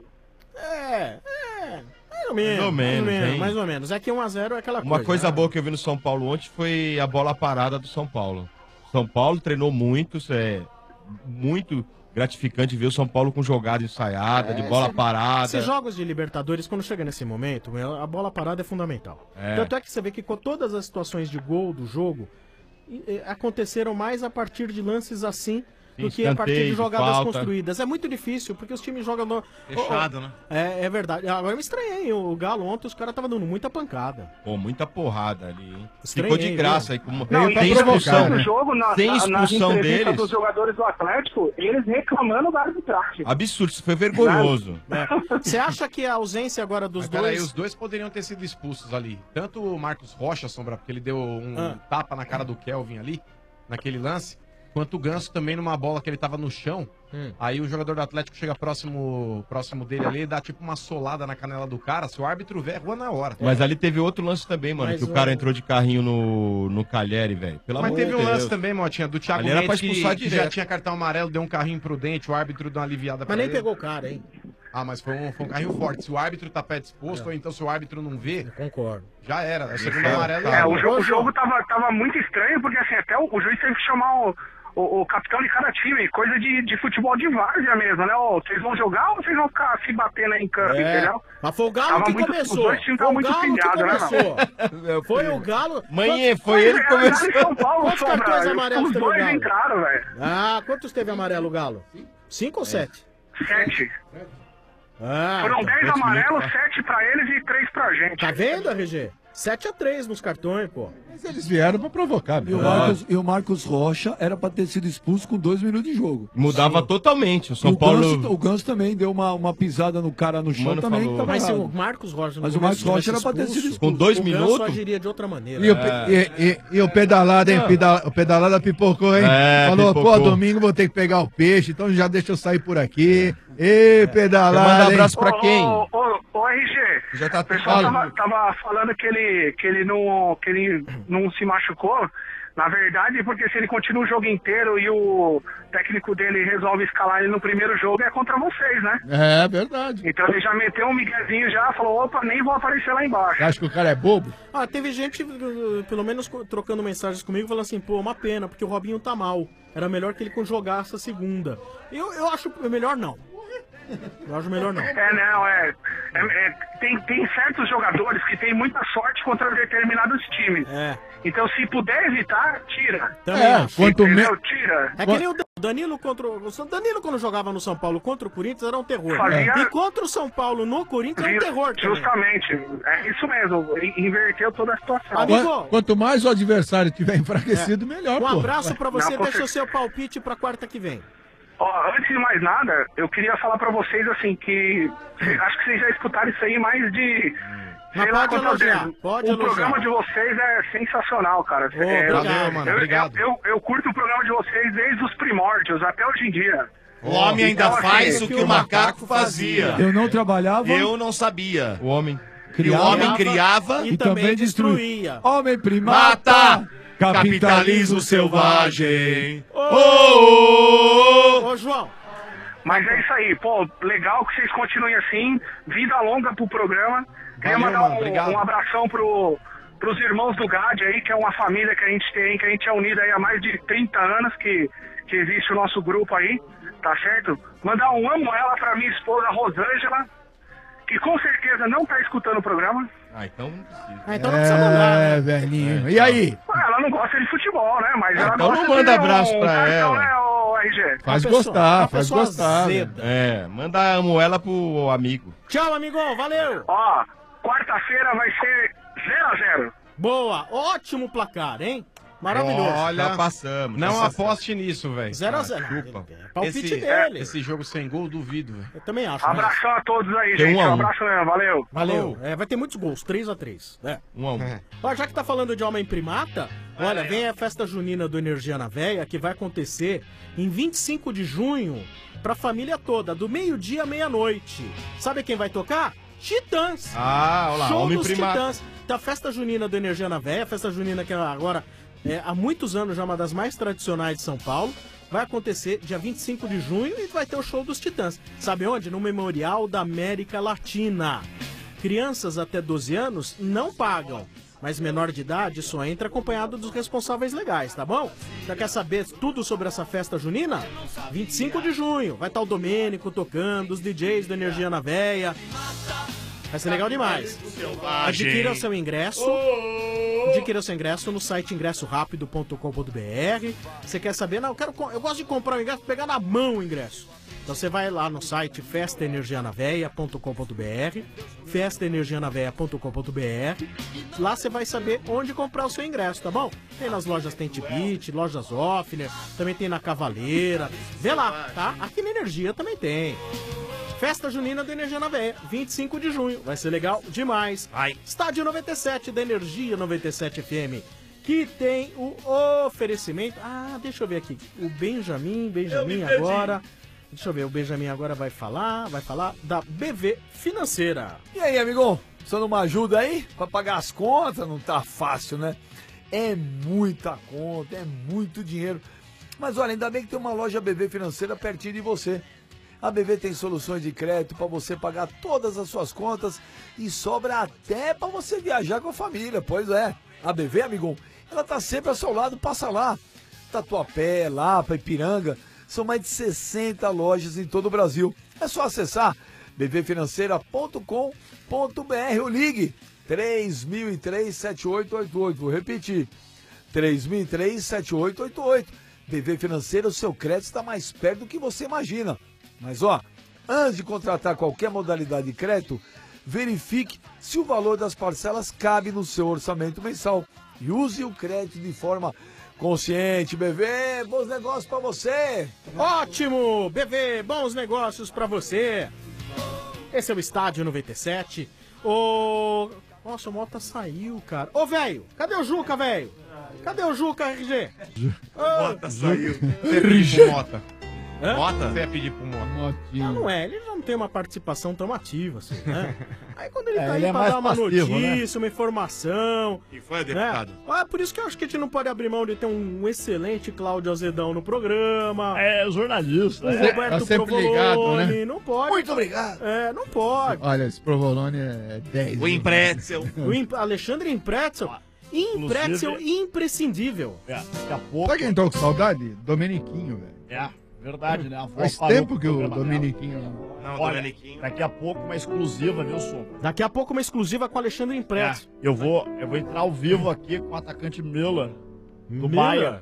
Mais ou menos, hein? mais ou menos. É que 1x0 é aquela Uma coisa boa que eu vi no São Paulo ontem foi a bola parada do São Paulo. São Paulo treinou muito, muito gratificante ver o São Paulo com jogada ensaiada, de bola parada. Esses jogos de Libertadores, quando chega nesse momento, a bola parada é fundamental. É. Tanto é que você vê que com todas as situações de gol do jogo aconteceram mais a partir de lances assim do que a partir de Escanteio, jogadas falta. construídas. É muito difícil, porque os times jogam... Fechado, né? É verdade. Agora eu me estranhei, o Galo ontem os caras estavam dando muita pancada. Pô, muita porrada ali, hein? Estranhei, Ficou de graça aí. Não, Tem e expulsão, no jogo, tem nas expulsão entrevistas deles. dos jogadores do Atlético, eles reclamando da arbitragem. Absurdo, isso foi vergonhoso. Você acha que a ausência agora dos dois... Peraí, os dois poderiam ter sido expulsos ali. Tanto o Marcos Rocha, Sombra, porque ele deu um tapa na cara do Kelvin ali, naquele lance, quanto o Ganso também numa bola que ele tava no chão. Aí o jogador do Atlético chega próximo dele ali e dá tipo uma solada na canela do cara. Se o árbitro ver, rua na hora. Mas ali teve outro lance também, mano, Mas que o cara entrou de carrinho no Calheri, velho. Mas teve um lance também, Motinha, do Thiago Ali era pra Mendes expulsar que já direto. tinha cartão amarelo, deu um carrinho imprudente, o árbitro deu uma aliviada pra Mas nem ele. pegou o cara, hein? Ah, mas foi um carrinho forte. Se o árbitro tá pé disposto, ou então se o árbitro não vê... Concordo. Já era. O segundo amarelo... O jogo tava muito estranho, porque assim, até o juiz teve que chamar o capitão de cada time, coisa de futebol de várzea mesmo, né? Vocês vão jogar ou vocês vão ficar se batendo aí em campo, entendeu? Mas foi o Galo que começou. Os dois times Foi estavam o muito Galo que pilhados, né, começou. mano? Foi o Galo. Mãe, foi ele que começou. São Paulo, Quantos Sombra, cartões amarelos os teve o dois Galo? entraram, velho. Ah, quantos teve amarelo o Galo? 5 ou 7? 7. Ah, Foram então, 10 quantos amarelos, minutos? 7 pra eles e 3 pra gente. Tá vendo, RG? 7x3 nos cartões, pô. Mas eles vieram pra provocar. E o Marcos Rocha era pra ter sido expulso com 2 minutos de jogo. Mudava totalmente. O São E Paulo. O Ganso também deu uma pisada no cara no chão Mano também. falou. Que tava Mas se errado. o Marcos Rocha Mas o Marcos Rocha era pra ter sido expulso. Com 2 o Ganso minutos? agiria de outra maneira. E o pedalada, hein? O pedalada pipocou, hein? É, Falou, pipocou. pô, domingo vou ter que pegar o peixe, então já deixa eu sair por aqui. Ê, pedalada. Manda um abraço hein? pra quem? Ô, RG, Já tá o pessoal tava falando que ele não se machucou. Na verdade, porque se ele continua o jogo inteiro e o técnico dele resolve escalar ele no primeiro jogo, é contra vocês, né? É verdade. Então ele já meteu um miguezinho já, falou, opa, nem vou aparecer lá embaixo. Você acha que o cara é bobo? Ah, teve gente, pelo menos trocando mensagens comigo, falando assim, pô, uma pena, porque o Robinho tá mal. Era melhor que ele jogasse a segunda. Eu acho melhor não. Eu acho melhor não. Tem certos jogadores que tem muita sorte contra determinados times. Então, se puder evitar, tira. Também acho. quanto Entendeu? Tira. É que nem o Danilo o Danilo, quando jogava no São Paulo contra o Corinthians, era um terror. Fazia- E contra o São Paulo no Corinthians, era um terror também. Justamente. É isso mesmo. Inverteu toda a situação. Amigo, Quanto mais o adversário tiver enfraquecido, melhor, um pô. abraço pra você, Não, com deixa o certeza. seu palpite pra quarta que vem. Ó, antes de mais nada, eu queria falar pra vocês, assim, que acho que vocês já escutaram isso aí mais de... Mas sei lá pode quantas elogiar, vezes. pode O elogiar. programa de vocês é sensacional, cara. Obrigado, mano, eu, obrigado. Eu curto o programa de vocês desde os primórdios, até hoje em dia. O homem ainda Então, assim, faz o que o macaco fazia. Eu não trabalhava. Eu não sabia. O homem. E o homem criava E também destruía. Homem primata. Mata! Capitalismo selvagem. Ô, João. Mas é isso aí, pô, legal que vocês continuem assim, vida longa pro programa. Queria Valeu, mandar mano, obrigado. um abração pros irmãos do GAD aí, que é uma família que a gente tem, que a gente é unido aí há mais de 30 anos que existe o nosso grupo aí, tá certo? Mandar um amo ela pra minha esposa Rosângela, que com certeza não tá escutando o programa. Ah, então não precisa. Então não precisa mandar, né? velhinho. E aí? Ela não gosta de futebol, né? Mas ela então gosta não manda de abraço pra cartão, ela. né, ô RG? Faz Uma gostar, faz pessoa gostar. azeda. É, manda amo ela pro amigo. Tchau, amigão, valeu. Ó, quarta-feira vai ser 0-0. Boa, ótimo placar, hein? Maravilhoso. Olha, Já passamos. não Já aposte nisso, velho. 0x0. Chupa. Palpite dele. Esse jogo sem gol, duvido, velho. Eu também acho. Abração a todos aí, Tem gente. 1 a 1. Um abraço mesmo, valeu. Valeu. Vai ter muitos gols, 3x3. 1 a 1. Ó, já que tá falando de homem primata, olha, vem a festa junina do Energia na Veia, que vai acontecer em 25 de junho, pra família toda, do meio-dia à meia-noite. Sabe quem vai tocar? Titãs. Ah, olha lá, Show homem dos primata. Titãs. Então, a festa junina do Energia na Veia, a festa junina que agora há muitos anos já é uma das mais tradicionais de São Paulo, vai acontecer dia 25 de junho e vai ter o show dos Titãs. Sabe onde? No Memorial da América Latina. Crianças até 12 anos não pagam, mas menor de idade só entra acompanhado dos responsáveis legais, tá bom? Já quer saber tudo sobre essa festa junina? 25 de junho, vai estar o Domênico tocando, os DJs do Energia na Veia. Vai ser legal demais. Adquira o seu ingresso. Adquira o seu ingresso no site ingressorapido.com.br. Você quer saber? Não, eu gosto de comprar o ingresso, pegar na mão o ingresso. Então você vai lá no site festaenergianaveia.com.br, festaenergianaveia.com.br. Lá você vai saber onde comprar o seu ingresso, tá bom? Tem nas lojas Tente Beat, lojas Offner, também tem na Cavaleira. Vê lá, tá? Aqui na Energia também tem. Festa Junina da Energia na Veia, 25 de junho. Vai ser legal demais. Estádio 97 da Energia 97 FM, que tem o oferecimento... Ah, deixa eu ver aqui. O Benjamin agora... Deixa eu ver, o Benjamin agora vai falar da BV Financeira. E aí, amigão? Precisando uma ajuda aí pra pagar as contas? Não tá fácil, né? É muita conta, é muito dinheiro. Mas olha, ainda bem que tem uma loja BV Financeira pertinho de você. A BV tem soluções de crédito para você pagar todas as suas contas e sobra até para você viajar com a família. Pois é, a BV, amigão, ela tá sempre ao seu lado, passa lá. Tatuapé, Lapa, Ipiranga, são mais de 60 lojas em todo o Brasil. É só acessar bvfinanceira.com.br ou ligue 3003-7888. Vou repetir, 3003-7888. BV Financeira, o seu crédito está mais perto do que você imagina. Mas ó, antes de contratar qualquer modalidade de crédito, verifique se o valor das parcelas cabe no seu orçamento mensal e use o crédito de forma consciente. BV, bons negócios pra você. Ótimo, BV, bons negócios pra você. Esse é o Estádio 97. Nossa, o Mota saiu, cara. Ô, velho, cadê o Juca, velho? Cadê o Juca, RG? Mota saiu. RG. Mota. Mota? Você ia pedir pro Mota. Não é, ele já não tem uma participação tão ativa assim, né? Aí quando ele tá aí ele é pra mais dar uma passivo, notícia, uma informação... E foi, deputado? Né? Por isso que eu acho que a gente não pode abrir mão de ter um excelente Cláudio Azedão no programa. É, jornalista. O Roberto Tá sempre Provolone, ligado, né? não pode. Muito obrigado. Não pode. Olha, esse Provolone é 10. O Impretzel. Alexandre Impretzel. Impretzel imprescindível. Daqui a pouco... Sabe quem tô com saudade? Domeniquinho, velho. Verdade, né? A avó Faz falou tempo que o programa Domeniquinho... Não, Olha, Domeniquinho. daqui a pouco uma exclusiva, viu, Som? Daqui a pouco uma exclusiva com Alexandre Impretzel. Eu vou entrar ao vivo aqui com o atacante Miller, do Miller? Baia.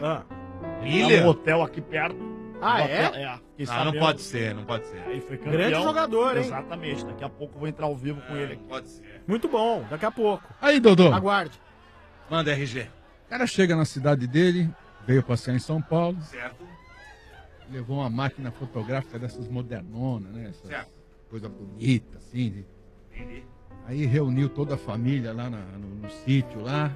Miller? Um hotel aqui perto. Ah, Um é? hotel, fiquei Não, não sabendo. pode ser, não pode ser. Aí foi campeão. Grande jogador, hein? Exatamente. Daqui a pouco eu vou entrar ao vivo com ele aqui. Pode ser. Muito bom, daqui a pouco. Aí, Dodô. Aguarde. Manda, RG. O cara chega na cidade dele, veio passear em São Paulo, Certo. levou uma máquina fotográfica dessas modernonas, né? Essas Certo. coisa bonita, assim. Entendi. Aí reuniu toda a família lá no sítio lá.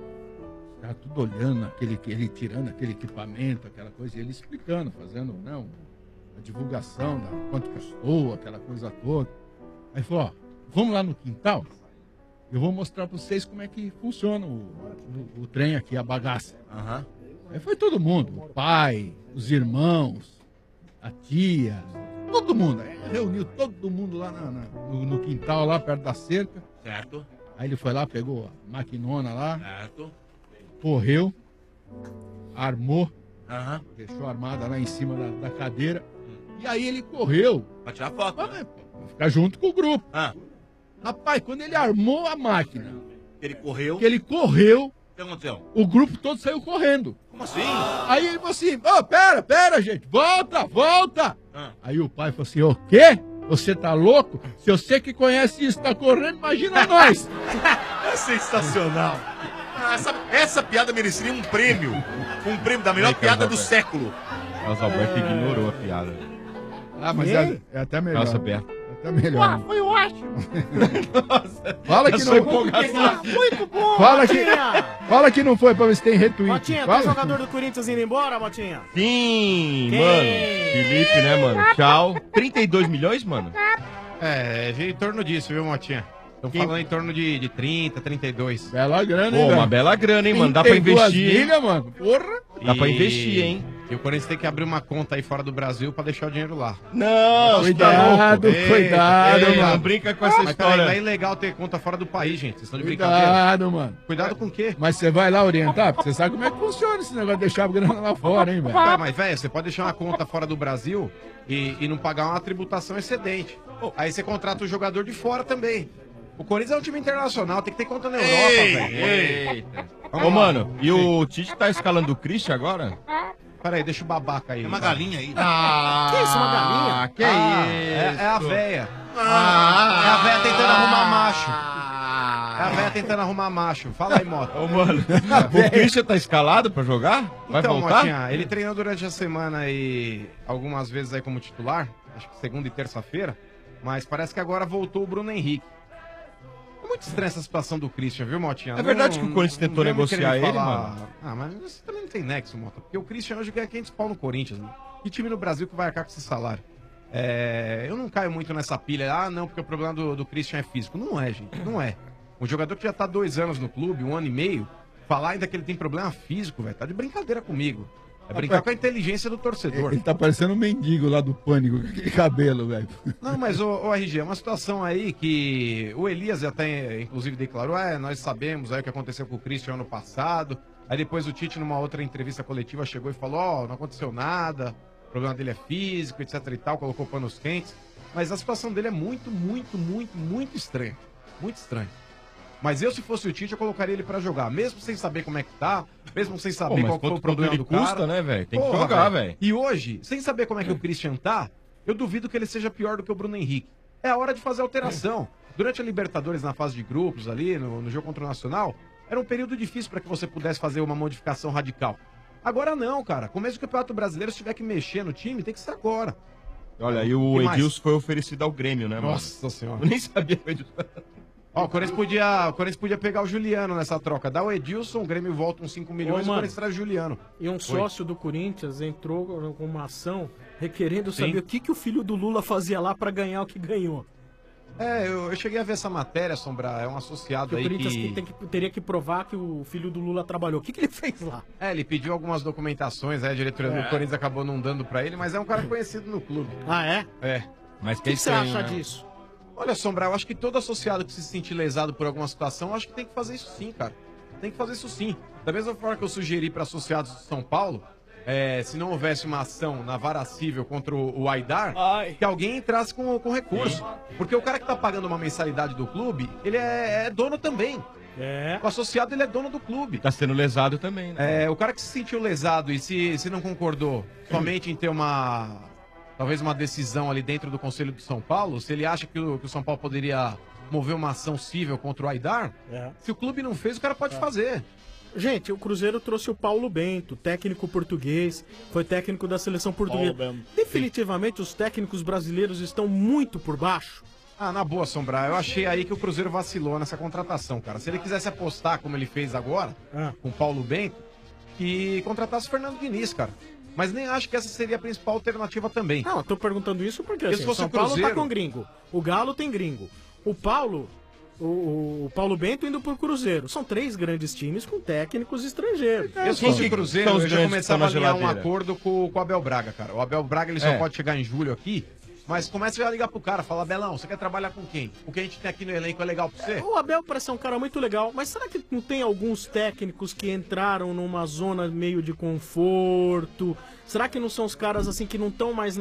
Tava tudo olhando, ele tirando aquele equipamento, aquela coisa, e ele explicando, fazendo a divulgação da quanto custou, aquela coisa toda. Aí falou, ó, vamos lá no quintal, eu vou mostrar pra vocês como é que funciona o trem aqui, a bagaça. Aham. Aí foi todo mundo, o pai, os irmãos, a tia, todo mundo. Aí reuniu todo mundo lá no quintal, lá perto da cerca. Certo. Aí ele foi lá, pegou a maquinona lá, Certo. correu, armou, Aham. deixou armada lá em cima da cadeira. E aí ele correu Pra tirar foto. pra ficar junto com o grupo. Ah, Rapaz, quando ele armou a máquina, ele correu. que ele correu, O que aconteceu? o grupo todo saiu correndo. Como assim? Aí ele falou assim, ô, pera, gente, volta. Ah. Aí o pai falou assim, o quê? Você tá louco? Se você que conhece isso tá correndo, imagina nós. É sensacional. Essa piada mereceria um prêmio. Um prêmio da melhor piada do século. Carlos Alberto ignorou a piada. Ah, mas é até melhor. Carlos Alberto. É até melhor. Foi ótimo. Fala que não Muito bom, Fala que, Motinha. fala que não foi pra ver se tem retweet. Motinha, Fala. tem jogador do Corinthians indo embora, Motinha? Sim, Quem? mano. Felipe, né, mano? Tchau. 32 milhões, mano? É, em torno disso, viu, Motinha? Estão falando em torno de 30, 32. Bela grana, Pô, uma bela grana, hein, mano? Dá pra investir, hein? mano. Porra. Dá pra investir, hein? E o Corinthians tem que abrir uma conta aí fora do Brasil pra deixar o dinheiro lá. Não, cuidado, cuidado, mano. Não brinca com essa Mas história. peraí, não é ilegal ter conta fora do país, gente. Vocês estão de brincadeira. Cuidado, mano. Cuidado com o quê? Mas você vai lá orientar? Porque você sabe como é que funciona esse negócio de deixar a grana lá fora, hein, velho? Tá, mas, velho, você pode deixar uma conta fora do Brasil e não pagar uma tributação excedente. Aí você contrata o jogador de fora também. O Corinthians é um time internacional, tem que ter conta na Europa, velho. Eita. Ô, mano, e o Tite tá escalando o Christian agora? Peraí, deixa o babaca aí. É uma galinha aí. Que isso, uma galinha? Que isso? É a véia. É a véia tentando arrumar macho. É a véia tentando arrumar macho. Fala aí, Mota. Ô, mano, o Christian tá escalado pra jogar? Vai Então, voltar? Motinha, ele treinou durante a semana aí, algumas vezes aí como titular, acho que segunda e terça-feira, mas parece que agora voltou o Bruno Henrique. É muito estranha essa situação do Christian, viu, Motinha? É verdade que o Corinthians tentou vem me negociar querer ele, falar- mano? Ah, mas você também não tem nexo, Mota, porque o Christian hoje ganha 500 pau no Corinthians, né? Que time no Brasil que vai arcar com esse salário? Eu não caio muito nessa pilha, não, porque o problema do Christian é físico. Não é, gente, não é. Um jogador que já tá 2 anos no clube, 1 ano e meio, falar ainda que ele tem problema físico, velho, tá de brincadeira comigo. É brincar com a inteligência do torcedor. Ele tá parecendo um mendigo lá do Pânico, com aquele cabelo, velho. Não, mas o RG, é uma situação aí que o Elias até, inclusive, declarou, nós sabemos aí o que aconteceu com o Christian ano passado. Aí depois o Tite, numa outra entrevista coletiva, chegou e falou, não aconteceu nada, o problema dele é físico, etc e tal, colocou panos quentes. Mas a situação dele é muito, muito, muito, muito estranha. Muito estranha. Mas eu, se fosse o Tite, eu colocaria ele pra jogar, mesmo sem saber como é que tá, mesmo sem saber Pô, mas qual foi o quanto problema ele do cara. custa, né, velho? Tem que Porra, jogar, velho. E hoje, sem saber como é que o Christian tá, eu duvido que ele seja pior do que o Bruno Henrique. É a hora de fazer alteração. Durante a Libertadores, na fase de grupos ali, no jogo contra o Nacional, era um período difícil para que você pudesse fazer uma modificação radical. Agora não, cara. Começo do Campeonato Brasileiro, se tiver que mexer no time, tem que ser agora. Olha, e o Que mais? Edilson foi oferecido ao Grêmio, né, mano? Nossa Senhora. Eu nem sabia que o Edilson... Ó, o Corinthians podia pegar o Juliano nessa troca. Dá o Edilson, o Grêmio volta uns 5 milhões e o mano, Corinthians traz o Juliano. E um Oi. sócio do Corinthians entrou com uma ação requerendo Sim. saber o que o filho do Lula fazia lá pra ganhar o que ganhou. Eu cheguei a ver essa matéria, Sombra. É um associado Que o aí Corinthians que... teria que provar que o filho do Lula trabalhou. O que ele fez lá? Ele pediu algumas documentações, a diretoria do Corinthians acabou não dando pra ele, mas é um cara conhecido no clube. Ah, é? É. Mas O que você acha disso? Olha, Sombra, eu acho que todo associado que se sentir lesado por alguma situação, eu acho que tem que fazer isso sim, cara. Tem que fazer isso sim. Da mesma forma que eu sugeri para associados de São Paulo, se não houvesse uma ação na vara civil contra o Aidar, que alguém entrasse com recurso. Porque o cara que tá pagando uma mensalidade do clube, ele é dono também. O associado, ele é dono do clube. Tá sendo lesado também, né? O cara que se sentiu lesado e se não concordou somente em ter talvez uma decisão ali dentro do Conselho de São Paulo, se ele acha que o São Paulo poderia mover uma ação civil contra o Aidar, se o clube não fez, o cara pode fazer. Gente, o Cruzeiro trouxe o Paulo Bento, técnico português, foi técnico da seleção portuguesa. Definitivamente os técnicos brasileiros estão muito por baixo. Na boa, Sombra, eu achei aí que o Cruzeiro vacilou nessa contratação, cara. Se ele quisesse apostar como ele fez agora, com o Paulo Bento, que contratasse o Fernando Diniz, cara. Mas nem acho que essa seria a principal alternativa também. Não, eu tô perguntando isso porque Se assim, fosse São o Paulo Cruzeiro- tá com gringo, o Galo tem gringo, o Paulo Bento indo pro Cruzeiro. São 3 grandes times com técnicos estrangeiros. Se fosse o Cruzeiro, eu já começava a alinhar um acordo com o Abel Braga, cara. O Abel Braga ele só pode chegar em julho aqui, mas começa já a ligar pro cara, falar, Belão, você quer trabalhar com quem? O que a gente tem aqui no elenco é legal pra você? O Abel parece ser um cara muito legal, mas será que não tem alguns técnicos que entraram numa zona meio de conforto? Será que não são os caras assim que não estão mais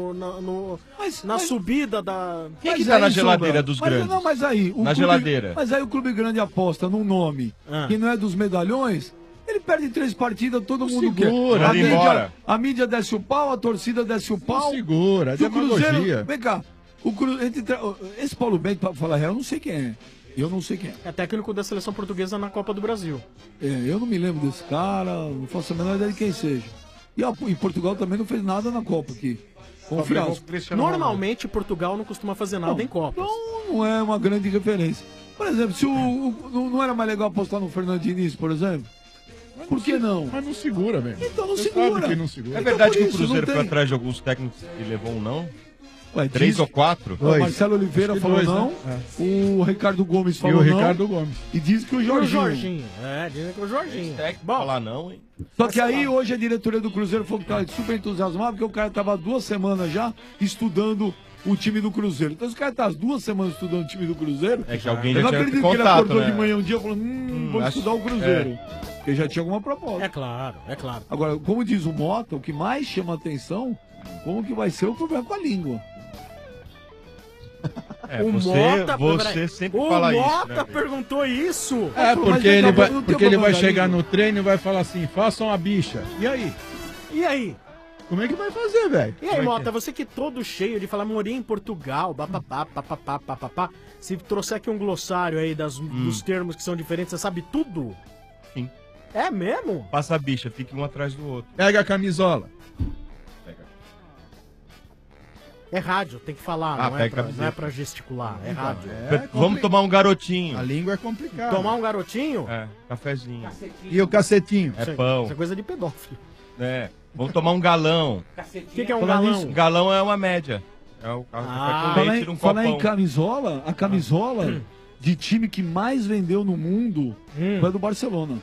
na subida da... Quem que tá na geladeira dos grandes? Não, mas aí... Na geladeira. Mas aí o Clube Grande aposta num nome que não é dos medalhões, ele perde 3 partidas, todo mundo segura, quer. A mídia desce o pau, a torcida desce o pau. Segura, Se o Cruzeiro... demagogia. Vem cá, esse Paulo Bento, pra falar a real, eu não sei quem é. Eu não sei quem é. É técnico da seleção portuguesa na Copa do Brasil. Eu não me lembro desse cara, não faço a menor ideia de quem seja. E Portugal também não fez nada na Copa aqui. Confiança. Normalmente Portugal não costuma fazer nada em Copas. Então não é uma grande referência. Por exemplo, se não era mais legal apostar no Fernando Diniz, por exemplo? Por que não? Mas não segura, velho. Então não Você segura. sabe que não segura. É verdade Então, que por o Cruzeiro isso, não foi tem. atrás de alguns técnicos e levou um não? Ué, 3 diz- ou 4? O Marcelo Oliveira Acho que falou 2, não, né? o Ricardo Gomes E falou o não. Ricardo Gomes. E diz que o Jorginho. Dizem que o Jorginho. Bom, falar não, hein? Só que aí hoje a diretoria do Cruzeiro falou que tá super entusiasmado, porque o cara tava 2 semanas já estudando o time do Cruzeiro. Então, se o cara tá as 2 semanas estudando o time do Cruzeiro, É que alguém eu já não tinha acredito que ele contato, acordou né? de manhã um dia e falou, vou acho- estudar o Cruzeiro. Porque já tinha alguma proposta. É claro, é claro. Agora, como diz o Mota, o que mais chama atenção, como que vai ser o problema com a língua. Você sempre fala isso. O Mota né, perguntou isso. É, Mas porque ele ele acabou- vai, não tem porque ele vai problema da chegar língua. no treino e vai falar assim, faça uma bicha. E aí? E aí? Como é que vai fazer, velho? E aí, Mota, você que todo cheio de falar morei em Portugal, papapá, papapá, papapá. Se trouxer aqui um glossário aí dos termos que são diferentes, você sabe tudo? Sim. É mesmo? Passa a bicha, fique um atrás do outro. Pega a camisola. É rádio, tem que falar, não, pega a não é camiseta. pra gesticular, é rádio. Vamos tomar um garotinho. A língua é complicada. Tomar um garotinho? É, cafezinho. E o cacetinho? É pão. Isso é coisa de pedófilo. É. Vamos tomar um galão. O que é um Falar galão? nisso, Galão é uma média. É o café com Falar leite em, num falar em copão. camisola, a camisola de time que mais vendeu no mundo foi a do Barcelona.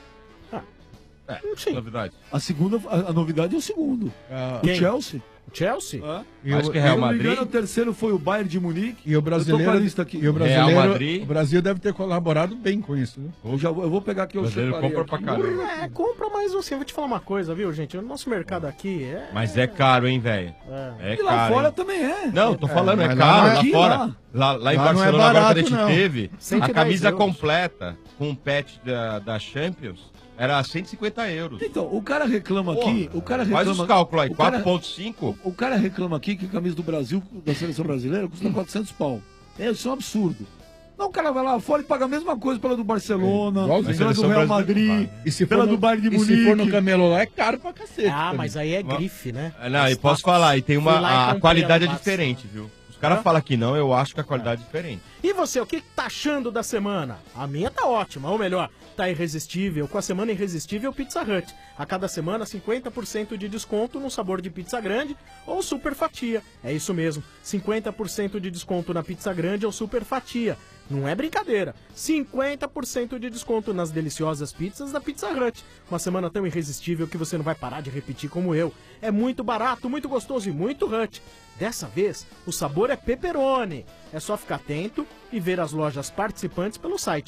Novidade. A segunda, a novidade é o segundo. O Quem? Chelsea. O Chelsea? Acho que é Real Se eu não me engano, Madrid. o terceiro foi o Bayern de Munique. E o Eu tô com a brasileiro, lista aqui. e o brasileiro, Real Madrid. o Brasil deve ter colaborado bem com isso, né? Eu vou pegar aqui o brasileiro separei compra aqui. pra caramba. É, compra, mas assim, eu vou te falar uma coisa, viu, gente? O nosso mercado aqui é... Mas é caro, hein, velho? É E lá caro. fora hein? também é. Não, tô falando, é mas caro. lá Lá aqui, fora. lá. Lá em Lá não é Barcelona, agora barato, que a gente não. teve, 110 a camisa euros. completa com o patch da Champions era 150 euros. Então, o cara reclama aqui, o cara reclama... Faz os cálculos aí, o cara- 4,5. O cara reclama aqui que a camisa do Brasil, da seleção brasileira, custa 400 pau. Isso é um absurdo. Não, o cara vai lá fora e paga a mesma coisa pela do Barcelona, igualzinho. pela do Seleção Real brasileira Madrid, E se pela for do no, Bayern de e Munique. se for no Camelo lá, é caro pra cacete. Ah, também. mas aí é grife, né? Não, e posso falar, e tem Fui lá e uma. A comprei qualidade a é Massa. diferente, viu? Os caras falam que não, eu acho que a qualidade é diferente. E você, o que tá achando da semana? A minha tá ótima, ou melhor, tá irresistível. Com a semana irresistível Pizza Hut. A cada semana, 50% de desconto no sabor de pizza grande ou super fatia. É isso mesmo, 50% de desconto na pizza grande ou super fatia. Não é brincadeira. 50% de desconto nas deliciosas pizzas da Pizza Hut. Uma semana tão irresistível que você não vai parar de repetir como eu. É muito barato, muito gostoso e muito Hut. Dessa vez, o sabor é pepperoni. É só ficar atento e ver as lojas participantes pelo site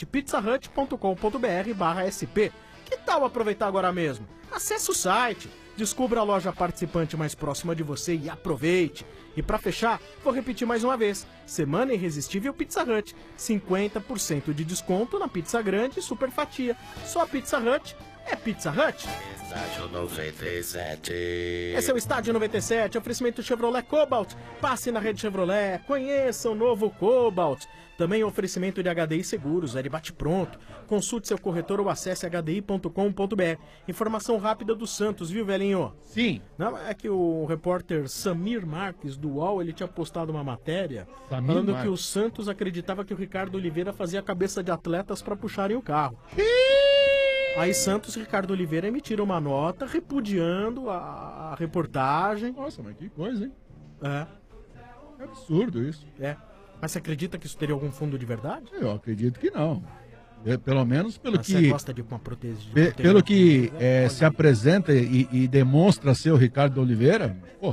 pizzahut.com.br/sp. Que tal aproveitar agora mesmo? Acesse o site, descubra a loja participante mais próxima de você e aproveite. E para fechar, vou repetir mais uma vez. Semana Irresistível Pizza Hut. 50% de desconto na pizza grande e super fatia. Só a Pizza Hut é Pizza Hut. Estádio 97. Esse é o Estádio 97, oferecimento Chevrolet Cobalt. Passe na rede Chevrolet, conheça o novo Cobalt. Também oferecimento de HDI Seguros, é de bate-pronto. Consulte seu corretor ou acesse hdi.com.br. Informação rápida do Santos, viu, velhinho? Sim. Não, é que o repórter Samir Marques, do UOL, ele tinha postado uma matéria Samir falando Marques. que o Santos acreditava que o Ricardo Oliveira fazia cabeça de atletas para puxarem o carro. Aí Santos e Ricardo Oliveira emitiram uma nota repudiando a reportagem. Nossa, mas que coisa, hein? É. É absurdo isso. É. Mas você acredita que isso teria algum fundo de verdade? Eu acredito que não. Pelo menos pelo Mas que... você gosta de uma proteção? Pelo que se apresenta e demonstra ser o Ricardo Oliveira, pô,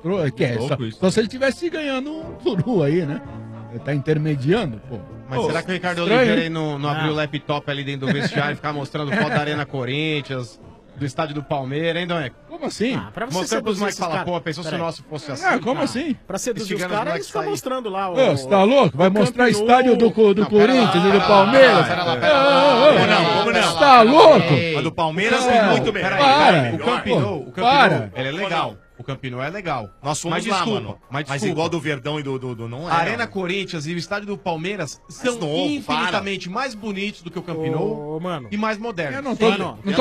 só se ele estivesse ganhando um turu aí, né? Ele tá intermediando, pô. Mas será que o Ricardo estranho, Oliveira hein? aí não abriu o laptop ali dentro do vestiário e ficar mostrando foto da Arena Corinthians, do estádio do Palmeiras, hein, Doneco? Como assim? Pra você Mostrando pros seduzir moleques esses falar, caras. pô, pensou se o Peraí. nosso fosse assim? Ah, como assim? Pra seduzir os Instigando os caras, moleques eles ficam a sair. mostrando lá o... Ô, você tá louco? Vai o mostrar Camp Nou. estádio do Corinthians e do Palmeiras? pera lá, Como não? Você tá louco? A do Palmeiras É, é muito melhor. para. O Camp Nou, Para. ele é legal. O Campinó é legal. Nós fomos mas lá, desculpa, mano. Mas, Mas desculpa. igual do Verdão e do não é. A Arena mano. Corinthians e o estádio do Palmeiras são novo, infinitamente mais bonitos do que o Campinó e mais modernos. Eu não tô,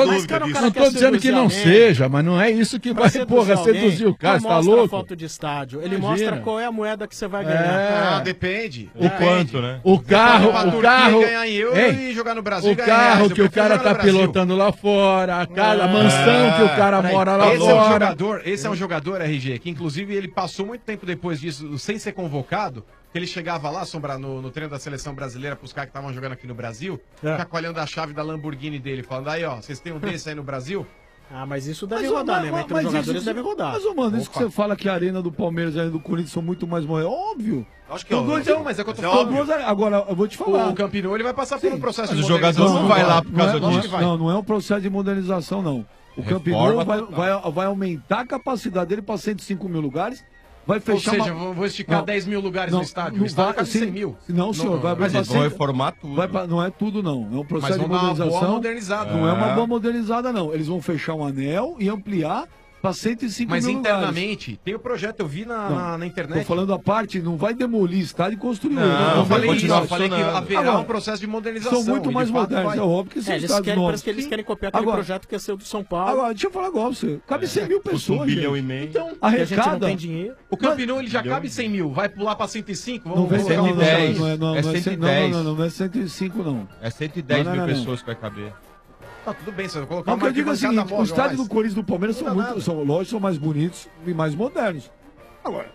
não tô dizendo que não seja, mas não é isso que vai, porra, seduzir o cara, você tá mostra louco? a foto de estádio. Ele Imagina. mostra qual é a moeda que você vai ganhar. Ah, depende. O quanto, né? O carro, ganhar em euro Ei, e jogar no Brasil. o ganhar carro reais. que Eu o cara prefiro jogar tá no Brasil. pilotando lá fora, a casa, a mansão que o cara Peraí, mora lá esse É um fora. jogador, esse é um jogador, RG, que inclusive ele passou muito tempo depois disso, sem ser convocado, que ele chegava lá, Sombra, no treino da seleção brasileira, pros caras que estavam jogando aqui no Brasil, chacoalhando a chave da Lamborghini dele, falando, aí ó, vocês têm um desse aí no Brasil? Ah, mas isso deve rodar mesmo, entre os jogadores deve rodar. Mas, ô, mano, isso que você fala que a arena do Palmeiras e a arena do Corinthians são muito mais modernas, óbvio. Acho que é óbvio. Não, mas é o que eu tô São falando. duas arenas. Agora, eu vou te falar. O Campinó, ele vai passar por um processo Mas de o jogador modernização. não vai lá por causa Lógico disso. que vai. Não é um processo de modernização, não. O Reforma Campinó vai aumentar a capacidade dele para 105 mil lugares. Vai fechar Ou seja, vou esticar 10 mil lugares no estádio. O estádio cabe 100 mil. Não, senhor. Vai mas eles vão reformar tudo. não é tudo, não. É um processo Mas de vão dar uma boa modernização. modernizada. Não é uma boa modernizada, não. Eles vão fechar um anel e ampliar para 105 Mas mil lugares. internamente, tem o projeto, eu vi na internet. Tô falando a parte, não vai demolir estádio e construir Não, outro. eu falei vai isso, continuar eu falei que funcionando. haverá Agora, um processo de modernização. São muito e de mais fato modernos, vai. é óbvio que são Eles estados querem, novos. parece que eles querem copiar aquele Agora- projeto que ia ser o do São Paulo. Agora, deixa eu falar igual pra você. Cabe 100 mil pessoas, um bilhão gente. e meio. Então, A e a gente não arrecada- tem dinheiro. O Campinó, ele já cabe 100 mil. Vai pular pra 105? Não vem colocar um 110. não é- não é- É não é 110. Não é 105, não. É 110 Não, mil não, não. pessoas que vai caber. Tá, tudo bem, você vai colocar Não, que uma eu digo é o arquibancada seguinte, o móvel a estádio mais. do Corinthians e do Palmeiras são Não dá muito, são, lógico, são mais bonitos e mais modernos. Agora,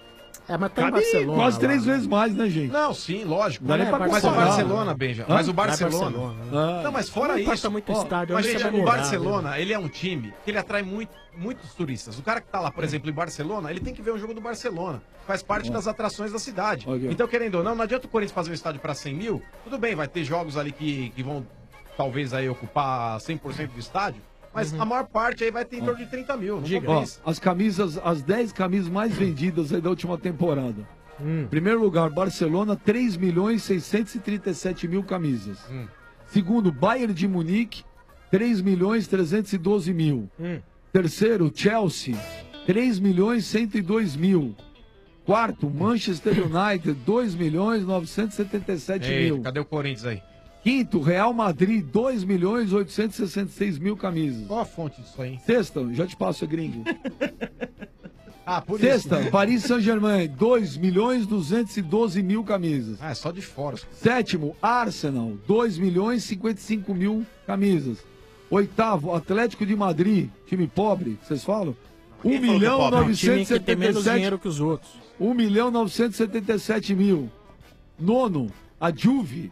mas tá em cabe Barcelona. quase lá, 3 né? vezes mais, né, gente? Não, sim, lógico. Não dá nem pra Mas o comparar. Barcelona, Benja. Hã? Mas o Não é Barcelona. Barcelona. Não, mas fora Não isso. importa muito o estádio, Mas, onde gente, você vai o morar, Barcelona, ele é um time que ele atrai muitos turistas. O cara que tá lá, por exemplo, em Barcelona, ele tem que ver um jogo do Barcelona. Faz parte das atrações da cidade. Ok. Então, querendo ou não adianta o Corinthians fazer um estádio pra 100 mil. Tudo bem, vai ter jogos ali que vão, talvez, aí ocupar 100% do estádio. Mas a maior parte aí vai ter em torno de 30 mil. Não Ó, compensa. as camisas, as 10 camisas mais vendidas aí da última temporada. Primeiro lugar, Barcelona, 3.637.000 camisas. Segundo, Bayern de Munique, 3.312.000. Terceiro, Chelsea, 3.102.000. Quarto, Manchester United, 2.977.000. Ei, cadê o Corinthians aí? Quinto, Real Madrid, 2.866.000 camisas. Qual a fonte disso aí? Sexta, já te passo, é gringo. Ah, por Sexta, isso. Paris Saint-Germain, 2.212.000 camisas. Ah, é só de fora. Sétimo, Arsenal, 2.055.000 camisas. Oitavo, Atlético de Madrid, time pobre, vocês falam? Quem falou que é pobre? Um time que tem menos dinheiro que os outros. 1.977.000. Nono, a Juve,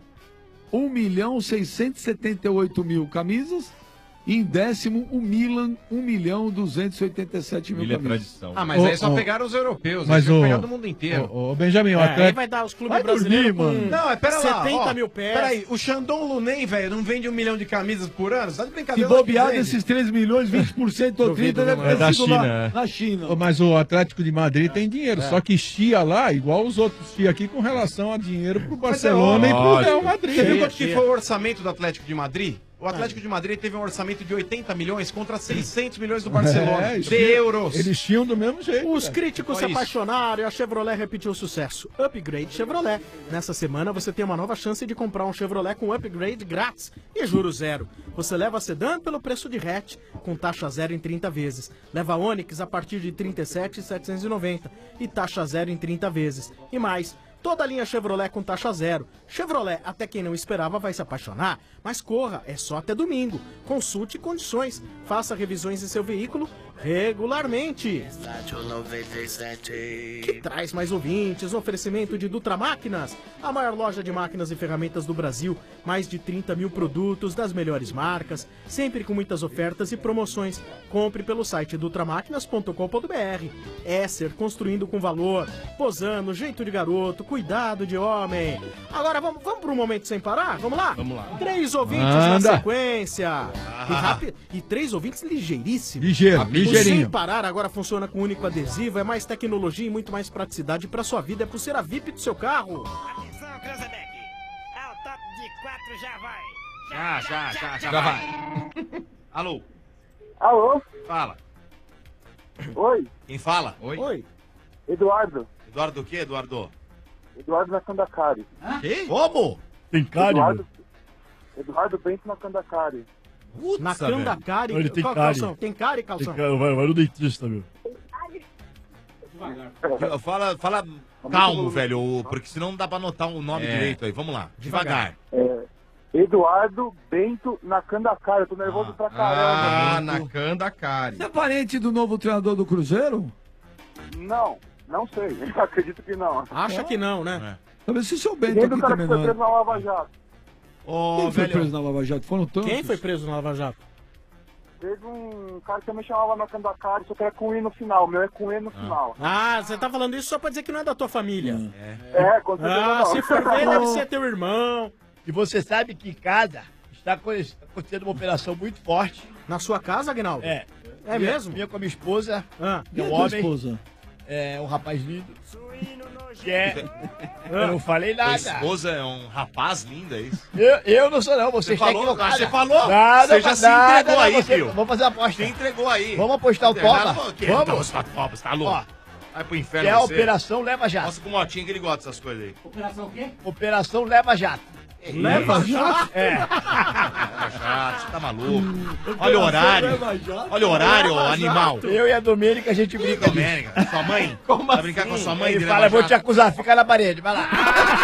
1.678.000 camisas. E em décimo, o Milan, 1.287.000 Milan é camisas. tradição. Ah, mas aí só pegaram os europeus. Mas Mas o- pegaram do mundo inteiro. Ô, Benjamin, o Aí Atlético... vai dar os clubes Vai brasileiros dormir, com mano. Não, pera lá. 70 ó, mil pés. Peraí, o Xandão Lunen, velho, não vende 1 milhão de camisas por ano? Você tá de Se brincadeira? bobear Vende. desses 3 milhões, 20% ou 30% deve É ter da sido China, lá é. na China. Ô, mas o Atlético de Madrid tem dinheiro, só que chia lá, igual os outros chia aqui, com relação a dinheiro pro Barcelona e pro lógico. Real Madrid. Você viu Chia, quanto que chia. foi o orçamento do Atlético de Madrid? O Atlético de Madrid teve um orçamento de 80 milhões contra 600 milhões do Barcelona. É, de euros. Eles chiam do mesmo jeito. Os cara. críticos se Olha isso. apaixonaram e a Chevrolet repetiu o sucesso. Upgrade Chevrolet. Nessa semana você tem uma nova chance de comprar um Chevrolet com upgrade grátis e juros zero. Você leva a sedã pelo preço de hatch, com taxa zero em 30 vezes. Leva Onix a partir de R$ 37.790 e taxa zero em 30 vezes. E mais, toda a linha Chevrolet com taxa zero. Chevrolet, até quem não esperava vai se apaixonar. Mas corra, é só até domingo. Consulte condições. Faça revisões em seu veículo regularmente. Estádio 97. Que traz mais ouvintes, um oferecimento de Dutra Máquinas, a maior loja de máquinas e ferramentas do Brasil, mais de 30 mil produtos das melhores marcas, sempre com muitas ofertas e promoções. Compre pelo site dutramaquinas.com.br. Esser, construindo com valor, posando, jeito de garoto, cuidado de homem. Agora vamos para um momento sem parar? Vamos lá? Vamos lá. 3 ouvintes na Manda. sequência. E 3 ouvintes ligeiríssimos. Ligeiro, O Sem ligeirinho. Parar agora funciona com único adesivo, é mais tecnologia e muito mais praticidade para sua vida, é pulseira VIP do seu carro. Atenção, Cranzebeck. Ao top de 4 já vai. Já vai. Alô? Alô? Fala. Oi, Quem fala? Oi. Eduardo. Eduardo o quê, Eduardo? Eduardo na Candacari. Quê? Como? Tem cárie, Eduardo Bento na Candacari. Na Candacari? Ele tem Qual cárie. calção? Tem cárie, calção? Vai no dentista, meu. Fala calmo, velho, porque senão não dá pra anotar o nome direito aí. Vamos lá, devagar. Eduardo Bento na Candacari. Eu tô nervoso pra caramba. na Candacari. Você é parente do novo treinador do Cruzeiro? Não sei. Acredito que não. Acha que não, né? Talvez se seu Bento Quem do aqui cara também que foi não preso é. na Lava Jato? Quem foi preso na Lava Jato? Foram tantos? Quem foi preso na Lava Jato? Teve um cara que também chamava na Candacari, só que era com E no final. O meu é com E no final. Ah, você tá falando isso só pra dizer que não é da tua família. Com certeza Ah, não. se for ver, deve ser teu irmão. E você sabe que em casa está acontecendo uma operação muito forte. Na sua casa, Aguinaldo? É. É mesmo? Minha com a minha esposa. E a um tua homem. esposa? É um rapaz lindo. Que é. Eu não falei nada. Sua esposa é um rapaz lindo, é isso? Eu não sou, não. Você está falou? equivocado. Você falou? Nada, Você já se nada, entregou nada, aí, você- filho. Vamos fazer a aposta. Você entregou aí. Vamos apostar o toba? Vamos? Você tá louco? Ó, Vai pro que inferno é a você. Operação Leva Jato. Mostra com o Motinho que ele gosta dessas coisas aí. Operação o quê? Operação Leva Jato. Leva Jato? É. Leva Jato, você tá maluco? Olha o horário. Olha o horário, animal. Eu e a Domênica, a gente brinca. Domênica, sua mãe? Como Vai brincar com a sua mãe? Ele de fala, Leva vou te Jato? acusar, fica na parede, vai lá.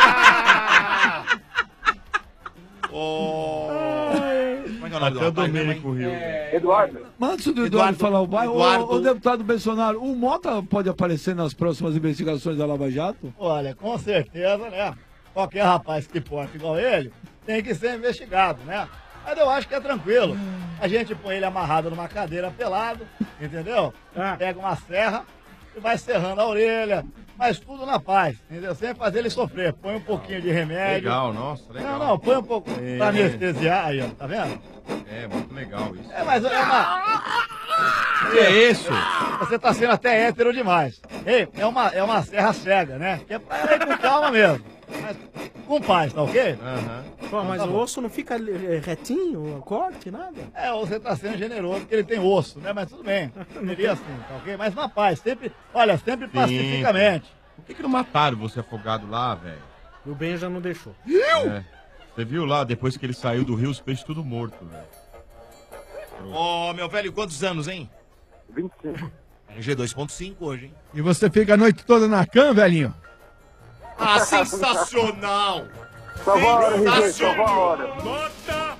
Como é que é o nome do Até o rapaz mesmo, Domênico hein? Rio. Eduardo. Antes do Eduardo Eduardo- falar o bairro, Eduardo- ô deputado Bolsonaro, o Mota pode aparecer nas próximas investigações da Lava Jato? Olha, com certeza, né? Qualquer rapaz que porta igual ele tem que ser investigado, né? Mas eu acho que é tranquilo. A gente põe ele amarrado numa cadeira pelado, entendeu? Pega uma serra e vai serrando a orelha, mas tudo na paz, entendeu? Sem fazer ele sofrer. Põe um pouquinho de remédio. Legal, nossa, legal. Não, põe um pouco pra anestesiar aí, ó, tá vendo? É, muito legal isso. É, mas é uma... Que é isso? Você tá sendo até hétero demais. Ei, é uma serra cega, né? Que é pra ela ir com calma mesmo. Mas com paz, tá ok? Pô, mas Tá o bom. osso não fica retinho, corte, nada? É, você tá sendo generoso porque ele tem osso, né? Mas tudo bem. Seria assim, tá ok? Mas na paz, sempre, olha, sempre pacificamente. Por que não mataram você afogado lá, velho? O Ben já não deixou. É. Você viu lá, depois que ele saiu do rio, os peixes tudo morto, velho. Ô, meu velho, quantos anos, hein? 25. RG 2.5 hoje, hein? E você fica a noite toda na cama, velhinho? Ah, sensacional! Salva a hora, RG, salva a hora. Nota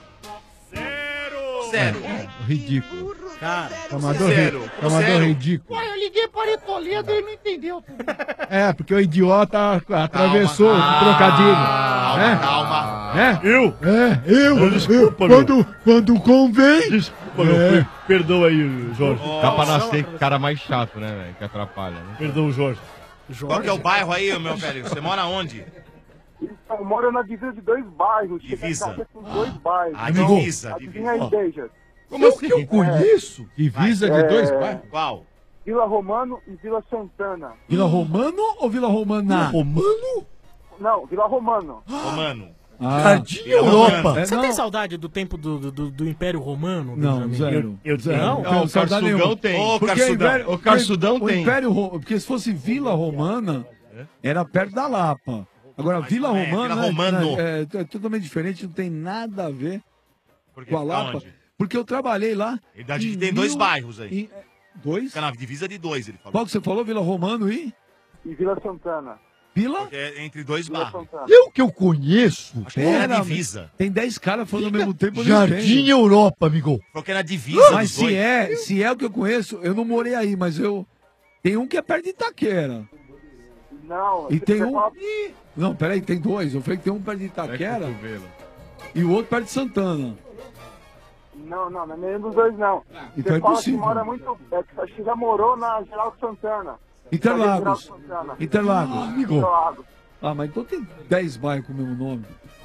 zero. Ridículo. Cara, Amador, zero. amador Zero. ridículo. Ué, eu liguei para o Toledo e ele não entendeu. É, porque o idiota atravessou o trocadilho. né? Calma. É? Eu? Desculpa, quando convém. Desculpa, meu. Perdoa aí, Jorge. Dá pra nascer cara mais chato, né, velho? Que atrapalha, né? Perdoa, Jorge. Qual que é o bairro aí, meu velho? Você mora onde? Eu moro na divisa de 2 bairros. Divisa? Chega a com 2 bairros. Ah, divisa, Adivinha aí, Deja. Como assim? Que eu conheço? Divisa de 2 bairros? Qual? Vila Romano e Vila Santana. Vila Romano ou Vila Romana? Romano? Não, Vila Romano. Romano. Jardim Europa. É, Você não. tem saudade do tempo do Império Romano? Não, Benjamin? zero. Eu Não, Não, o saudade Carsugão nenhuma. tem. Ô, Porque Carsudão. Império- O Carsudão o tem. Império Porque se fosse Vila Romana, era perto da Lapa. Agora, Vila não é, Romana Vila Romano. é totalmente diferente, não tem nada a ver Por quê? com a Lapa. Aonde? Porque eu trabalhei lá. Ele dá de em tem 2 mil- bairros aí. em- Dois? Fica na divisa de 2, ele falou. Qual que você falou? Vila Romano e? E Vila Santana. Vila? É entre 2 Vila bairros. Santana. Eu que eu conheço. Acho que é na Pera, divisa. Tem 10 caras falando ao mesmo tempo. eu não Jardim entendo. Europa, amigo. Porque é na divisa Mas dos dois. se é o que eu conheço, eu não morei aí, mas eu. Tem um que é perto de Itaquera. Não, E tem você um. fala- Não, peraí, tem dois. Eu falei que tem um perto de Itaquera e o outro perto de Santana. Não, não é nenhum dos dois, não. Então Você é fala possível. que mora muito. Acho que já morou na Geraldo Santana. Interlagos. Geraldo Santana. Interlagos. Interlagos. Ah, mas então tem 10 bairros com o mesmo nome.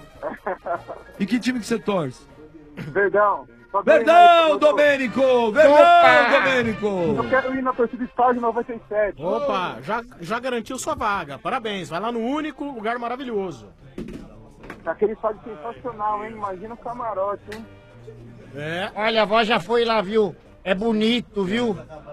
E que time que você torce? Verdão. Só Verdão, ganhei, Domênico! Verdão, Domênico! Eu quero ir na torcida estágio 97. Opa, já garantiu sua vaga. Parabéns, vai lá no único lugar maravilhoso. Aquele estádio sensacional, hein? Imagina o camarote, hein? É. Olha, a avó já foi lá, viu? É bonito, viu?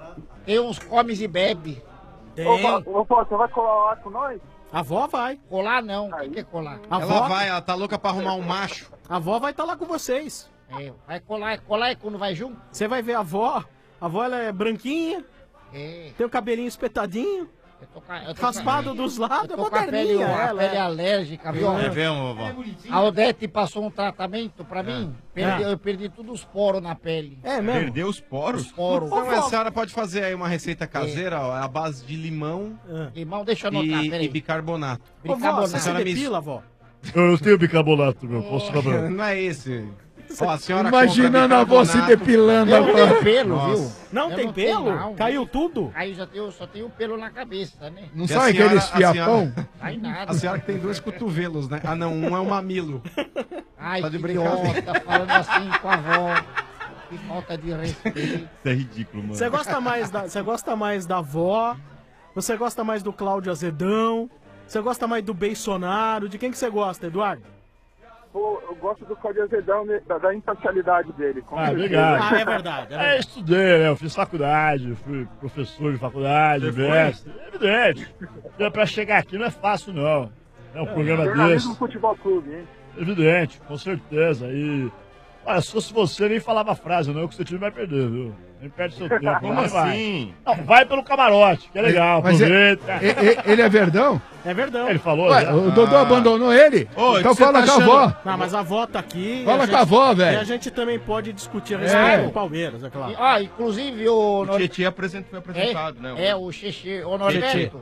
Tem uns comes e bebe. Tem. Ô, você vai colar lá com nós? A avó vai. Colar não, o que é colar? A Ela avó... vai, ela tá louca pra arrumar um macho. A avó vai estar lá com vocês. Vai colar é quando vai junto? Você vai ver a avó ela é branquinha, tem o cabelinho espetadinho, raspado dos lados, Eu tô com a pele, ela. a pele alérgica, viu? É mesmo, vovó? A Odete passou um tratamento pra mim, eu perdi todos os poros na pele. É mesmo? Perdeu os poros? Os poros. Então, a senhora pode fazer aí uma receita caseira, ó, à base de limão Limão, deixa eu anotar, e bicarbonato. Ô, vó, você se A senhora depila, vó? Eu tenho bicarbonato, meu. Posso trabalhar? Não é esse. Ó, a senhora Imaginando a avó se depilando Eu não agora. tenho pelo, viu? Não Eu tem não tenho, pelo? não. Caiu tudo? Aí só tenho pelo na cabeça, né? Não sai aqueles fiapão? Sai nada. A senhora que tem 2 cotovelos, né? Ah, não, um é um mamilo. Ai, Tá de que brincadeira. idiota, falando assim com a avó. Que falta de respeito. Isso é ridículo, mano. Você gosta mais da avó? Você gosta mais do Cláudio Azedão? Você gosta mais do Bolsonaro? De quem que você gosta, Eduardo? Pô, eu gosto do Cláudio Azedão, né, da imparcialidade dele. Com certeza. Obrigado. É verdade. Estudei, né? Eu fiz faculdade, fui professor de faculdade, mestre. É evidente. Pra chegar aqui não é fácil, não. É um programa Jornalismo desse. Futebol Clube, hein? Evidente, com certeza. E. Olha, se fosse você, nem falava a frase, não, que seu time vai perder, viu? Nem perde seu tempo. Como Não vai. assim? Não, vai pelo camarote, que é legal. Mas Aproveita. ele é Verdão? É Verdão. Ele falou, Ué, já. o Dodô abandonou ele? Ô, Então que você fala tá com a achando? avó. Não, mas a avó tá aqui. Fala e com a avó, velho. E a gente também pode discutir a respeito do Palmeiras, é claro. Inclusive o... O Tietchan foi apresentado, né? O Xexê. Ô, Norberto.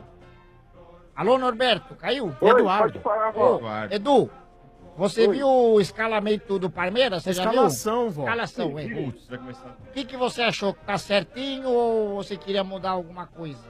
Alô, Norberto, caiu? Oi, Eduardo. pode falar, avó. Ô, Edu, você viu o escalamento do Palmeiras? Você já viu? Escalação, vó. Escalação, é. Putz, vai começar. O que você achou? Que tá certinho ou você queria mudar alguma coisa?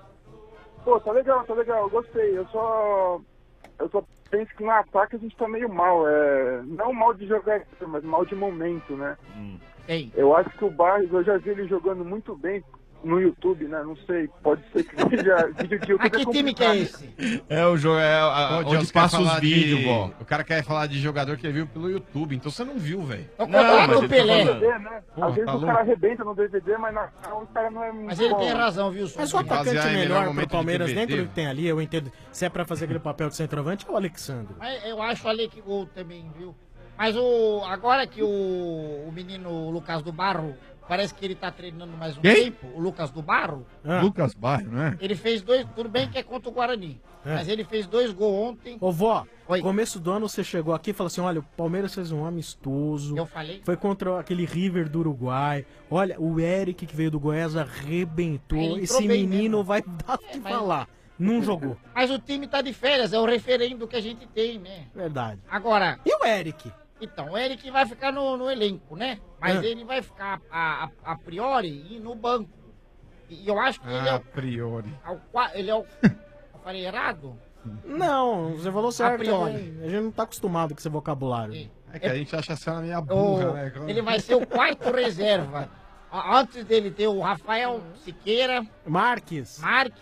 Pô, tá legal, eu gostei. Eu só penso que no ataque a gente tá meio mal. Não mal de jogar, mas mal de momento, né? Tem. Eu acho que o Barros, eu já vi ele jogando muito bem no YouTube, né? Não sei, pode ser que seja vídeo de YouTube. Que time que é esse? É o jogo, onde passa os vídeos, de... vó. O cara quer falar de jogador que viu pelo YouTube, então você não viu, velho. Então contrata o Pelé. DVD, né? Pô, Às vezes tá o louco. cara arrebenta no DVD, mas na real o cara não é muito Mas ele bom. tem razão, viu? Mas o atacante Basear em melhor melhor pro momento de Palmeiras DVD. dentro do que tem ali, eu entendo. Se é pra fazer aquele papel de centroavante, é o Alexandre. Mas eu acho ali que gol também, viu? Mas agora que o menino Lucas do Barro, parece que ele tá treinando mais um Quem? tempo, o Lucas do Barro, Lucas Barro, não é? ele fez 2, tudo bem que é contra o Guarani, mas ele fez 2 gols ontem. Ô, vó, Oi. começo do ano você chegou aqui e falou assim: olha, o Palmeiras fez um amistoso. Eu falei. Foi contra aquele River do Uruguai. Olha, o Eric que veio do Goiás arrebentou. Ele entrou Esse bem menino mesmo. vai dar o que mas- falar. Não jogou. Mas o time tá de férias, é o referendo que a gente tem, né? Verdade. Agora, E o Eric? então, o Eric vai ficar no elenco, né? Mas Ah. ele vai ficar a priori e no banco. E eu acho que ele é A o... priori. Ele é o... Eu falei errado? Não, você falou certo. priori. também. A gente não tá acostumado com esse vocabulário. É que a gente acha a senhora meio O- burra, né? Ele vai ser o quarto reserva. Antes dele ter o Rafael Siqueira, Marques.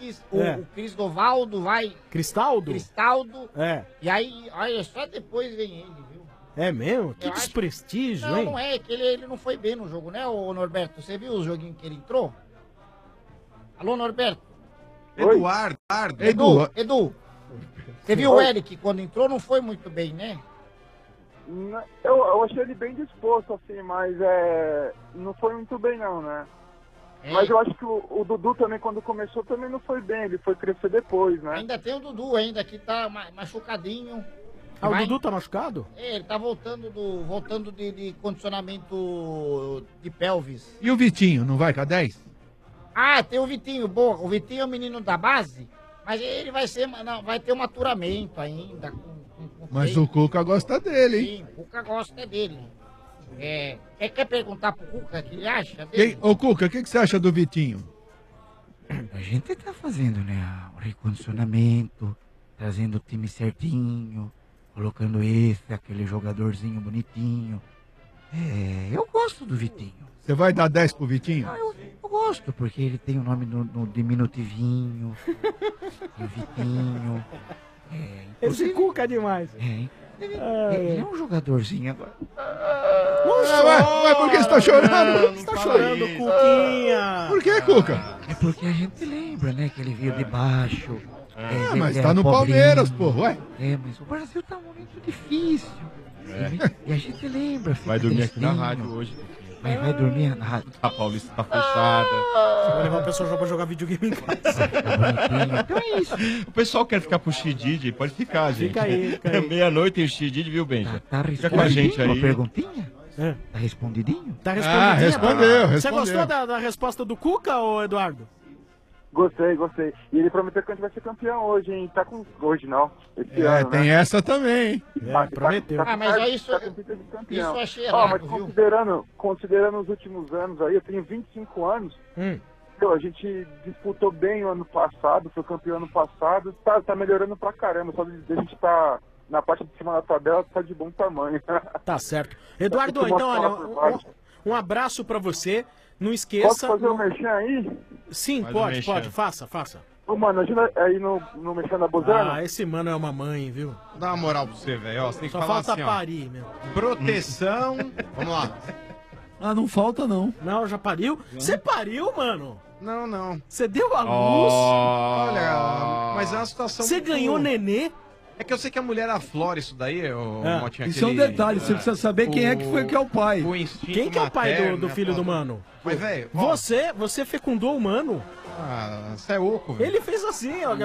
o Cristovaldo, vai... Cristaldo? Cristaldo. É. E aí, olha, só depois vem ele, viu? É mesmo? Que Eu acho- desprestígio, Não, hein? não é, que ele não foi bem no jogo, né, ô Norberto? Você viu o joguinho que ele entrou? Alô, Norberto? Eduardo. Edu, você viu o Eric quando entrou? Não foi muito bem, né? Eu achei ele bem disposto, assim, mas não foi muito bem não, né? É. Mas eu acho que o Dudu também, quando começou, também não foi bem, ele foi crescer depois, né? Ainda tem o Dudu ainda, que tá machucadinho. Ah, o Vai- Dudu tá machucado? É, ele tá voltando de condicionamento de pelvis. E o Vitinho, não vai com a 10? Ah, tem o Vitinho, boa. O Vitinho é o menino da base, mas ele vai ter um maturamento ainda. Com Mas o Cuca gosta dele, hein? Sim, o Cuca gosta dele. Quer perguntar pro Cuca o que ele acha dele? Ô, Cuca, o que você acha do Vitinho? A gente tá fazendo, né, o recondicionamento, trazendo o time certinho, colocando aquele jogadorzinho bonitinho. Eu gosto do Vitinho. Você vai dar 10 pro Vitinho? Eu gosto, porque ele tem o nome no diminutivinho, e o Vitinho. Esse Cuca é demais. Ele é um jogadorzinho agora. Não chora. Mas por que você tá chorando? Você tá chorando, Cuquinha. Por que, Cuca? É porque a gente lembra, né, que ele veio de baixo. Mas ele tá era no pobrinho. Palmeiras, pô, ué. Mas o Brasil tá num momento difícil. É. E a gente lembra. Vai fica dormir aqui na tristinho. rádio hoje. Vai dormir na rádio. A Paulista tá fechada. Vou levar o pessoal já pra jogar videogame em casa. Então é isso. O pessoal quer ficar pro X-Didi, pode ficar, gente. Fica aí, fica aí. Meia-noite tem o X-Didi, viu, Benja? Tá Fica com a gente aí. Uma perguntinha? Tá respondidinho? Tá respondidinho? respondeu. Você gostou da resposta do Cuca, ô Eduardo? Gostei. E ele prometeu que a gente vai ser campeão hoje, hein? Tá com... Hoje não. Esse ano, Tem né? essa também, hein? Prometeu. mas aí isso tá com pinta de campeão. eu achei Ó, errado, mas viu? considerando os últimos anos aí, eu tenho 25 anos. A gente disputou bem o ano passado, foi campeão ano passado. Tá melhorando pra caramba. Só de a gente tá na parte de cima da tabela, tá de bom tamanho. Tá certo. Eduardo, Tem que então, mostrar olha, por baixo. um abraço pra você. Não esqueça... Posso fazer um merchan aí? Sim, Faz pode, um merchan. pode. Faça. Ô, mano, ajuda aí no Merchan da Bozana. Ah, esse mano é uma mãe, viu? Dá uma moral pra você, velho. Ó, você tem que Só falar falta assim, ó. parir, meu. Proteção. Vamos lá. Ah, não falta, não. Não, já pariu? Você pariu, mano? Não. Você deu a luz? Olha, mas é uma situação... Você muito- ganhou nenê? É que eu sei que a mulher aflora isso daí, ô Motinha. Isso é um detalhe, você precisa saber quem é que foi que é o pai. O instinto Quem que é o pai materno, do né, filho do foda. mano? Mas, velho, ó, Você fecundou o mano? você é oco, velho. Ele fez assim, ó. É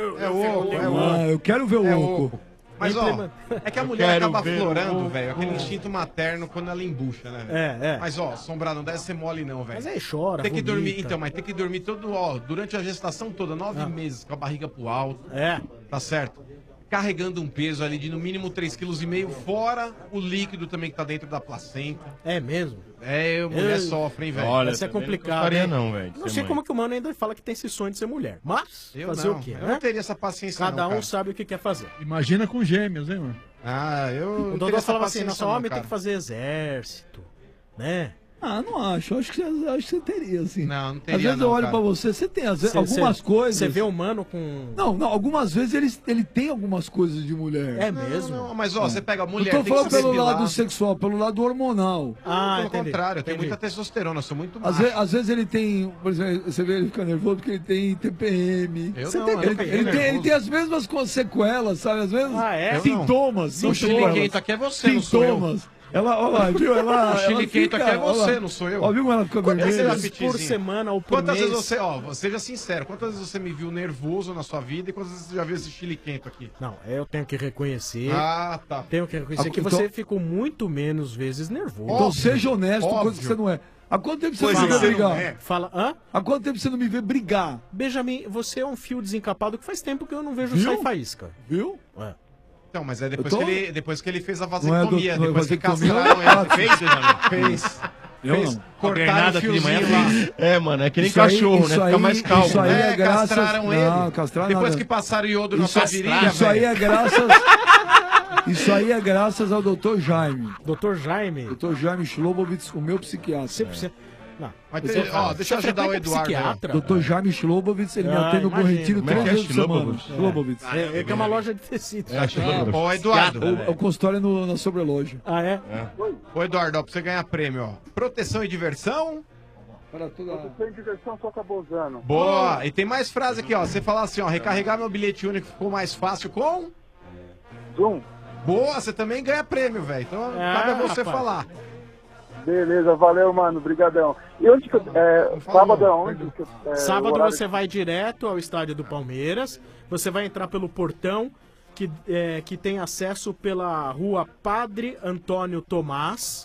oco, é oco. Ah, eu quero ver o É oco. oco. Mas, ó, é que a mulher quero acaba ver aflorando, o velho, aquele instinto materno quando ela embucha, né, velho? É. Mas, ó, Sombra, não deve ser mole não, velho. Mas aí chora, Tem que vomita. dormir, então, mas tem que dormir todo, ó, durante a gestação toda, 9 meses, com a barriga pro alto. É. Tá certo? Carregando um peso ali de no mínimo 3,5 kg, fora o líquido também que tá dentro da placenta. É mesmo? É, mulher sofre, hein, velho? Olha, Isso é também complicado. Não gostaria hein? não, velho. de Não ser sei mãe. como que o mano ainda fala que tem esse sonho de ser mulher. Mas, Eu fazer não, o quê, eu né? não teria essa paciência Cada não, um cara. sabe o que quer fazer. Imagina com gêmeos, hein, mano? Ah, eu O não Dodô teria essa falava assim, paciência nosso não, homem tem cara. que fazer exército, né? Ah, não acho. Acho que você teria, assim. Não teria, Às vezes não, eu olho cara. pra você tem algumas coisas. Você vê o mano com... Não, algumas vezes ele tem algumas coisas de mulher. É mesmo? Não, mas ó, você pega a mulher, Eu tô tem que falando saber pelo pilar. lado sexual, pelo lado hormonal. Ah, Pelo entendi. contrário, eu tenho Entendi. muita testosterona, eu sou muito Às macho. vezes ele tem, por exemplo, você vê ele fica nervoso porque ele tem TPM. Eu Você não, tem eu Ele, não fiquei ele tem, ele nervoso. tem as mesmas sequelas, sabe? As mesmas Ah, é? sintomas. O não chiliquento sequelas. aqui é você, não sou eu. Sintomas. Ela, olha lá, viu? Ela, O chiliquento ela aqui é fica- você, olha lá. não sou eu. Ó, viu como ela fica Quantas vermelha? vezes Por semana ou por Quantas mês? vezes você, ó, seja sincero, quantas vezes você me viu nervoso na sua vida e quantas vezes você já viu esse chiliquento aqui? Não, eu tenho que reconhecer. Ah, tá. Tenho que reconhecer que Então- você ficou muito menos vezes nervoso. Então seja honesto, Óbvio. coisa que você não é. Há quanto tempo você Coisa não me que vê você não brigar? é. Fala, hã? Há quanto tempo você não me vê brigar? Benjamin, você é um fio desencapado que faz tempo que eu não vejo Viu? sair faísca. Viu? Ué. Então, mas é depois, Eu tô- depois que ele fez a Não é vasectomia, do- depois que vasectomia, castraram ah, ele. Fez, Benjamin? Fez. Eu Fez. não. Cortaram o fiozinho lá. É, mano, é que nem Isso aí- cachorro, né? isso Fica aí- mais calmo. isso aí né? é graças- castraram ele. Não, castrar Depois nada. que passaram iodo na Isso, sua virilha, isso aí velho. é graças. Isso aí é graças ao Dr. Jaime. Dr. Jaime. Dr. Jaime Schlobovitz, o meu psiquiatra. Você precisa... Não. Mas Você- ó, deixa eu você ajudar o frequenta Eduardo. psiquiatra? Dr. Jaime Schlobovitz, ele me Ah, atende no Bom imagino. Retiro Como é 3 que é? vezes por semana. Schlobovitz? Schlobovitz. É que é uma loja de tecido. Ô, Eduardo. O consultório é no, na sobreloja. Ah, é? Ô, Eduardo, ó, pra você ganhar prêmio, ó. Proteção e diversão. Para toda... Sem diversão, só acabou usando. Boa! E tem mais frase aqui, ó. Você falar assim, ó, recarregar meu bilhete único ficou mais fácil com... Zoom. Boa, você também ganha prêmio, velho. Então Ah, cabe a você rapaz. falar. Beleza, valeu, mano. Brigadão. E onde que eu... sábado é onde? Que eu- Sábado o horário- você vai direto ao estádio do Palmeiras. Você vai entrar pelo portão que tem acesso pela rua Padre Antônio Tomás.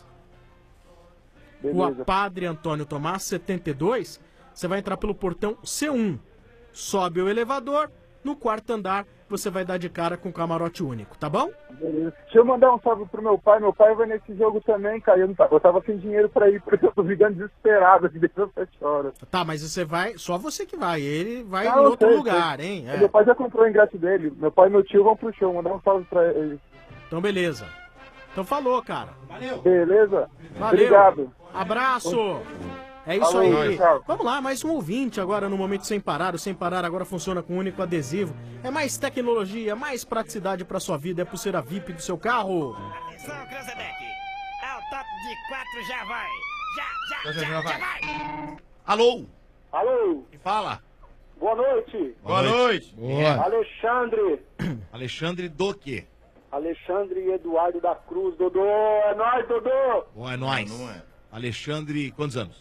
Rua Beleza. Padre Antônio Tomás, 72. Você vai entrar pelo portão C1. Sobe o elevador. No quarto andar, você vai dar de cara com camarote único, tá bom? Beleza. Deixa eu mandar um salve pro meu pai. Meu pai vai nesse jogo também, cara. Eu tava sem dinheiro pra ir, porque eu tô ficando desesperado aqui desde as 7 horas. Tá, mas você vai, só você que vai. Ele vai Não, em eu outro sei, lugar, sei. hein? Meu pai já comprou o ingresso dele. Meu pai e meu tio vão pro show. Mandar um salve pra eles. Então, beleza. Então, falou, cara. Beleza? Valeu. Obrigado. Abraço. É isso Falou, aí. tchau. Vamos lá, mais um ouvinte agora no Momento Sem Parar. O Sem Parar agora funciona com um único adesivo. É mais tecnologia, mais praticidade pra sua vida. É pulseira VIP do seu carro. Atenção, Cranzebeck. Ao top de 4 já vai. Já Já vai. vai. Alô? Alô? E fala. Boa noite. Boa noite. Boa. Alexandre. Alexandre do quê? Alexandre Eduardo da Cruz. Dodô, é nóis, Dodô. Bom, é nóis. Alexandre, quantos anos?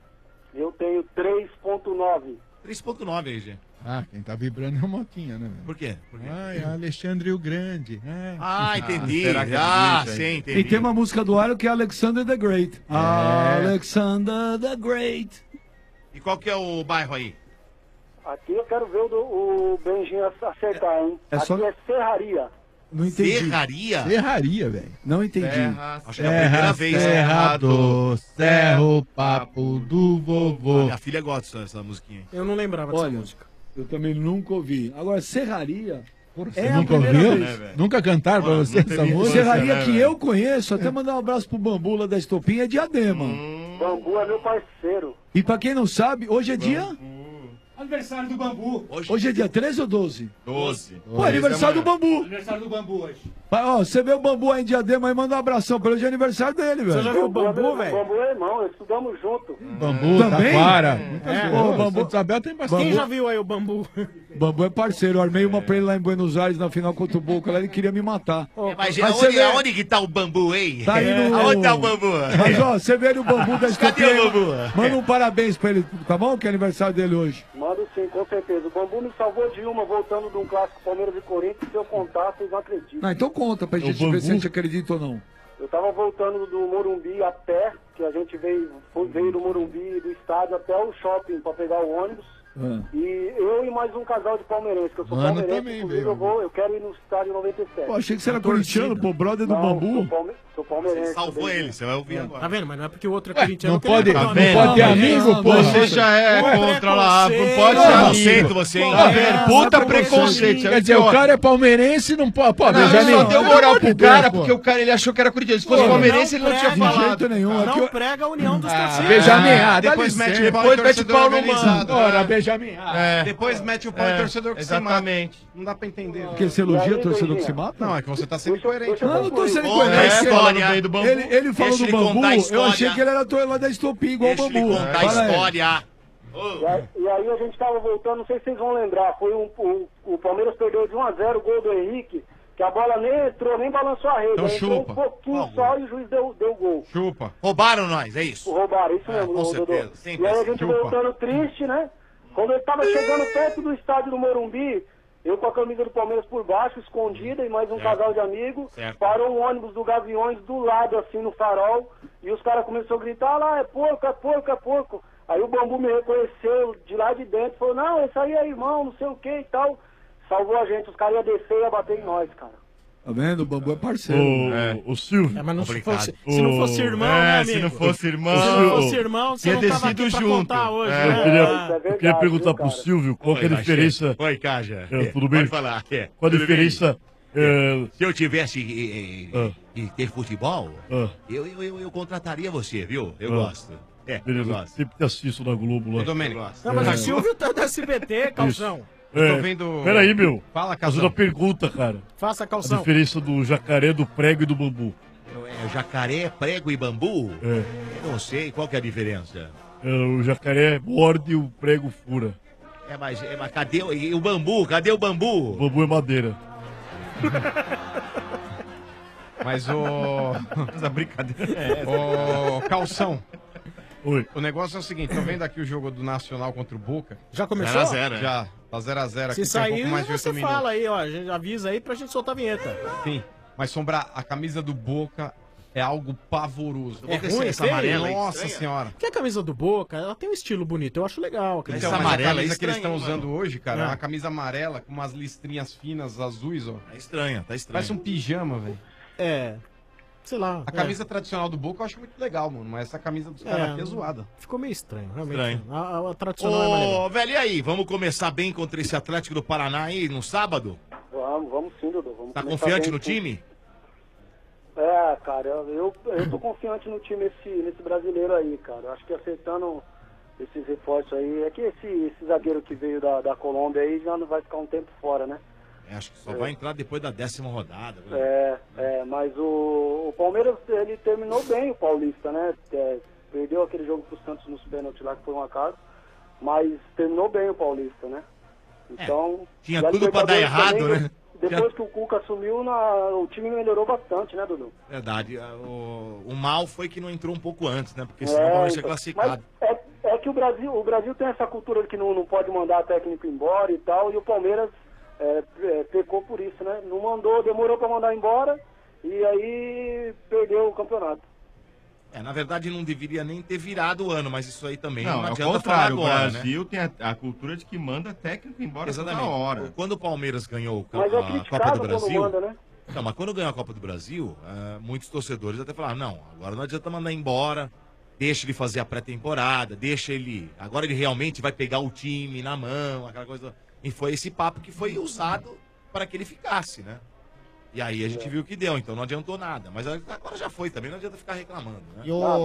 Eu tenho 3.9. 3.9 aí, gente. Ah, quem tá vibrando é o Motinha, né? velho? Por quê? Ai, Alexandre o Grande. Ah, entendi. será que Ah, existe, sim, hein? entendi. E tem uma música do Iron que é Alexander the Great. Alexander the Great. E qual que é o bairro aí? Aqui eu quero ver o Benjinho acertar, hein? É só- Aqui é Serraria. Não entendi. Serraria? Serraria, velho. Não entendi. Acho que é a primeira vez. Serra do Cerro Papo do Vovô. Minha filha gosta dessa musiquinha. Eu não lembrava dessa Olha, música. eu também nunca ouvi. Agora, Serraria... Você é a nunca primeira ouviu? vez. Nunca cantaram pra você essa música? Serraria que eu conheço, até mandar um abraço pro Bambu lá da Estopinha, é Diadema. Bambu é meu parceiro. E pra quem não sabe, hoje é dia... Aniversário do Bambu. Hoje é dia 13 ou 12? 12. Pô, aniversário do Bambu. Aniversário do Bambu hoje. Ó, você vê o Bambu aí em Diadema aí, manda um abração pra ele, hoje é aniversário dele, velho. Você já viu o Bambu, velho? Bambu é irmão, estudamos junto. Bambu, Também? Taquara. Ô, Bambu... Isabel tem bastante. Quem já viu aí o Bambu? Bambu é parceiro, eu armei uma pra ele lá em Buenos Aires na final contra o Boca, lá ele queria me matar. Mas você vê- aonde que tá o bambu, hein? Tá aí no... Aonde tá o bambu? Mas ó, você vê ele o Bambu da Cadê Estopinha, o Bambu? manda um parabéns pra ele, tá bom? Que é aniversário dele hoje. Mando sim, com certeza. O Bambu me salvou de uma, voltando de um clássico Palmeiras e Corinthians. Se eu contar, vocês não acreditam. Não, então conta pra gente ver se a gente acredita ou não. Eu tava voltando do Morumbi a pé, que a gente veio do Morumbi, do estádio até o shopping pra pegar o ônibus. E eu e mais um casal de palmeirense, que eu sou Mano, palmeirense, também inclusive veio. eu quero ir no estádio 97. Pô, achei que você era corintiano, pô, brother do Bambu. Sou palmeirense. Você salvou também. ele, você vai ouvir agora. Tá vendo? Mas não é porque o outro é corintiano. Não que ele pode, é não amigo. pode ter amigo, pô. Você já é contra lá, não pode ser Preconceito amigo. você, hein? Tá vendo? Puta preconceito. Quer dizer, o cara é palmeirense e não pode. Pô, Não, ele Benjamin. só deu moral pro cara pô. porque o cara ele achou que era corintiano. Se fosse palmeirense, ele não tinha De falado. jeito nenhum. Não prega a união dos torcedores. Benjamin, dá Depois licença. mete o pau, depois mete o pau no organizado. mano. Ora, Benjamin. Depois mete o pau em torcedor que se mata. Exatamente. Não dá pra entender. Porque você elogia torcedor que se mata? Não, é que você tá sendo incoerente. Não, eu não tô sendo Conta a incoerente. história. No meio do Bambu. Ele falou Deixa do ele Bambu, contar a eu história. achei que ele era lá da Estopinha, igual o Deixa ele Bambu. contar a Fala aí. história. E aí a gente tava voltando, não sei se vocês vão lembrar, foi o Palmeiras perdeu de 1-0 o gol do Henrique, que a bola nem entrou, nem balançou a rede. Então Aí entrou chupa. um pouquinho só e o juiz deu gol. Chupa. Roubaram nós, é isso? Roubaram, isso mesmo, com Dodô. certeza, sempre E aí a assim. gente Chupa. voltando triste, né? Quando ele tava chegando perto do estádio do Morumbi, eu com a camisa do Palmeiras por baixo, escondida, e mais um casal de amigos, Certo. parou um ônibus do Gaviões do lado, assim, no farol, e os caras começaram a gritar lá, é porco, é porco, é porco. Aí o Bambu me reconheceu de lá de dentro, falou, não, esse aí é irmão, não sei o que e tal. Salvou a gente, os caras iam descer e ia bater em nós, cara. Tá vendo? O Bambu é parceiro. O Silvio. É, mas não Complicado. fosse, se não fosse irmão, né, amigo? se não fosse irmão. Se não fosse irmão, você Tinha não tava aqui descido pra junto. contar hoje, É. né? Eu Isso é queria verdade, perguntar viu, pro cara? Silvio qual que é a diferença. Oi, Caja. Tudo bem? Pode falar. Qual a diferença? Se eu tivesse que ter futebol, Ah. eu contrataria você, viu? Eu Ah. gosto. É, eu Beleza, gosto. sempre te assisto na Globo lá. Ô, Domênico. Não, mas o Silvio tá da SBT, calção. Eu tô vendo. Peraí, meu. Fala, Fazendo Casão. a pergunta, cara. Faça A calção. diferença do jacaré, do prego e do bambu. Jacaré, prego e bambu? É. Eu não sei, qual que é a diferença? O jacaré morde e o prego fura. Mas cadê o bambu? Cadê o bambu? O bambu é madeira. Mas o. Essa brincadeira é essa. Ô, Calção. Oi. O negócio é o seguinte, tô vendo aqui o jogo do Nacional contra o Boca. Já começou? 0x0, Já, tá 0x0 aqui. Se tem um sair, pouco mais de 8 você minutos. fala aí, ó. A gente avisa aí pra gente soltar a vinheta. Sim, mas Sombra, a camisa do Boca é algo pavoroso. É ruim, essa feio? amarela aí, Nossa estranha. senhora. Porque a camisa do Boca, ela tem um estilo bonito. Eu acho legal. a camisa. Então, mas amarela a camisa é que eles estão estranha, usando hoje, cara, é É. uma camisa amarela com umas listrinhas finas azuis, ó. Tá estranha, tá estranha. Parece um pijama, velho. É. Sei lá. A camisa tradicional do Boca eu acho muito legal, mano, mas essa camisa dos caras aqui é zoada. Ficou meio estranho, realmente. Estranho. A tradicional é mais legal. Ô, velho, e aí? Vamos começar bem contra esse Atlético do Paraná aí no sábado? Vamos sim, Dodô. Vamos Tá começar confiante bem, no sim. time? É, cara, eu tô confiante no time nesse brasileiro aí, cara. Eu acho que acertando esses reforços aí. É que esse zagueiro que veio da Colômbia aí já não vai ficar um tempo fora, né? Acho que só vai entrar depois da 10ª rodada. Né? Mas o Palmeiras, ele terminou bem o Paulista, né? Perdeu aquele jogo pro Santos nos pênaltis lá, que foi um acaso. mas terminou bem o Paulista, né? Então... Tinha e a tudo pra dar Libertadores errado, também, né? Depois que o Cuca assumiu, o time melhorou bastante, né, Dudu? Verdade. O mal foi que não entrou um pouco antes, né? Porque senão o Palmeiras tinha classificado. Mas é que o Brasil tem essa cultura de que não pode mandar técnico embora e tal, e o Palmeiras pecou por isso, né? Não mandou, demorou pra mandar embora, e aí perdeu o campeonato. Na verdade não deveria nem ter virado o ano, mas isso aí também não Não, é o adianta falar contrário. agora, O Brasil tem a cultura de que manda técnico embora Exatamente. toda hora. Quando o Palmeiras ganhou Mas é a Copa criticado do quando Brasil... manda, né? Não, mas quando ganhou a Copa do Brasil, muitos torcedores até falaram, não, agora não adianta mandar embora, deixa ele fazer a pré-temporada, deixa ele... Agora ele realmente vai pegar o time na mão, aquela coisa... E foi esse papo que foi usado para que ele ficasse, né? E aí a gente viu que deu, então não adiantou nada. Mas agora já foi também, não adianta ficar reclamando, né?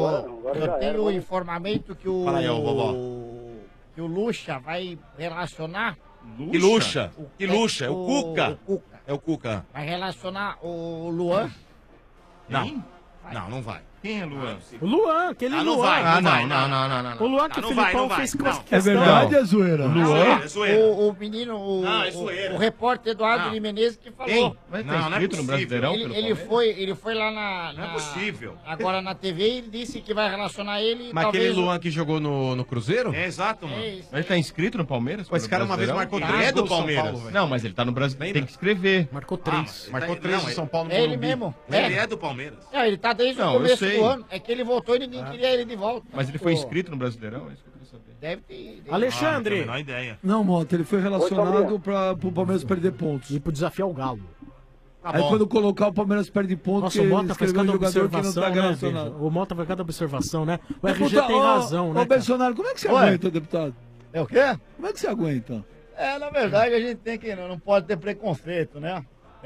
Eu tenho o informamento que o... Fala aí, ó, vovó. Que o Lucha vai relacionar... Que Lucha? Que Lucha? É o Cuca? O Cuca. É o Cuca. Vai relacionar o Luan. Não. Não vai. Quem é Luan? O Luan, aquele não Luan. vai, não vai, não. O Luan que o Filipão fez questão. É verdade, é zoeira? Luan? É zoeira. O menino, o repórter Eduardo de Menezes que falou. Quem? Mas tá inscrito no Brasileirão? Ele foi lá na... Não é possível. Agora na TV e ele disse que vai relacionar ele. Mas talvez aquele Luan que jogou no Cruzeiro? É exato, mano. isso. Mas ele tá inscrito no Palmeiras? Pô, esse cara uma vez marcou Ele 3 é do gols no São Palmeiras. Paulo, velho. Não, mas ele tá no Brasil. Tem que escrever. Marcou 3. Marcou 3 no São Paulo no É ele Morumbi. mesmo. Ele é do Palmeiras. Ele tá desde Não, o eu começo sei. do ano. É que ele voltou e ninguém queria ele de volta. Mas ele foi inscrito no Brasileirão? É isso que eu queria saber. Deve ter. Alexandre. Não tenho a menor ideia. Não, Mota, ele foi relacionado para o Palmeiras perder pontos. E pro desafiar o Galo. Tá Aí bom. quando colocar o Palmeiras perde pontos, Nossa, o Mota faz cada jogador que não observação, tá né, relacionado. Veja? O Mota faz cada observação, né? O Mas, RG puta, tem razão, né, Ô, cara? Bolsonaro, como é que você Ué? aguenta, deputado? É o quê? Como é que você aguenta? Na verdade, a gente tem que... Não pode ter preconceito, né?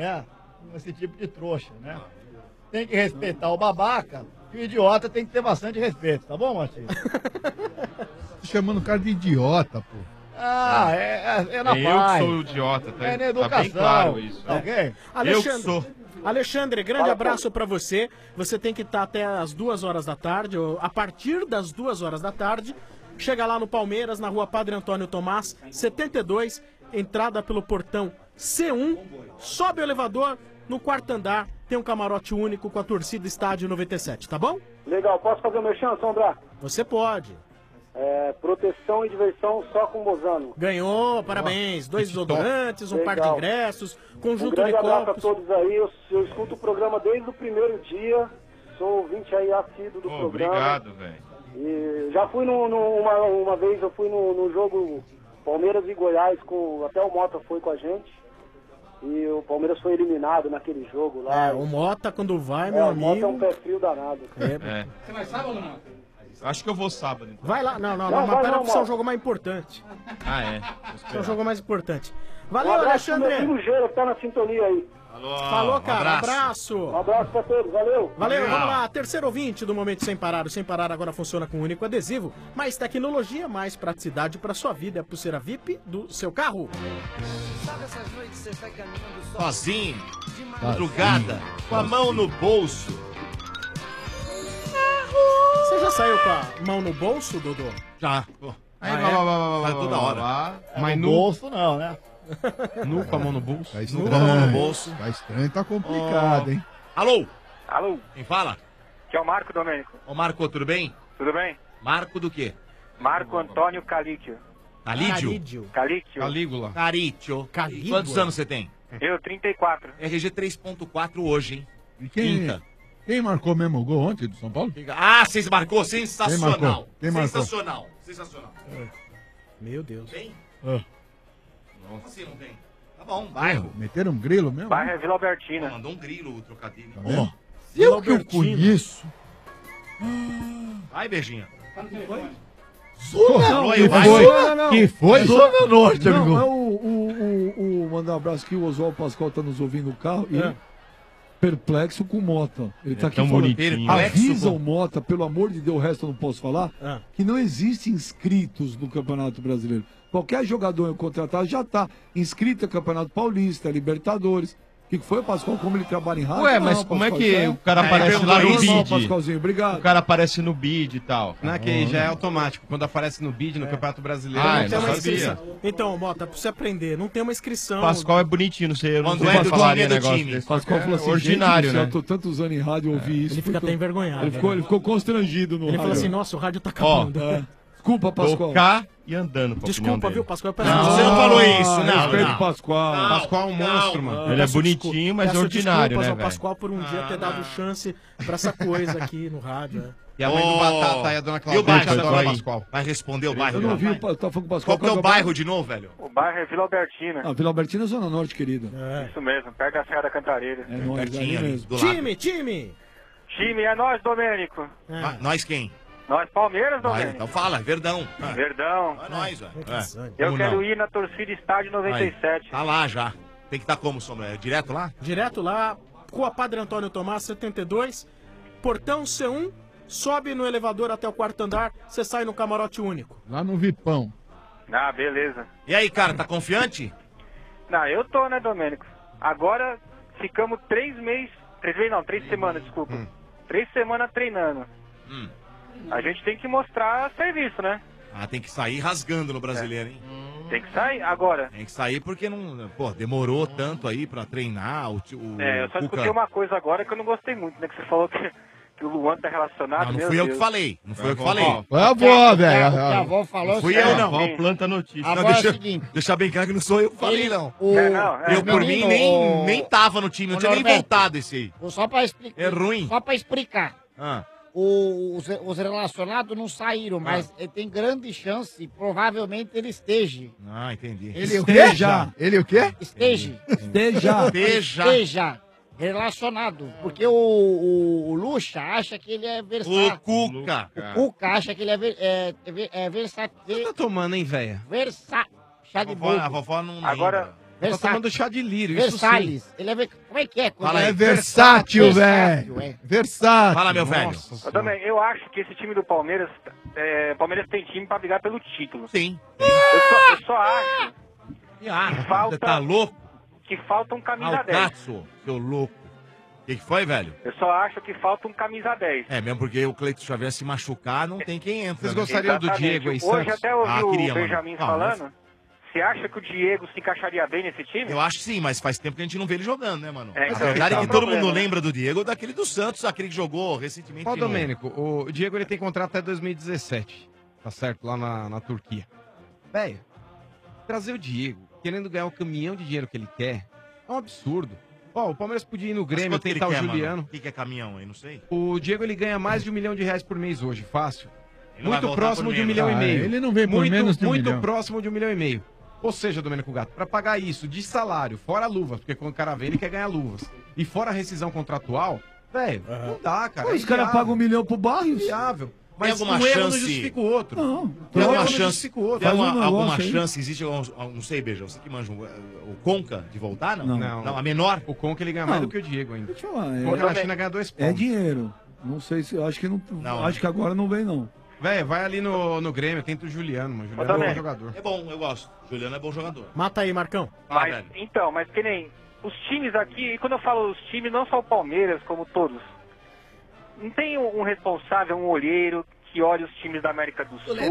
Esse tipo de trouxa, né? Tem que respeitar o babaca e o idiota tem que ter bastante respeito, tá bom, Martins? Tô chamando o cara de idiota, pô. É na Eu que paz. sou o idiota, tá? É na Tá educação. bem claro isso. Tá ok? Eu que sou. Alexandre, grande abraço pra você. Você tem que estar até as 2 horas da tarde, ou a partir das 2 horas da tarde. Chega lá no Palmeiras, na rua Padre Antônio Tomás, 72, entrada pelo portão C1. Sobe o elevador, no 4º andar, tem um camarote único com a torcida Estádio 97, tá bom? Legal, posso fazer o merchan, Sombra? Você pode. Proteção e diversão só com Bozano. Ganhou, parabéns. 2 desodorantes, um par de Legal. ingressos, Um conjunto grande de abraço a copos. todos aí. Eu escuto o programa desde o primeiro dia. Sou ouvinte aí assíduo do programa. Obrigado, velho. E já fui uma vez, eu fui no jogo Palmeiras e Goiás, até o Mota foi com a gente. E o Palmeiras foi eliminado naquele jogo lá. O Mota, quando vai, meu O Mota amigo. é um pé frio danado. Você vai sábado ou não? Acho que eu vou sábado. Então. Vai lá, não, Não, mas vai pera não, pra ser um Mota. jogo mais importante. Ah, é. Esse é um jogo mais importante. Valeu, Um abraço pro Alexandre. meu filho Gera, que tá na sintonia aí. Falou, cara. Abraço. Um abraço pra todos, valeu. Valeu, vamos lá. Terceiro ouvinte do Momento Sem Parar. O Sem Parar agora funciona com um único adesivo. Mais tecnologia, mais praticidade pra sua vida. É a pulseira VIP do seu carro. Sabe essas noites você tá caminhando Sozinho, madrugada, com a mão no bolso. Você já saiu com a mão no bolso, Dodô? Já. Pô. Aí, Faz toda hora. Mas no nu, bolso não, né? nu com a mão no bolso? Tá Nu com a mão no estranho. bolso. Tá estranho, tá complicado, hein? Alô? Alô, Quem fala? que é o Marco Domênico. Ô Marco, tudo bem? Tudo bem? Marco do quê? Marco Antônio Calício. Calídio? Calício. Calígula. Carício. Calígula. Quantos anos você tem? Eu, 34. RG 3.4 hoje, hein? E quem marcou mesmo o gol ontem do São Paulo? Ah, vocês marcou? Sensacional. Quem marcou? Sensacional. Sensacional. Meu Deus. Tem? Ah. Como assim não tem? Tá bom, bairro. Meteram um grilo mesmo? Bairro é Vila Albertina. Mandou um grilo o trocadilho. Tá vendo? Eu que eu conheço. Vai, beijinha. Não, que vai. foi? Que foi? Zona Norte, não, amigo. é o mandar um abraço aqui, o Oswaldo Pascoal tá nos ouvindo no carro e perplexo com o Mota. Ele tá aqui tão falando, bonitinho. avisa o Mota, pelo amor de Deus, o resto eu não posso falar, Ah. que não existem inscritos no Campeonato Brasileiro. Qualquer jogador contratado já tá inscrito no Campeonato Paulista, Libertadores. O que foi, Pascoal? Como ele trabalha em rádio? Ué, mas Não, como é Pascoal, que isso o cara aparece lá no Normal, bid? Pascoalzinho, obrigado. O cara aparece no bid e tal. Não, que já é automático. Quando aparece no bid, no Campeonato Brasileiro, Ah, não eu tem não uma sabia. inscrição. Então, Bota, pra você aprender, não tem uma inscrição. Pascoal é bonitinho, não sei. Eu não Quando sei é se do falaria time, é do negócio time. desse. Pascoal falou assim, ordinário, gente do céu, né? tô tantos anos em rádio, eu ouvi isso. Ele fica até envergonhado. Ele ficou constrangido no Ele rádio. falou assim, nossa, o rádio tá Ó, acabando. Desculpa, Pascoal. Tocar e andando. com a opinião Desculpa, dele. viu, Pascoal? Não, você não falou isso, não. Respeito não. o Pascoal. Pascoal é um monstro, mano. Ele é bonitinho, mas é Peço ordinário, desculpas né, ao velho? Pascoal por um dia ter dado chance pra essa coisa aqui no rádio. E a mãe do Batata e a dona E o Cláudia bairro, adoram o aí? Pascoal. Vai responder o bairro. Eu não não? vi, tá falando com o Pascoal. Qual que é o bairro de novo, velho? O bairro é Vila Albertina. Ah, Vila Albertina é Zona Norte, querido. Isso mesmo, perto da Serra da Cantareira. É nóis, ali mesmo. Time! Time, é nós, Domênico. Ah, nós quem? Nós, Palmeiras, Nós, Domênico. então fala, Verdão. Verdão. É nós, velho. Eu Como quero não? ir na torcida Estádio 97. Aí, tá lá já. Tem que estar como, Sombra? É direto lá? Direto lá, Rua Padre Antônio Tomás, 72, portão C1, sobe no elevador até o quarto andar, você sai no camarote único. Lá no Vipão. Ah, beleza. E aí, cara, tá confiante? Não, eu tô, né, Domênico? Agora ficamos 3 semanas, desculpa. 3 semanas treinando. A gente tem que mostrar serviço, né? Ah, tem que sair rasgando no brasileiro, hein? Tem que sair agora. Tem que sair porque não. Pô, demorou tanto aí pra treinar. O É, eu só Cuca- escutei uma coisa agora que eu não gostei muito, né? Que você falou que o Luan tá relacionado. Não, não meu fui eu Deus. que falei. Não fui eu que falei. Foi a avó, O que a velho. avó falou Não fui é o eu, seguinte, não. Ó, planta notícia. A Não, avó é o deixa, seguinte, deixar bem claro que não sou eu que falei, não. Eu, o por mim, menino, nem tava no time. Não o tinha nem Norberto, voltado esse aí. Só pra explicar. É ruim. Só pra explicar. Ah. Os relacionados não saíram, mas ele tem grande chance, provavelmente ele esteja. Ah, entendi. Ele o quê? Ele o quê? Esteja. Esteja relacionado. Porque o Lucha acha que ele é versátil. O Cuca. O Cuca acha que ele é versátil. Você tá tomando, hein, velha? Versátil. Chá de A boca. vovó não. Agora, Tá tomando chá de lírio, isso sim. Versalhes. Ele é como é que é? Fala aí. É versátil, Versátil, velho. é. Versátil. Fala, meu velho. eu também, eu acho que esse time do Palmeiras, Palmeiras tem time pra brigar pelo título. Sim. Eu só acho Você falta, tá louco? que falta um camisa 10. Alcatso, seu louco. O que foi, velho? Eu só acho que falta um camisa 10. É, mesmo porque o Cleiton Xavier se machucar, não tem quem entra. Vocês né? gostariam do Exatamente. Diego aí, Hoje Santos? até ouvi o queria, mano. Benjamin Ah, falando. Você acha que o Diego se encaixaria bem nesse time? Eu acho que sim, mas faz tempo que a gente não vê ele jogando, né, mano? É, A então, verdade é esse que é o todo mundo problema, né? lembra do Diego, daquele do Santos, aquele que jogou recentemente. Ó, no- Domênico, o Diego ele tem contrato até 2017. Tá certo? Lá na Turquia. Velho, trazer o Diego, querendo ganhar o caminhão de dinheiro que ele quer, é um absurdo. Ó, o Palmeiras podia ir no Mas Grêmio, quanto que ele tentar o quer, mano? Juliano. O que é caminhão aí? Não sei. O Diego ele ganha mais de R$1 milhão por mês hoje, fácil. Ele não vai Muito voltar próximo por de 1,5 menos. milhão. ele não vem por muito, menos de 1 muito milhão. próximo de 1,5 milhão. Ou seja, Domênico Gato, para pagar isso de salário, fora luvas, porque quando o cara vem, ele quer ganhar luvas, e fora a rescisão contratual, velho, não dá, cara. Pô, os caras pagam 1 milhão pro Barrios? Inviável. Tem Mas alguma um erro não chance- justifica o outro. Não. Tem Um alguma erro não chance, justifica o outro. tem Faz um alguma negócio aí. chance, existe, não sei, Beija, você que manja, o Conca de voltar, não? Não. A menor? O Conca ele ganha mais Não. do que o Diego ainda. Deixa eu falar. O Conca na China ganha 2 É dinheiro. Não sei se. Acho que não. Não, acho que agora não vem, não. Velho, vai ali no Grêmio, tenta o Juliano, mano. Juliano é um bom jogador. É bom, eu gosto. Juliano é bom jogador. Mata aí, Marcão. Mas, velho. então, mas que nem os times aqui, e quando eu falo os times, não só o Palmeiras, como todos, não tem um responsável, um olheiro que olha os times da América do Sul.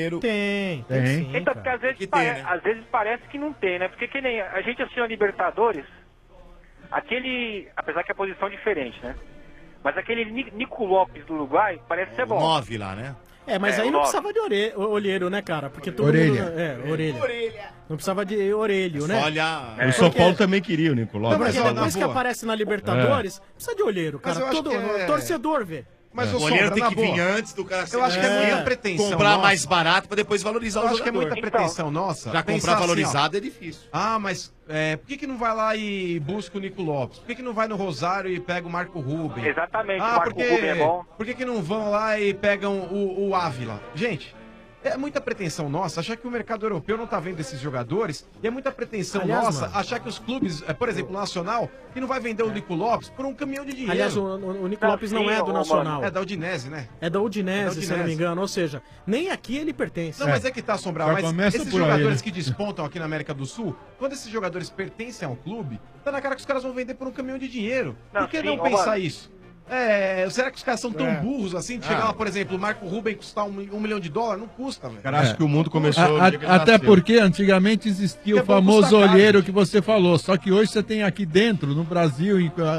Tem Tem. sim, Então, cara. porque às vezes, Que tem, né? às vezes parece que não tem, né? Porque que nem a gente assistiu a Libertadores, aquele, apesar que a posição é diferente, né? Mas aquele Nico Lopes do Uruguai parece ser bom. 9 lá, né? É, mas É, aí o não nove. precisava de olheiro, né, cara? Porque todo Orelha. mundo... É, orelha. Não precisava de orelho, né? Olha. O São Porque- Paulo também queria o Nicolau. Não, porque mas, ó, na depois que boa. aparece na Libertadores, precisa de olheiro, Mas cara. eu acho Todo que é- torcedor vê. Mas O o olheiro Sombra, tem na que vir boa. antes do cara Eu acho que é muita pretensão comprar nossa. mais barato pra depois valorizar Eu o acho que é jogador. muita pretensão nossa. Já pensar comprar assim, ó, valorizado é difícil. Ah, mas por que não vai lá e busca o Nico Lopes? Por que não vai no Rosário e pega o Marco Ruben? Exatamente, o Ah, Marco porque, Ruben é bom. por que não vão lá e pegam o Ávila? Gente, É muita pretensão nossa achar que o mercado europeu não tá vendo esses jogadores, e é muita pretensão Aliás, nossa mano. achar que os clubes, por exemplo, o Nacional, que não vai vender o Nico Lopes por um caminhão de dinheiro. Aliás, o Nico Lopes não é do Nacional. É da Udinese, né? É da Udinese, se eu não me engano. Ou seja, nem aqui ele pertence. Não, mas é que tá, Sombral, Já mas começa esses por aí, jogadores né? que despontam aqui na América do Sul, quando esses jogadores pertencem ao clube, tá na cara que os caras vão vender por um caminhão de dinheiro. Por que não pensar isso? Será que os caras são tão burros assim de chegar lá, por exemplo, o Marco Ruben custar $1 milhão? Não custa, velho. Cara, acho que o mundo começou no dia que ele Até nasceu. porque antigamente existia É o bom famoso custar caro, olheiro gente. que você falou. Só que hoje você tem aqui dentro, no Brasil,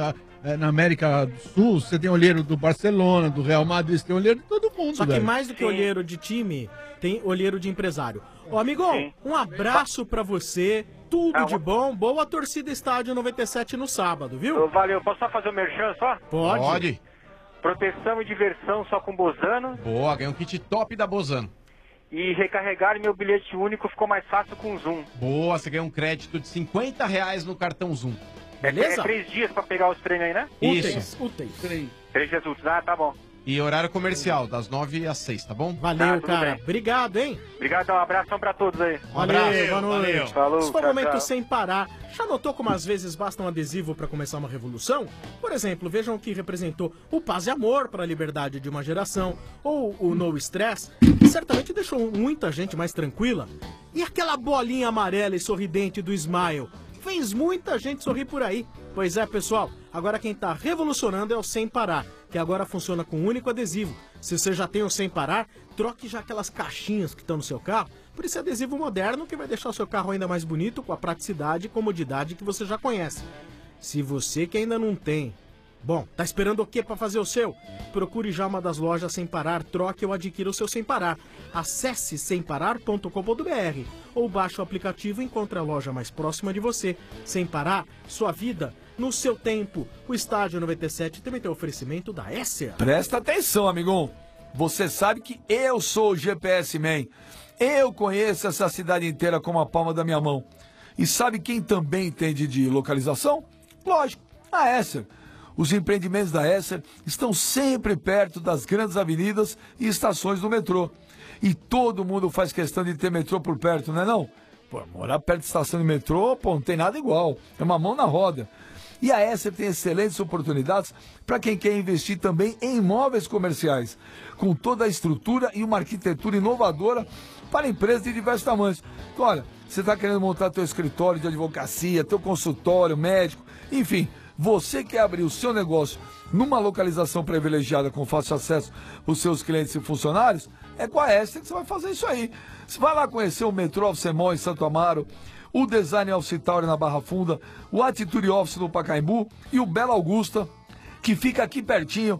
na América do Sul, você tem olheiro do Barcelona, do Real Madrid, você tem olheiro de todo mundo, Só que velho. mais do que olheiro de time, tem olheiro de empresário. Ô, amigão, um abraço pra você. Tudo de bom. Boa torcida Estádio 97 no sábado, viu? Valeu, posso só fazer o merchan só? Pode. Proteção e diversão só com Bozano. Boa, ganhou um kit top da Bozano. E recarregar meu bilhete único ficou mais fácil com Zoom. Boa, você ganhou um crédito de R$50 no cartão Zoom. É 3 dias pra pegar os prêmios aí, né? Isso. Úteis. 3 dias úteis. Ah, tá bom. E horário comercial, das 9 às 6, tá bom? Valeu, tudo cara. bem. Obrigado, hein? Obrigado, um abração pra todos aí. Valeu, boa noite. Falou, Esse foi o tchau, momento tchau. sem parar. Já notou como às vezes basta um adesivo para começar uma revolução? Por exemplo, vejam o que representou o Paz e Amor para a liberdade de uma geração, ou o No Stress, que certamente deixou muita gente mais tranquila. E aquela bolinha amarela e sorridente do Smile, fez muita gente sorrir por aí. Pois é, pessoal, agora quem tá revolucionando é o Sem Parar, que agora funciona com um único adesivo. Se você já tem o Sem Parar, troque já aquelas caixinhas que estão no seu carro por esse adesivo moderno que vai deixar o seu carro ainda mais bonito, com a praticidade e comodidade que você já conhece. Se você que ainda não tem, bom, tá esperando o quê para fazer o seu? Procure já uma das lojas Sem Parar, troque ou adquira o seu Sem Parar. Acesse semparar.com.br ou baixe o aplicativo e encontre a loja mais próxima de você. Sem Parar, sua vida no seu tempo. O Estádio 97 também tem oferecimento da Esser. Presta atenção, amigão. Você sabe que eu sou o GPS Man. Eu conheço essa cidade inteira como a palma da minha mão. E sabe quem também entende de localização? Lógico, a Esser. Os empreendimentos da Esser estão sempre perto das grandes avenidas e estações do metrô. E todo mundo faz questão de ter metrô por perto, não é não? Pô, morar perto de estação de metrô, pô, não tem nada igual. É uma mão na roda. E a Esser tem excelentes oportunidades para quem quer investir também em imóveis comerciais, com toda a estrutura e uma arquitetura inovadora para empresas de diversos tamanhos. Então, olha, você está querendo montar teu escritório de advocacia, teu consultório médico, enfim, você quer abrir o seu negócio numa localização privilegiada com fácil acesso aos seus clientes e funcionários, é com a Esser que você vai fazer isso aí. Você vai lá conhecer o Metrô Office Mall em Santo Amaro, o Design Office Tower na Barra Funda, o Atitude Office no Pacaembu e o Bela Augusta, que fica aqui pertinho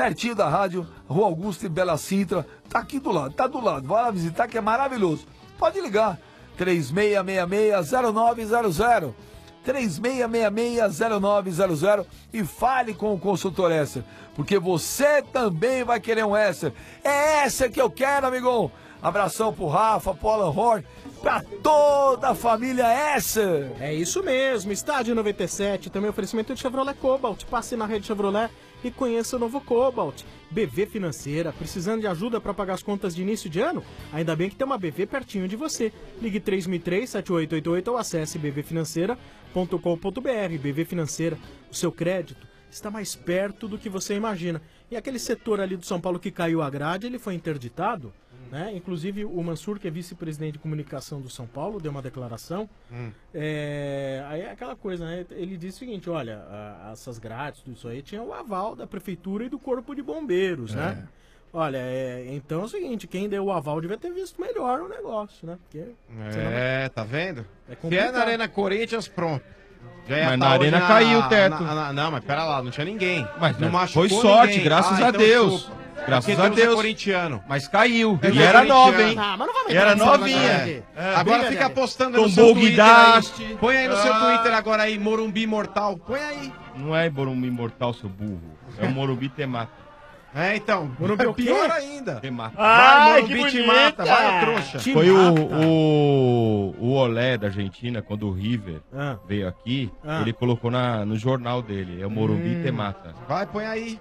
da rádio, Rua Augusta e Bela Sintra, tá aqui do lado, vai lá visitar que é maravilhoso. Pode ligar, 3666-0900, 3666-0900 e fale com o consultor Esser, porque você também vai querer um Esser. É Esser que eu quero, amigão. Abração pro Rafa, pro Alan Horn, pra toda a família Esser. É isso mesmo, Estádio 97, também oferecimento de Chevrolet Cobalt. Passe na rede Chevrolet e conheça o novo Cobalt. BV Financeira, precisando de ajuda para pagar as contas de início de ano? Ainda bem que tem uma BV pertinho de você. Ligue 3003-7888 ou acesse bvfinanceira.com.br. BV Financeira, o seu crédito está mais perto do que você imagina. E aquele setor ali do São Paulo que caiu a grade, ele foi interditado, né? Inclusive o Mansur, que é vice-presidente de comunicação do São Paulo, deu uma declaração. Aí é aquela coisa, né? Ele disse o seguinte, olha, essas grades, tudo isso aí, tinha o aval da prefeitura e do corpo de bombeiros, né? Olha, então é o seguinte, quem deu o aval devia ter visto melhor o negócio, né? Porque, senão tá vendo? É Se complicado. é na Arena Corinthians, pronto. Já ia Mas tá na hoje Arena caiu o teto. Não, mas pera lá, não tinha ninguém. Mas não foi machucou sorte, ninguém. graças a então Deus. chupa. Graças Porque a Deus é Deus. corintiano. Mas caiu. Deus E é era corintiano. nova, hein? Ah, mas não vai E era entrar nessa novinha. aqui. Agora Briga, fica Débora. postando no Com seu Twitter Guidaste. aí. Põe aí no seu Twitter agora aí, Morumbi Mortal. Põe aí. Não é Morumbi Imortal, seu burro. É o Morumbi Temata. Então. Morumbi o quê? Pior ainda. Temata. Vai, que Morumbi te bonita. mata. Vai, trouxa. Te Foi mata. o Olé da Argentina, quando o River veio aqui, Ah. ele colocou no jornal dele. É o Morumbi Temata. Vai, põe aí.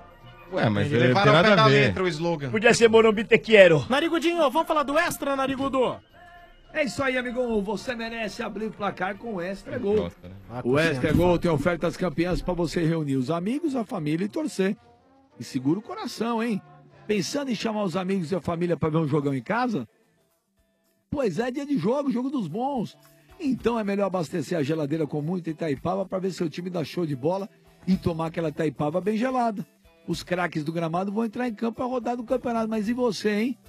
Ué, mas Ele tem nada a ver. o slogan. Podia ser Morumbi Te Quero. Narigudinho, vamos falar do Extra, Narigudo. É isso aí, amigão. Você merece abrir o placar com o Extra Gol. Gosta, né? O Extra Gol tem ofertas campeãs para você reunir os amigos, a família e torcer. E segura o coração, hein? Pensando em chamar os amigos e a família para ver um jogão em casa? Pois é, dia de jogo dos bons. Então é melhor abastecer a geladeira com muita Itaipava para ver seu time dar show de bola e tomar aquela Itaipava bem gelada. Os craques do gramado vão entrar em campo para rodar no campeonato. Mas e você, hein?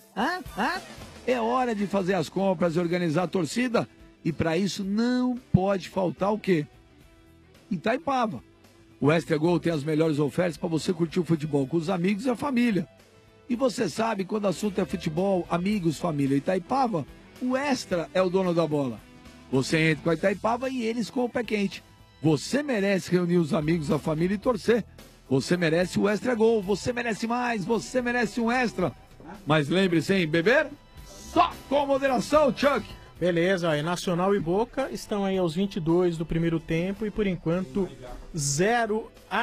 É hora de fazer as compras e organizar a torcida. E para isso não pode faltar o quê? Itaipava. O Extra Gol tem as melhores ofertas para você curtir o futebol com os amigos e a família. E você sabe, quando o assunto é futebol, amigos, família e Itaipava, o Extra é o dono da bola. Você entra com a Itaipava e eles com o pé quente. Você merece reunir os amigos, a família e torcer. Você merece o Extra Gol. Você merece mais. Você merece um Extra. Mas lembre-se, hein, beber só com moderação, Chuck. Beleza, aí Nacional e Boca estão aí aos 22 do primeiro tempo e por enquanto 0-0,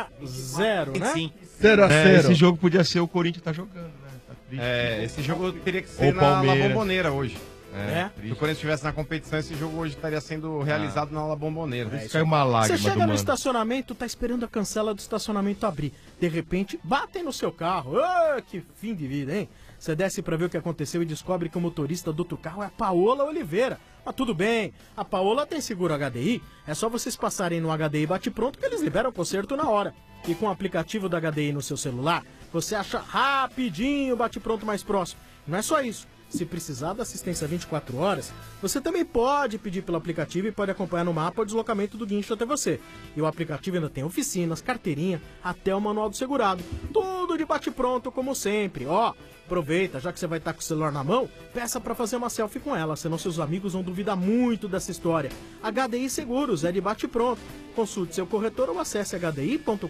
né? Sim. 0-0. Esse jogo podia ser o Corinthians tá jogando, né? Tá triste. Esse jogo teria que ser Ou na Palmeiras. La Bombonera hoje. É? Se o Corinthians estivesse na competição, esse jogo hoje estaria sendo realizado na La Bombonera. Caiu uma lágrima Você chega do no mano. estacionamento, tá esperando a cancela do estacionamento abrir. De repente, batem no seu carro. Ah, que fim de vida, hein? Você desce pra ver o que aconteceu e descobre que o motorista do outro carro é a Paola Oliveira. Mas tudo bem, a Paola tem seguro HDI. É só vocês passarem no HDI Bate Pronto que eles liberam o conserto na hora. E com o aplicativo da HDI no seu celular, você acha rapidinho o Bate Pronto mais próximo. Não é só isso. Se precisar da assistência 24 horas, você também pode pedir pelo aplicativo e pode acompanhar no mapa o deslocamento do guincho até você. E o aplicativo ainda tem oficinas, carteirinha, até o manual do segurado. Tudo de bate-pronto, como sempre. Ó, aproveita, já que você vai estar com o celular na mão, peça para fazer uma selfie com ela, senão seus amigos vão duvidar muito dessa história. HDI Seguros é de bate-pronto. Consulte seu corretor ou acesse hdi.com.br.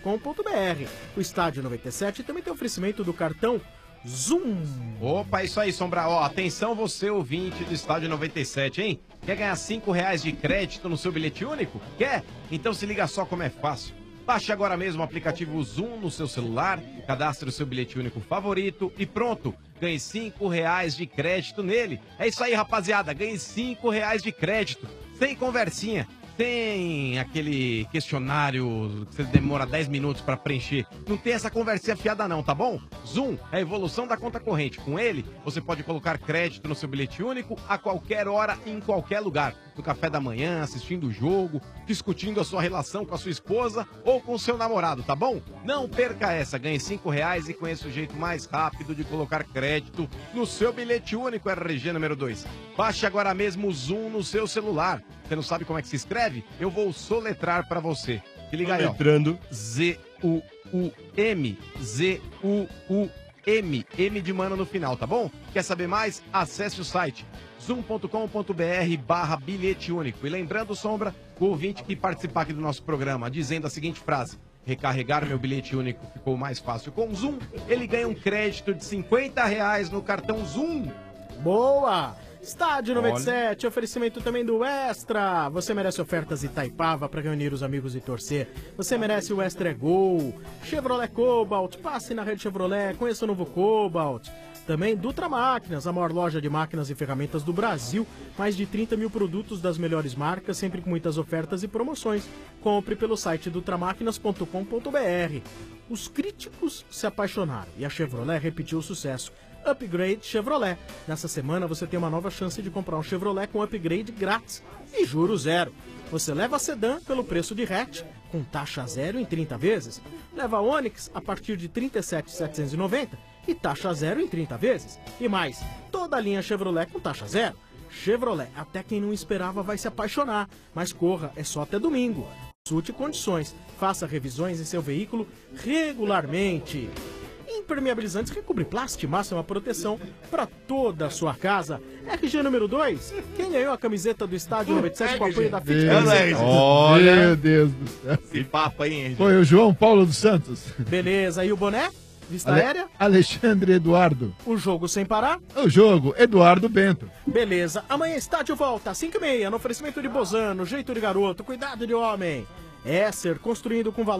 O Estádio 97 também tem oferecimento do cartão Zoom. Opa, isso aí, Sombra. Ó, atenção você, ouvinte do Estádio 97, hein? Quer ganhar R$5 de crédito no seu bilhete único? Quer? Então se liga só como é fácil. Baixe agora mesmo o aplicativo Zoom no seu celular, cadastre o seu bilhete único favorito e pronto, ganhe R$5 de crédito nele. É isso aí, rapaziada, ganhe R$5 de crédito, sem conversinha. Tem aquele questionário que você demora 10 minutos pra preencher. Não tem essa conversinha fiada não, tá bom? Zoom é a evolução da conta corrente. Com ele, você pode colocar crédito no seu bilhete único a qualquer hora e em qualquer lugar. No café da manhã, assistindo o jogo, discutindo a sua relação com a sua esposa ou com o seu namorado, tá bom? Não perca essa. Ganhe R$5 e conheça o jeito mais rápido de colocar crédito no seu bilhete único RG número 2. Baixe agora mesmo o Zoom no seu celular. Você não sabe como é que se escreve? Eu vou soletrar pra você. Se liga aí, ó. Soletrando. Z-U-U-M. Z-U-U-M. M de mano no final, tá bom? Quer saber mais? Acesse o site zoom.com.br/bilhete único. E lembrando, Sombra, o ouvinte que participar aqui do nosso programa dizendo a seguinte frase: recarregar meu bilhete único ficou mais fácil com o Zoom, ele ganha um crédito de R$50 no cartão Zoom. Boa! Estádio 97, oferecimento também do Extra. Você merece ofertas Itaipava para reunir os amigos e torcer. Você merece o Extra Gol. Chevrolet Cobalt, passe na rede Chevrolet, conheça o novo Cobalt. Também Dutra Máquinas, a maior loja de máquinas e ferramentas do Brasil. Mais de 30 mil produtos das melhores marcas, sempre com muitas ofertas e promoções. Compre pelo site dutramaquinas.com.br. Os críticos se apaixonaram e a Chevrolet repetiu o sucesso. Upgrade Chevrolet. Nessa semana você tem uma nova chance de comprar um Chevrolet com upgrade grátis e juros zero. Você leva a sedã pelo preço de hatch, com taxa zero em 30 vezes. Leva a Onix a partir de R$ 37.790 e taxa zero em 30 vezes. E mais, toda a linha Chevrolet com taxa zero. Chevrolet, até quem não esperava vai se apaixonar. Mas corra, é só até domingo. Consulte condições, faça revisões em seu veículo regularmente. Impermeabilizantes Recobre Plast, máxima proteção para toda a sua casa. RG número 2, quem ganhou a camiseta do Estádio 97 com apoio da Fit Camiseta? Olha, meu Deus do céu. Que papo aí, hein? Foi o João Paulo dos Santos. Beleza, e o boné? Vista aérea? Alexandre Eduardo. O jogo sem parar? O jogo, Eduardo Bento. Beleza, amanhã Estádio volta, 5h30, no oferecimento de Bozano, jeito de garoto, cuidado de homem. Esser, construindo com valor.